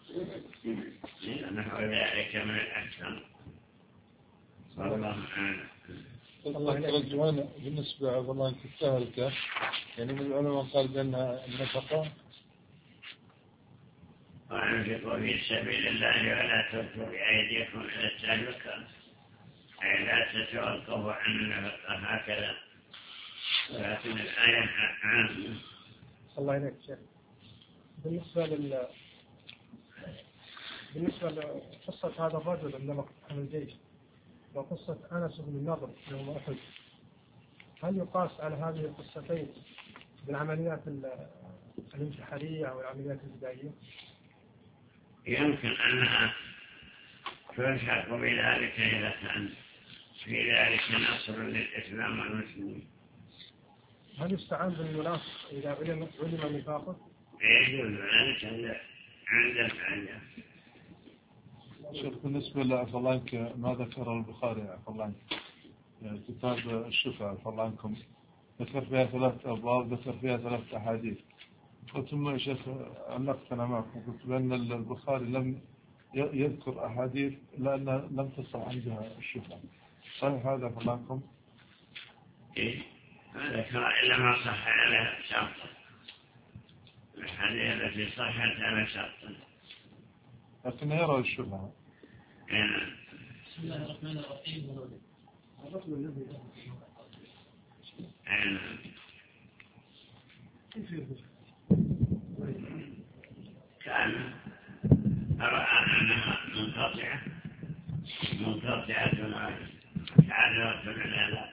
نحو ذلك من الأحسن والله أعلم. الله يرجعون بالنسبة والله التهلكة يعني من العلماء قال بأنها النفقة وأنفقوا في سبيل الله ولا تلقوا بأيديكم إلى التهلكة أي لا تتوقفوا عن النفقة هكذا ولكن الآية عامة. الله يليك شيخ. بالنسبة لل بالنسبة لقصة هذا الرجل عندما قتل الجيش وقصة أنس بن النضر يوم أحد هل يقاس على هذه القصتين بالعمليات الانتحارية أو العمليات الفدائية؟ يمكن أنها تلحق بذلك إذا كان في ذلك نصر للإسلام والمسلمين. هل يستعان بالمنافق إذا علم علم نفاقه؟ يجوز ذلك عند الحاجة. شوف بالنسبة لعفو الله عنك ما ذكر البخاري عفو الله عنك يعني كتاب الشفاء عفو الله عنكم ذكر فيها ثلاث أبواب ذكر فيها ثلاث أحاديث قلت ثم يا شيخ علقت أنا معكم قلت بأن البخاري لم يذكر أحاديث لأن لم تصح عندها الشفاء صحيح هذا عفو الله عنكم؟ إيه ذكر إلا ما صح على شرط الحديث التي صحت على شرط لكن يرى الشبهة. بسم الله الرحمن الرحيم. الرجل الذي كان رأى أنها منقطعة منقطعة عادة العلاج.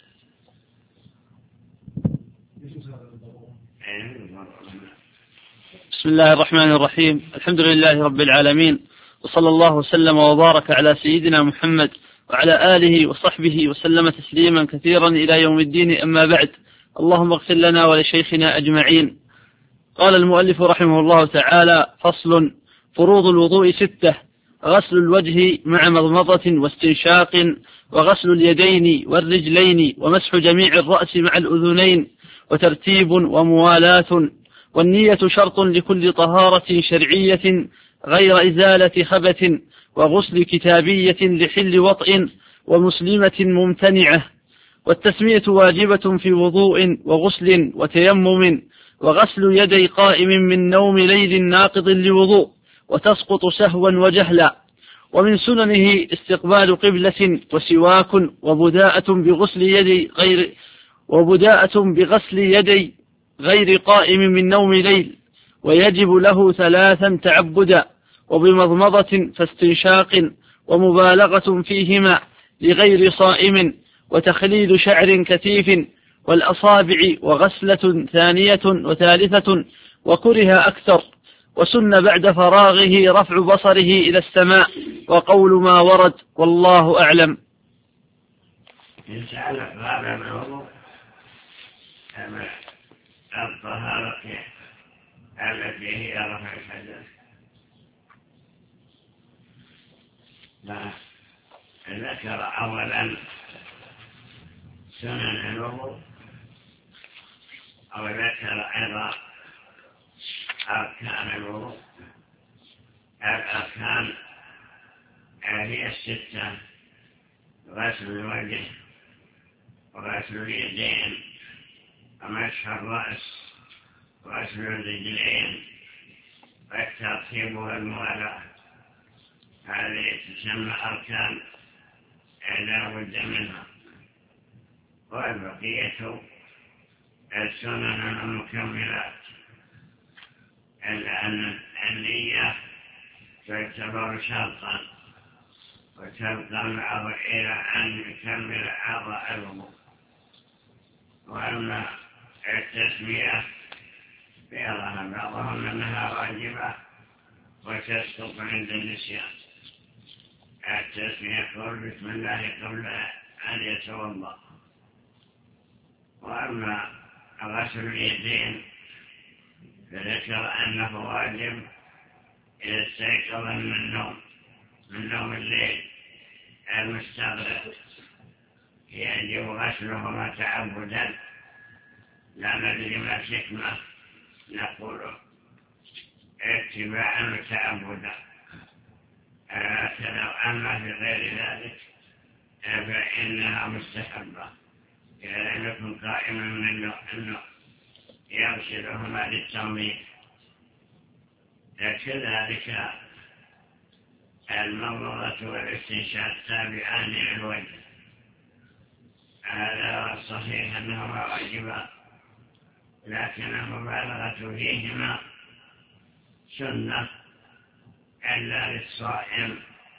بسم الله الرحمن الرحيم. الحمد لله رب العالمين وصلى الله وسلم وبارك على سيدنا محمد وعلى آله وصحبه وسلم تسليما كثيرا إلى يوم الدين. أما بعد، اللهم اغفر لنا ولشيخنا أجمعين. قال المؤلف رحمه الله تعالى: فصل: فروض الوضوء ستة: غسل الوجه مع مضمضة واستنشاق، وغسل اليدين والرجلين، ومسح جميع الرأس مع الأذنين، وترتيب وموالاة. والنية شرط لكل طهارة شرعية غير إزالة خبث، وغسل كتابية لحل وطئ، ومسلمة ممتنعة. والتسمية واجبة في وضوء وغسل وتيمم، وغسل يدي قائم من نوم ليل ناقض لوضوء، وتسقط سهوا وجهلا. ومن سننه استقبال قبلة، وسواك، وبداءة بغسل يدي غير وبداءة بغسل يدي غير قائم من نوم ليل، ويجب له ثلاثا تعبدا، وبمضمضة فاستنشاق، ومبالغة فيهما لغير صائم، وتخليل شعر كثيف والأصابع، وغسلة ثانية وثالثة، وكره أكثر. وسن بعد فراغه رفع بصره إلى السماء، وقول ما ورد، والله أعلم. إن سألت باب الوضوء الطهارة التي هي رفع الحدث، ذكر أولا سنن الوضوء، أو ذكر أيضا أركان الوضوء. الأركان هي الستة: غسل الوجه، وغسل اليدين، ومسح الرأس، وغسل الرجلين، والترتيب والموالاة. هذه تسمى أركان لا بد منها. والبقية السنن المكملات، إلا أن النية تعتبر شرطا، وتبقى معه إلى أن يكمل أعضاء الوضوء. وأما التسمية فيرى بعضهم أنها واجبة وتسقط عند النسيان. التسمية يقول بسم الله قبل أن يتوضأ. وأما غسل اليدين فذكر أنه واجب إذا استيقظ من النوم من نوم الليل المستغرق، يجب غسلهما تعبدا، لا ندري ما الحكمة، نقول اتباعا وتعبدا. أما في غير ذلك فإنها مستحبة، إذا لم يكن قائما من النوم يغسلهما للتنظيف. كذلك المضمضة والاستنشاق تابعان للوجه، هذا الصحيح أنهما واجبان، لكن المبالغة فيهما سنة إلا للصائم،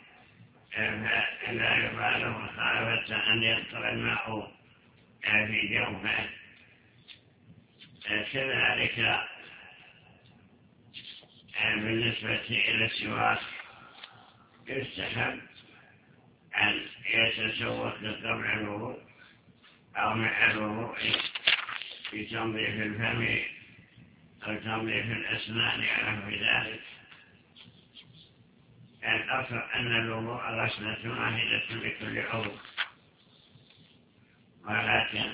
لا يبالغ مخافة أن يدخل الماء في جوفه. كذلك بالنسبة إلى السواك يستحب أن يتسوق قبل الوضوء أو مع الوضوء في تنظيف الفم أو تنظيف الأسنان على في ذلك. الأصل أن الوضوء غسلة واحدة لكل عضو، ولكن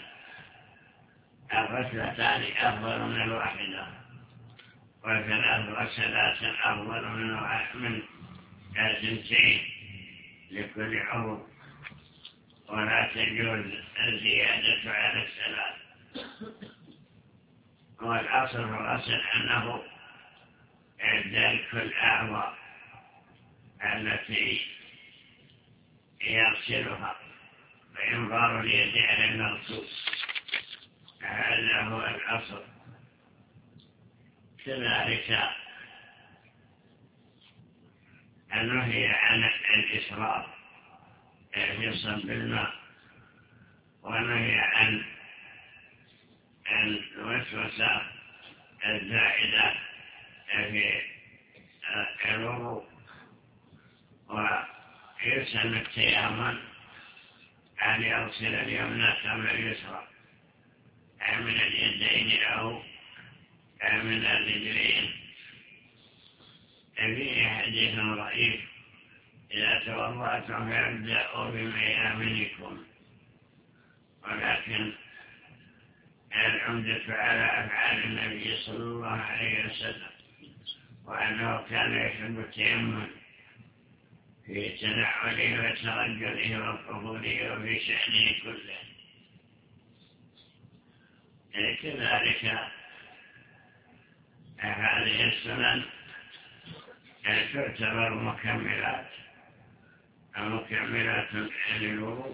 الغسلتان أفضل من الواحدة، وثلاث غسلات أفضل من الثنتين لكل عضو، ولا تجوز الزيادة على الثلاث. والأصل في الغسل أنه دلك الأعضاء التي يغسلها وينظر اليد على المغسول، هذا هو الأصل. كذلك النهي عن الإسراف في صب الماء، ونهي عن الوسوسة الزائدة في الوضوء. ويسن التيامن أن يغسل اليمنى كما اليسرى من اليدين أو من الرجلين. فيه حديث ضعيف إذا توضأتم فابدأوا بميامنكم، ولكن العمدة على أفعال النبي صلى الله عليه وسلم، وأنه كان يحب التيمم في تنعله وترجله وقبوله وفي شأنه كله. كذلك هذه السنن تعتبر مكملات مكملات للوضوء،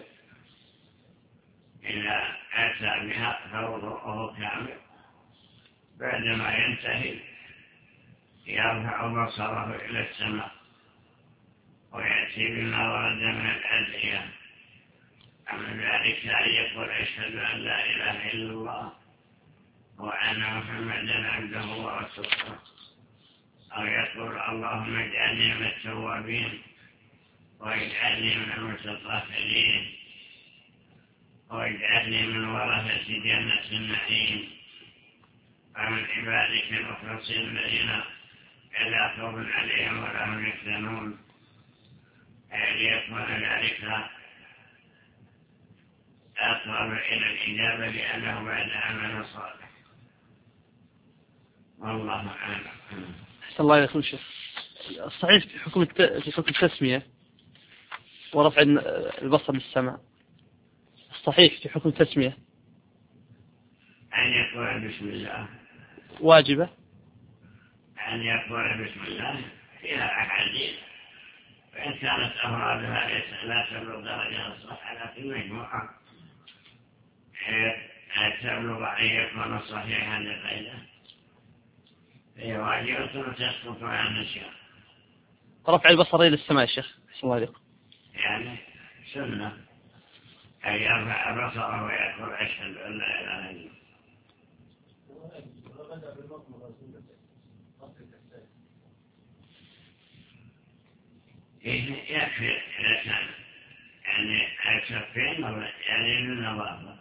إذا أتى بها فوضوءه كامل، بعدما ينتهي يرفع بصره إلى السماء ويأتي بما ورد من الأدعية. أما ذلك أن يقول أشهد أن لا إله إلا الله وأن محمدا عبده ورسوله، أو يقول اللهم اجعلني من التوابين واجعلني من المتطهرين واجعلني من ورثة جنة النعيم ومن عبادك المخلصين الذين لا خوف عليهم ولا هم يحزنون، ليكون ذلك أقرب إلى الإجابة لأنه بعد عمل صالح. والله أعلم. أحسن الله إليكم شيخ. الصحيح في حكم في حكم التسمية ورفع البصر للسماء، الصحيح في حكم التسمية أن يقول بسم الله واجبة، أن يقول بسم الله فيها أحاديث، وإن كانت أفرادها لا تبلغ درجة الصحة، لكن مجموعة تبلغ أن يكون صحيحا لغيره، فهي واجبة وتسقط عن الشيء. رفع البصر إلى السماء يا شيخ أحسن الله إليكم، يعني سنة أن يرفع بصره ويقول أشهد أن لا إله إلا الله. يكفي إذا كان يعني الشفين يعني للنظافة.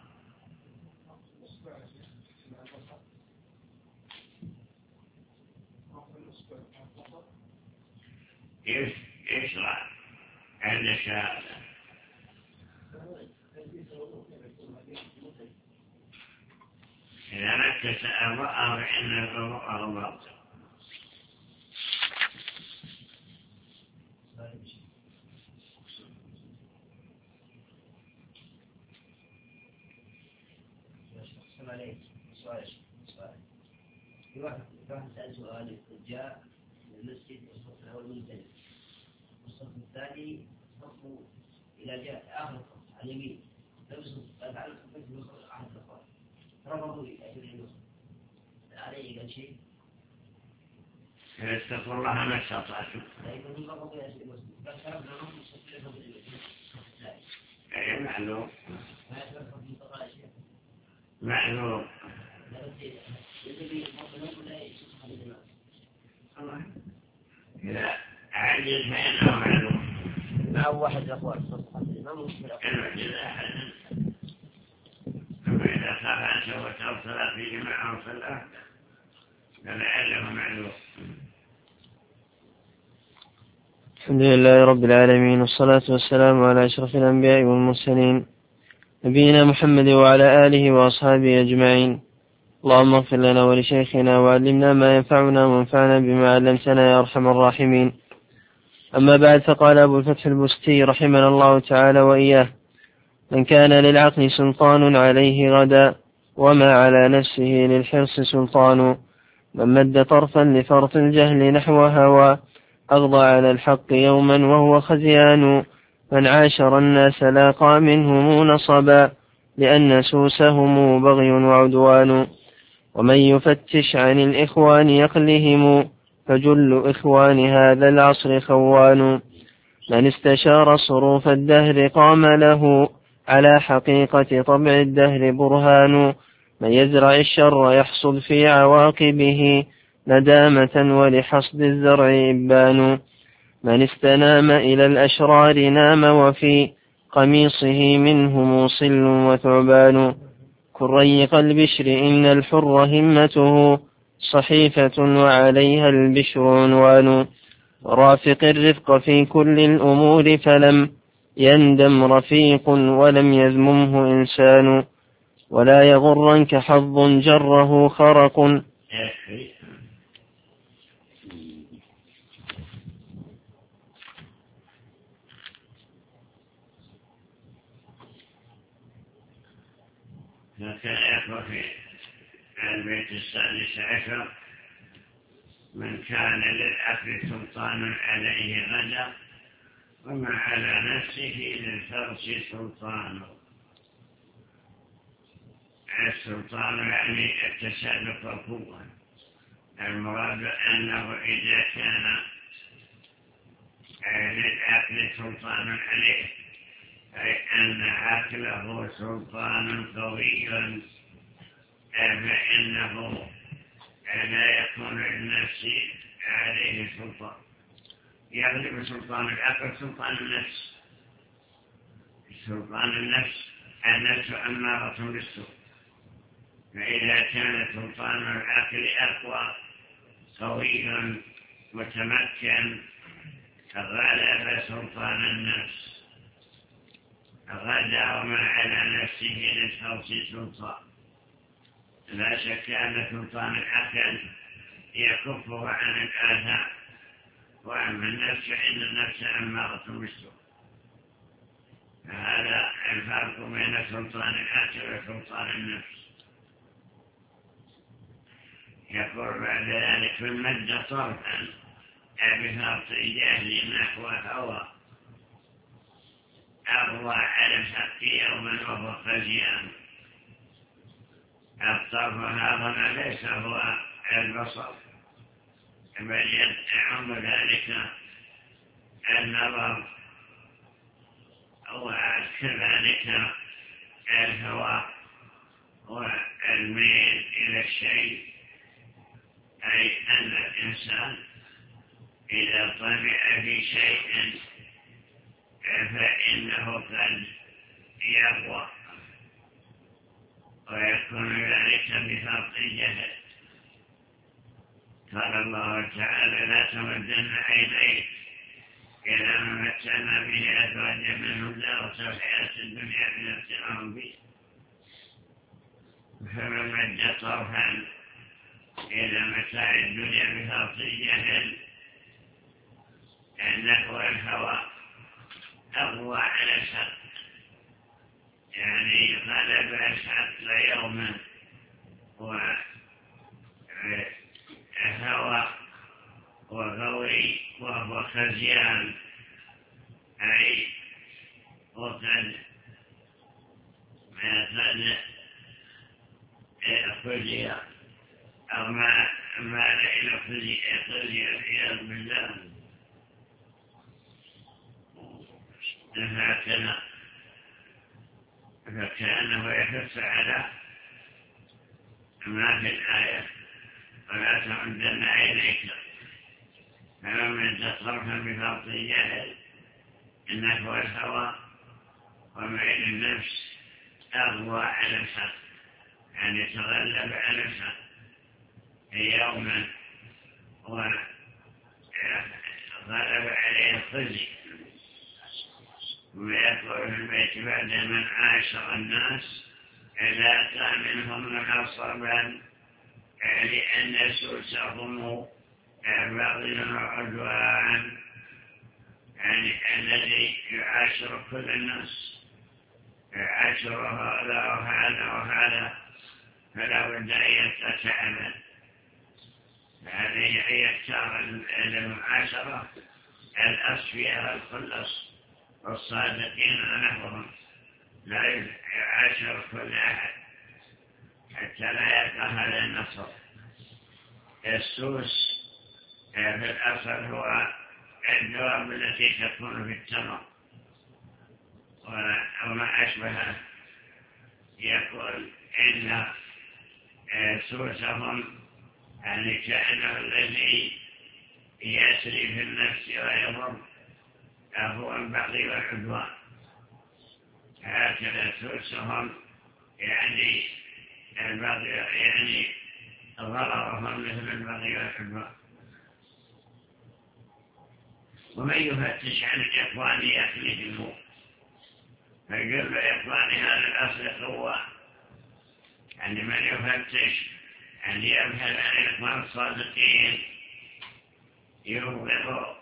يشرع عند الشهادة. إذا نكس أبوءه فإن الوضوء باطل. في واحد سأل سؤال، جاء من المسجد والصف الأول منتهي، والصف الثاني صفه إلى جاء آخر الصف على اليمين، لبس فعل صفه في وسط أحد الأخوات، رفضوا لأجل النصف، عليه قال شيء؟ استغفر الله ما استطعتم. لكن رفضوا لأجل النصف، قال شربنا نصف الصف لفضل الثاني. أي معلوم. ما يترفض من طبعا شيء. معلوم. إذا عجز فإنه معلوم. مع واحد الأخوات ما مشكلة. إذا أحد أما إذا خاف أن سوى توصل فيه معه صلاة فلعله معلوم. الحمد لله رب العالمين، والصلاة والسلام على أشرف الأنبياء والمرسلين نبينا محمد وعلى آله وأصحابه أجمعين. اللهم اغفر لنا ولشيخنا وعلمنا ما ينفعنا وانفعنا بما علمتنا يا أرحم الراحمين. أما بعد، فقال أبو الفتح البستي رحمنا الله تعالى وإياه: من كان للعقل سلطان عليه غدا، وما على نفسه للحرص سلطان. من مد طرفا لفرط الجهل نحو هوى، أغضى على الحق يوما وهو خزيان. من عاشر الناس لاقى منهم نصبا، لأن سوسهم بغي وعدوان. ومن يفتش عن الإخوان يقلهم، فجل إخوان هذا العصر خوان. من استشار صروف الدهر قام له، على حقيقة طبع الدهر برهان. من يزرع الشر يحصد في عواقبه، ندامة ولحصد الزرع إبان. من استنام إلى الأشرار نام، وفي قميصه منهم صل وثعبان. كريق البشر إن الحر همته صحيفة، وعليها البشر عنوان. ورافق الرفق في كل الأمور فلم يندم رفيق ولم يذممه إنسان ولا يغرنك حظ جره خرق. فكان يقرأ في البيت السادس عشر: من كان للأكل سلطان عليه غدا وما على نفسه للفرس سلطان. السلطان يعني التسابق والقوة. المراد أنه إذا كان للأكل سلطان عليه أي أن أكله سلطان قوي فإنه لا يكون للنفس عليه سلطان. يغلب سلطان الأكل سلطان النفس. سلطان النفس النفس أمارة بالسوء، فإذا كان سلطان الأكل أقوى قوي متمكن غلب سلطان النفس غدا وما على نفسه للفرس سلطان. لا شك أن سلطان الأكل يكفه عن الآثام، وأما النفس فإن النفس أمارة بالسوء. هذا الفرق بين سلطان الأكل وسلطان النفس. يقول بعد ذلك: من مد طرفا بفرط جهل نحو هوى أروى على الحق يوما وهو خزيان. الطرف هذا ليس هو البصر، بل يدعم ذلك النظر وكذلك الهوى والميل إلى الشيء، أي أن الإنسان إذا طمع في شيء فإنه قد يقوى ويكون ذلك بفرط الجهل. قال الله تعالى: لا تمدن عينيك إلى ما متعنا به أزواجا منهم دارة الحياة الدنيا بنفسهم به. فمن مد طرفا إلى متاع الدنيا بفرط الجهل نحو الهوى أقوى على الحق، يعني غلب الحق يوما، وهوى وغوي وهو خزيان، أي وقد خزي أو ما مال إلى خزي العياذ بالله. هكذا فكأنه يحث على ما في الآية: ولا تمدن عينيك. فمن تصرفا بفرط الجهل إنه هو الهوى وميل النفس أغوى على الحق، يعني تغلب على الحق يوما وغلب عليه الخزي. ويقول في البيت: بعد من عاشر الناس لا أتى منهم منصبا، لأن سوسهم باغي وعدوان، يعني الذي يعاشر كل الناس يعاشر هذا وهذا وهذا فلا بد أن يتساءل. هذه هي يختار المعاشرة الأصفياء الخلص والصادقين نحوهم، لا يعاشر كل أحد حتى لا يلقى هذا النصر. السوس في الأصل هو الدواب التي تكون في التمر وما أشبهه. يقول إن سوسهم يعني كأنه الذي يسري في النفس ويضر هو البغي والعدوان. هكذا سوسهم يعني البغي، يعني ضررهم مثل البغي والعدوان. ومن يفتش عن الإخوان يخلفه، فيقول له إخواني هذا الأصل هو يعني من يفتش أن يبحث عن الإخوان الصادقين يبغض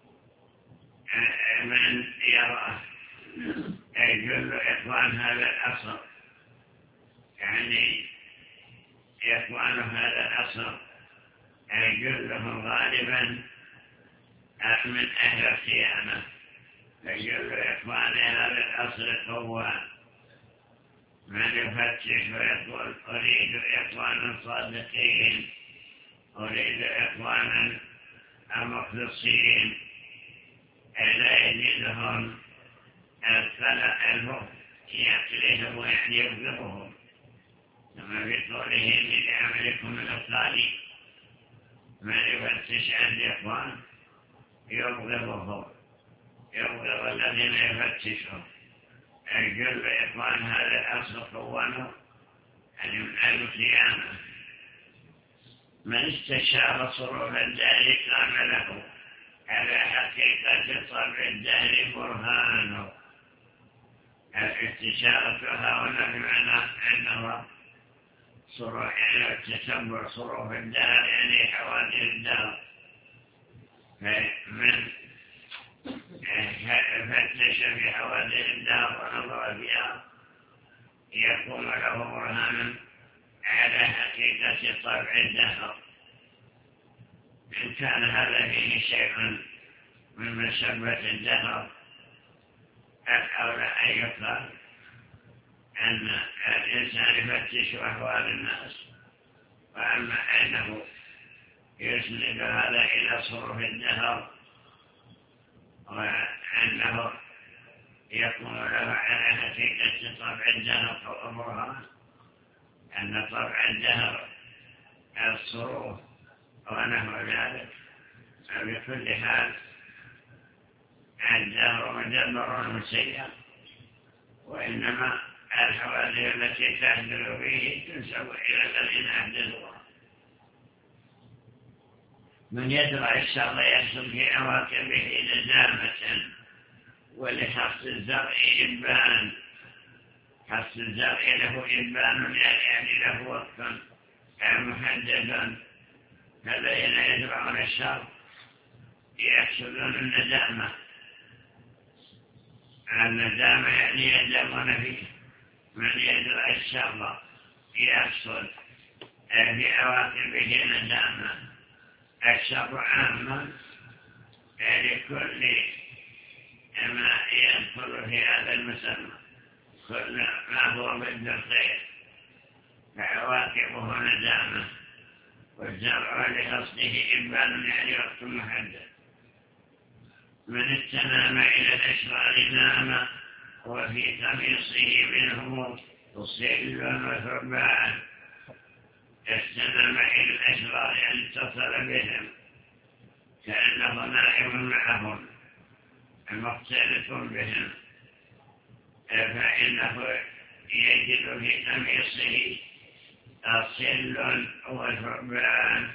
من يراه، يقول له إخوان هذا الأصل، يعني إخوان هذا الأصل يقول له غالبا من أهل الخيانة، يقول له إخواني هذا الأصل هو من يفتش ويقول أريد إخوانا صادقين، أريد إخوانا مخلصين لا يجدهم فلا البغض يقتلهم ويعني يبغضهم، كما في قوله من عملكم من الصالح من يفتش عن الإخوان يبغضهم، يبغض الذين يفتشهم، يقول إخوان هذا الأصل خوانه يعني من أهل الخيانة. من استشار صروف الدهر كان له على حقيقة طبع الدهر برهانه. الاستشارة هنا بمعنى أنه صروف يعني تتبع صروف الدهر يعني حوادث الدهر، من فتش في حوادث الدهر ونظر فيها يكون له برهانا على حقيقة طبع الدهر. إن كان هذا فيه شيء من مسبة الدهر الأولى أن يقال أن الإنسان يفتش أحوال الناس، وأما أنه يسند هذا إلى صروف الدهر وأنه يكون له على حقيقة طبع الدهر أو أمرها أن طبع الدهر الصروف ونحو ذلك. بكل حال الدهر مدبر مسير، وإنما الحوادث التي تحدث فيه تنسب إلى الذين أحدثوها. من يدرع الشر يحصل في عواقبه ندامة، ولحص الزرع إبان، حص الزرع له إبان يعني له وقت محدد. الذين يدرعون الشر يحصلون الندامة، الندامة يعني يندمون فيه. من يدرع الشر يحصل في عواقبه ندامة. الشر عاما لكل ما يدخل في هذا المسمى، كل ما هو ضد الخير فعواقبه ندامة، والزرع لقصده إبان يعني وقت محدد. من استنام إلى الأشرار نام، وفي قميصه منهم تصل وثعبان. استنام إلى الأشرار يعني اتصل بهم كأنه نائم معهم مختلف بهم، فإنه يجد في قميصه أصل وثعبان،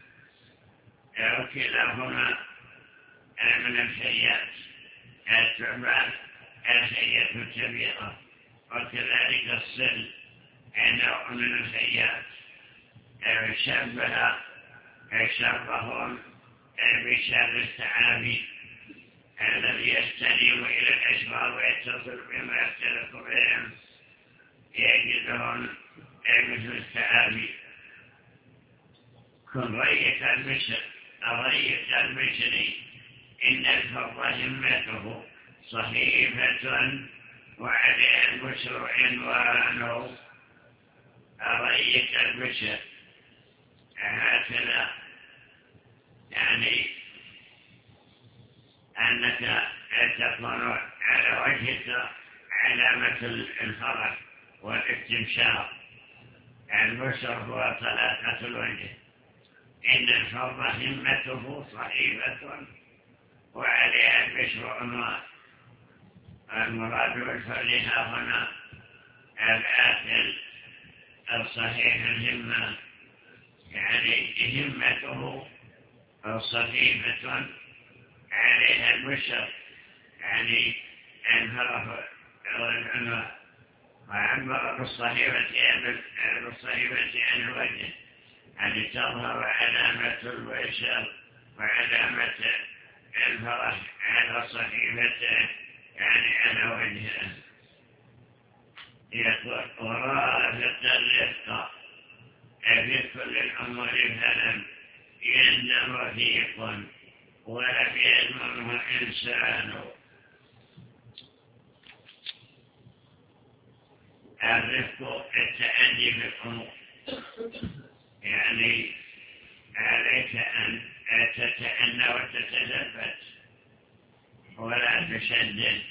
وكلاهما من الحيات. الثعبان الحية الكبيرة، وكذلك الصل نوع من الحيات. شبه شبههم بشر الثعابين الذي يستنيم إلى الأشرار ويتصل بما يختلف بهم، يجدهم مثل الثعابين. كن ريك البشر ريك البشر إن الفر همته صحيفة وعليه البشر عنوانه. ريك البشر هكذا يعني أنك تكون على وجهك علامة الفرح والاستبشار. البشر هو طلاقة الوجه. إن الفر همته صحيفة وعليها البشر عنوان. المراد بالفرح هنا الآكل الصحيح الهمة، يعني همته صحيفة عليها البشر يعني انحرف العنوان، وعبر بالصحيفة بالصحيفة عن الوجه أن تظهر علامة البشر وعلامة الفرح على صحيفته يعني على وجهه. يقول ورافق الرفق في كل الأمور فلم يندم رفيق ولم يضمنه إنسان. الرفق التأدي في الأمور، يعني عليك أن تتأنى وتتثبت ولا تشدد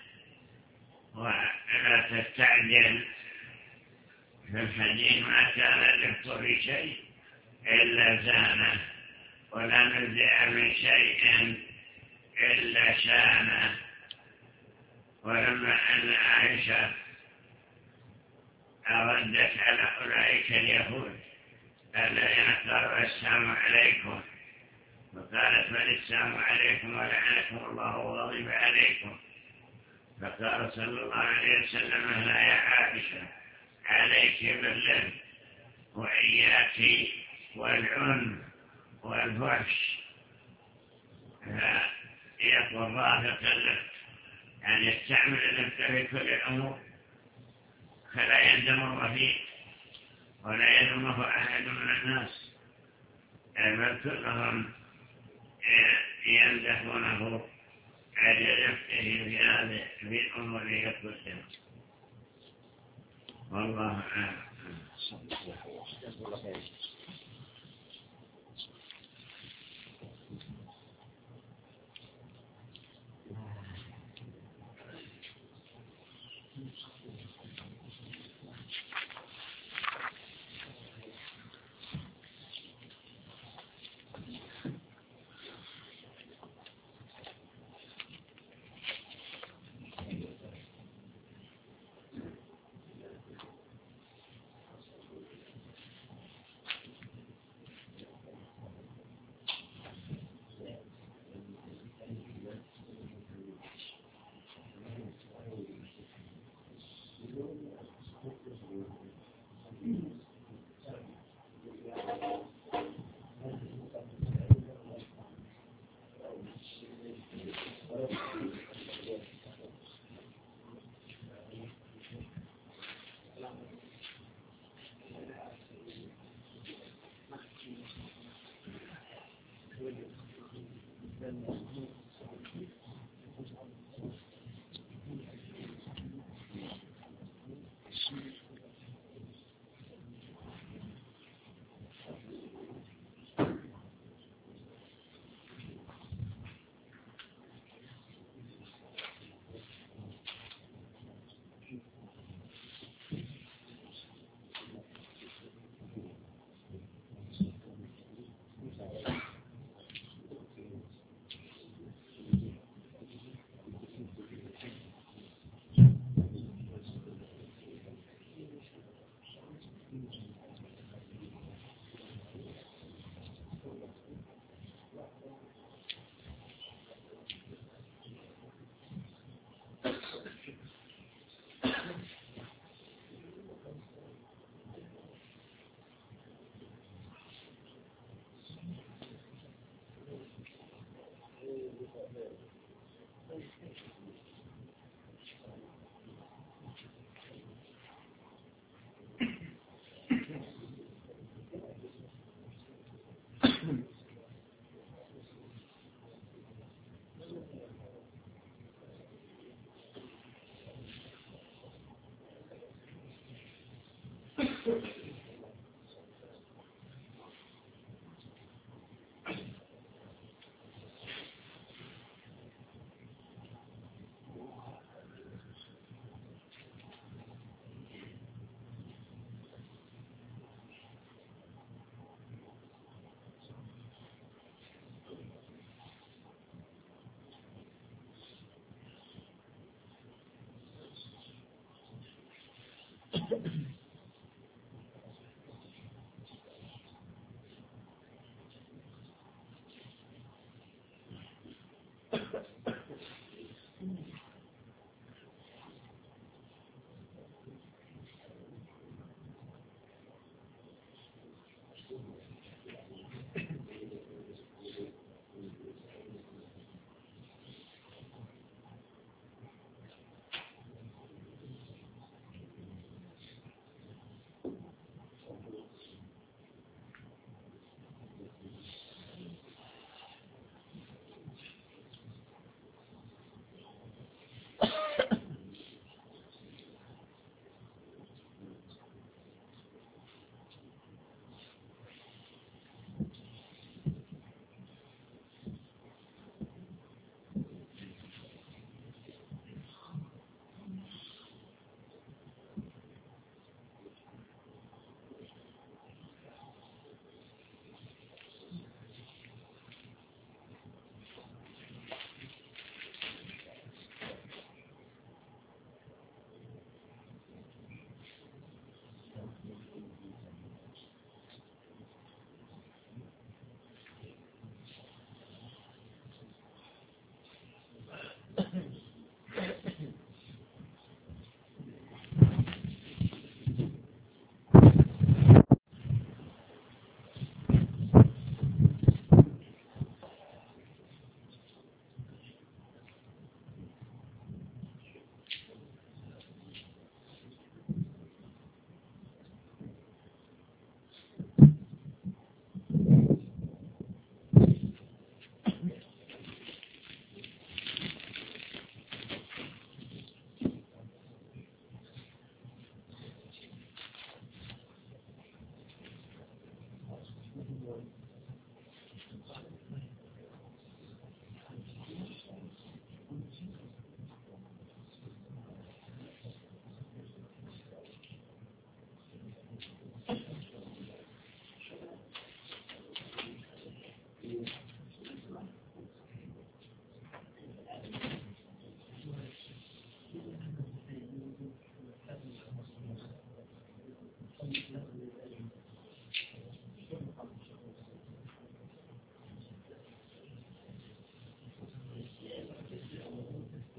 ولا تستعجل. في الحديث ما كان الرفق في شيء إلا زانه ولا نزع من شيء إلا شانه. ولما أن عائشة أردت على أولئك اليهود الذين قالوا السلام عليكم، وقالت بل السلام عليكم ولعنكم الله وغضب عليكم، فقال صلى الله عليه وسلم لا يا عائشة عليك بالرفق وإياك والعنف والفحش. فيقول رافق الرفق أن يستعمل الرفق في كل الأمور فلا يندم الرفيق ولا يلومه أحد من الناس، بل كلهم يمدحونه على رفقه في هذه في الأمور كلها. والله أعلم.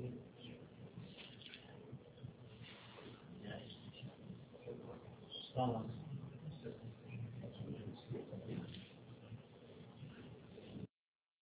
طبعا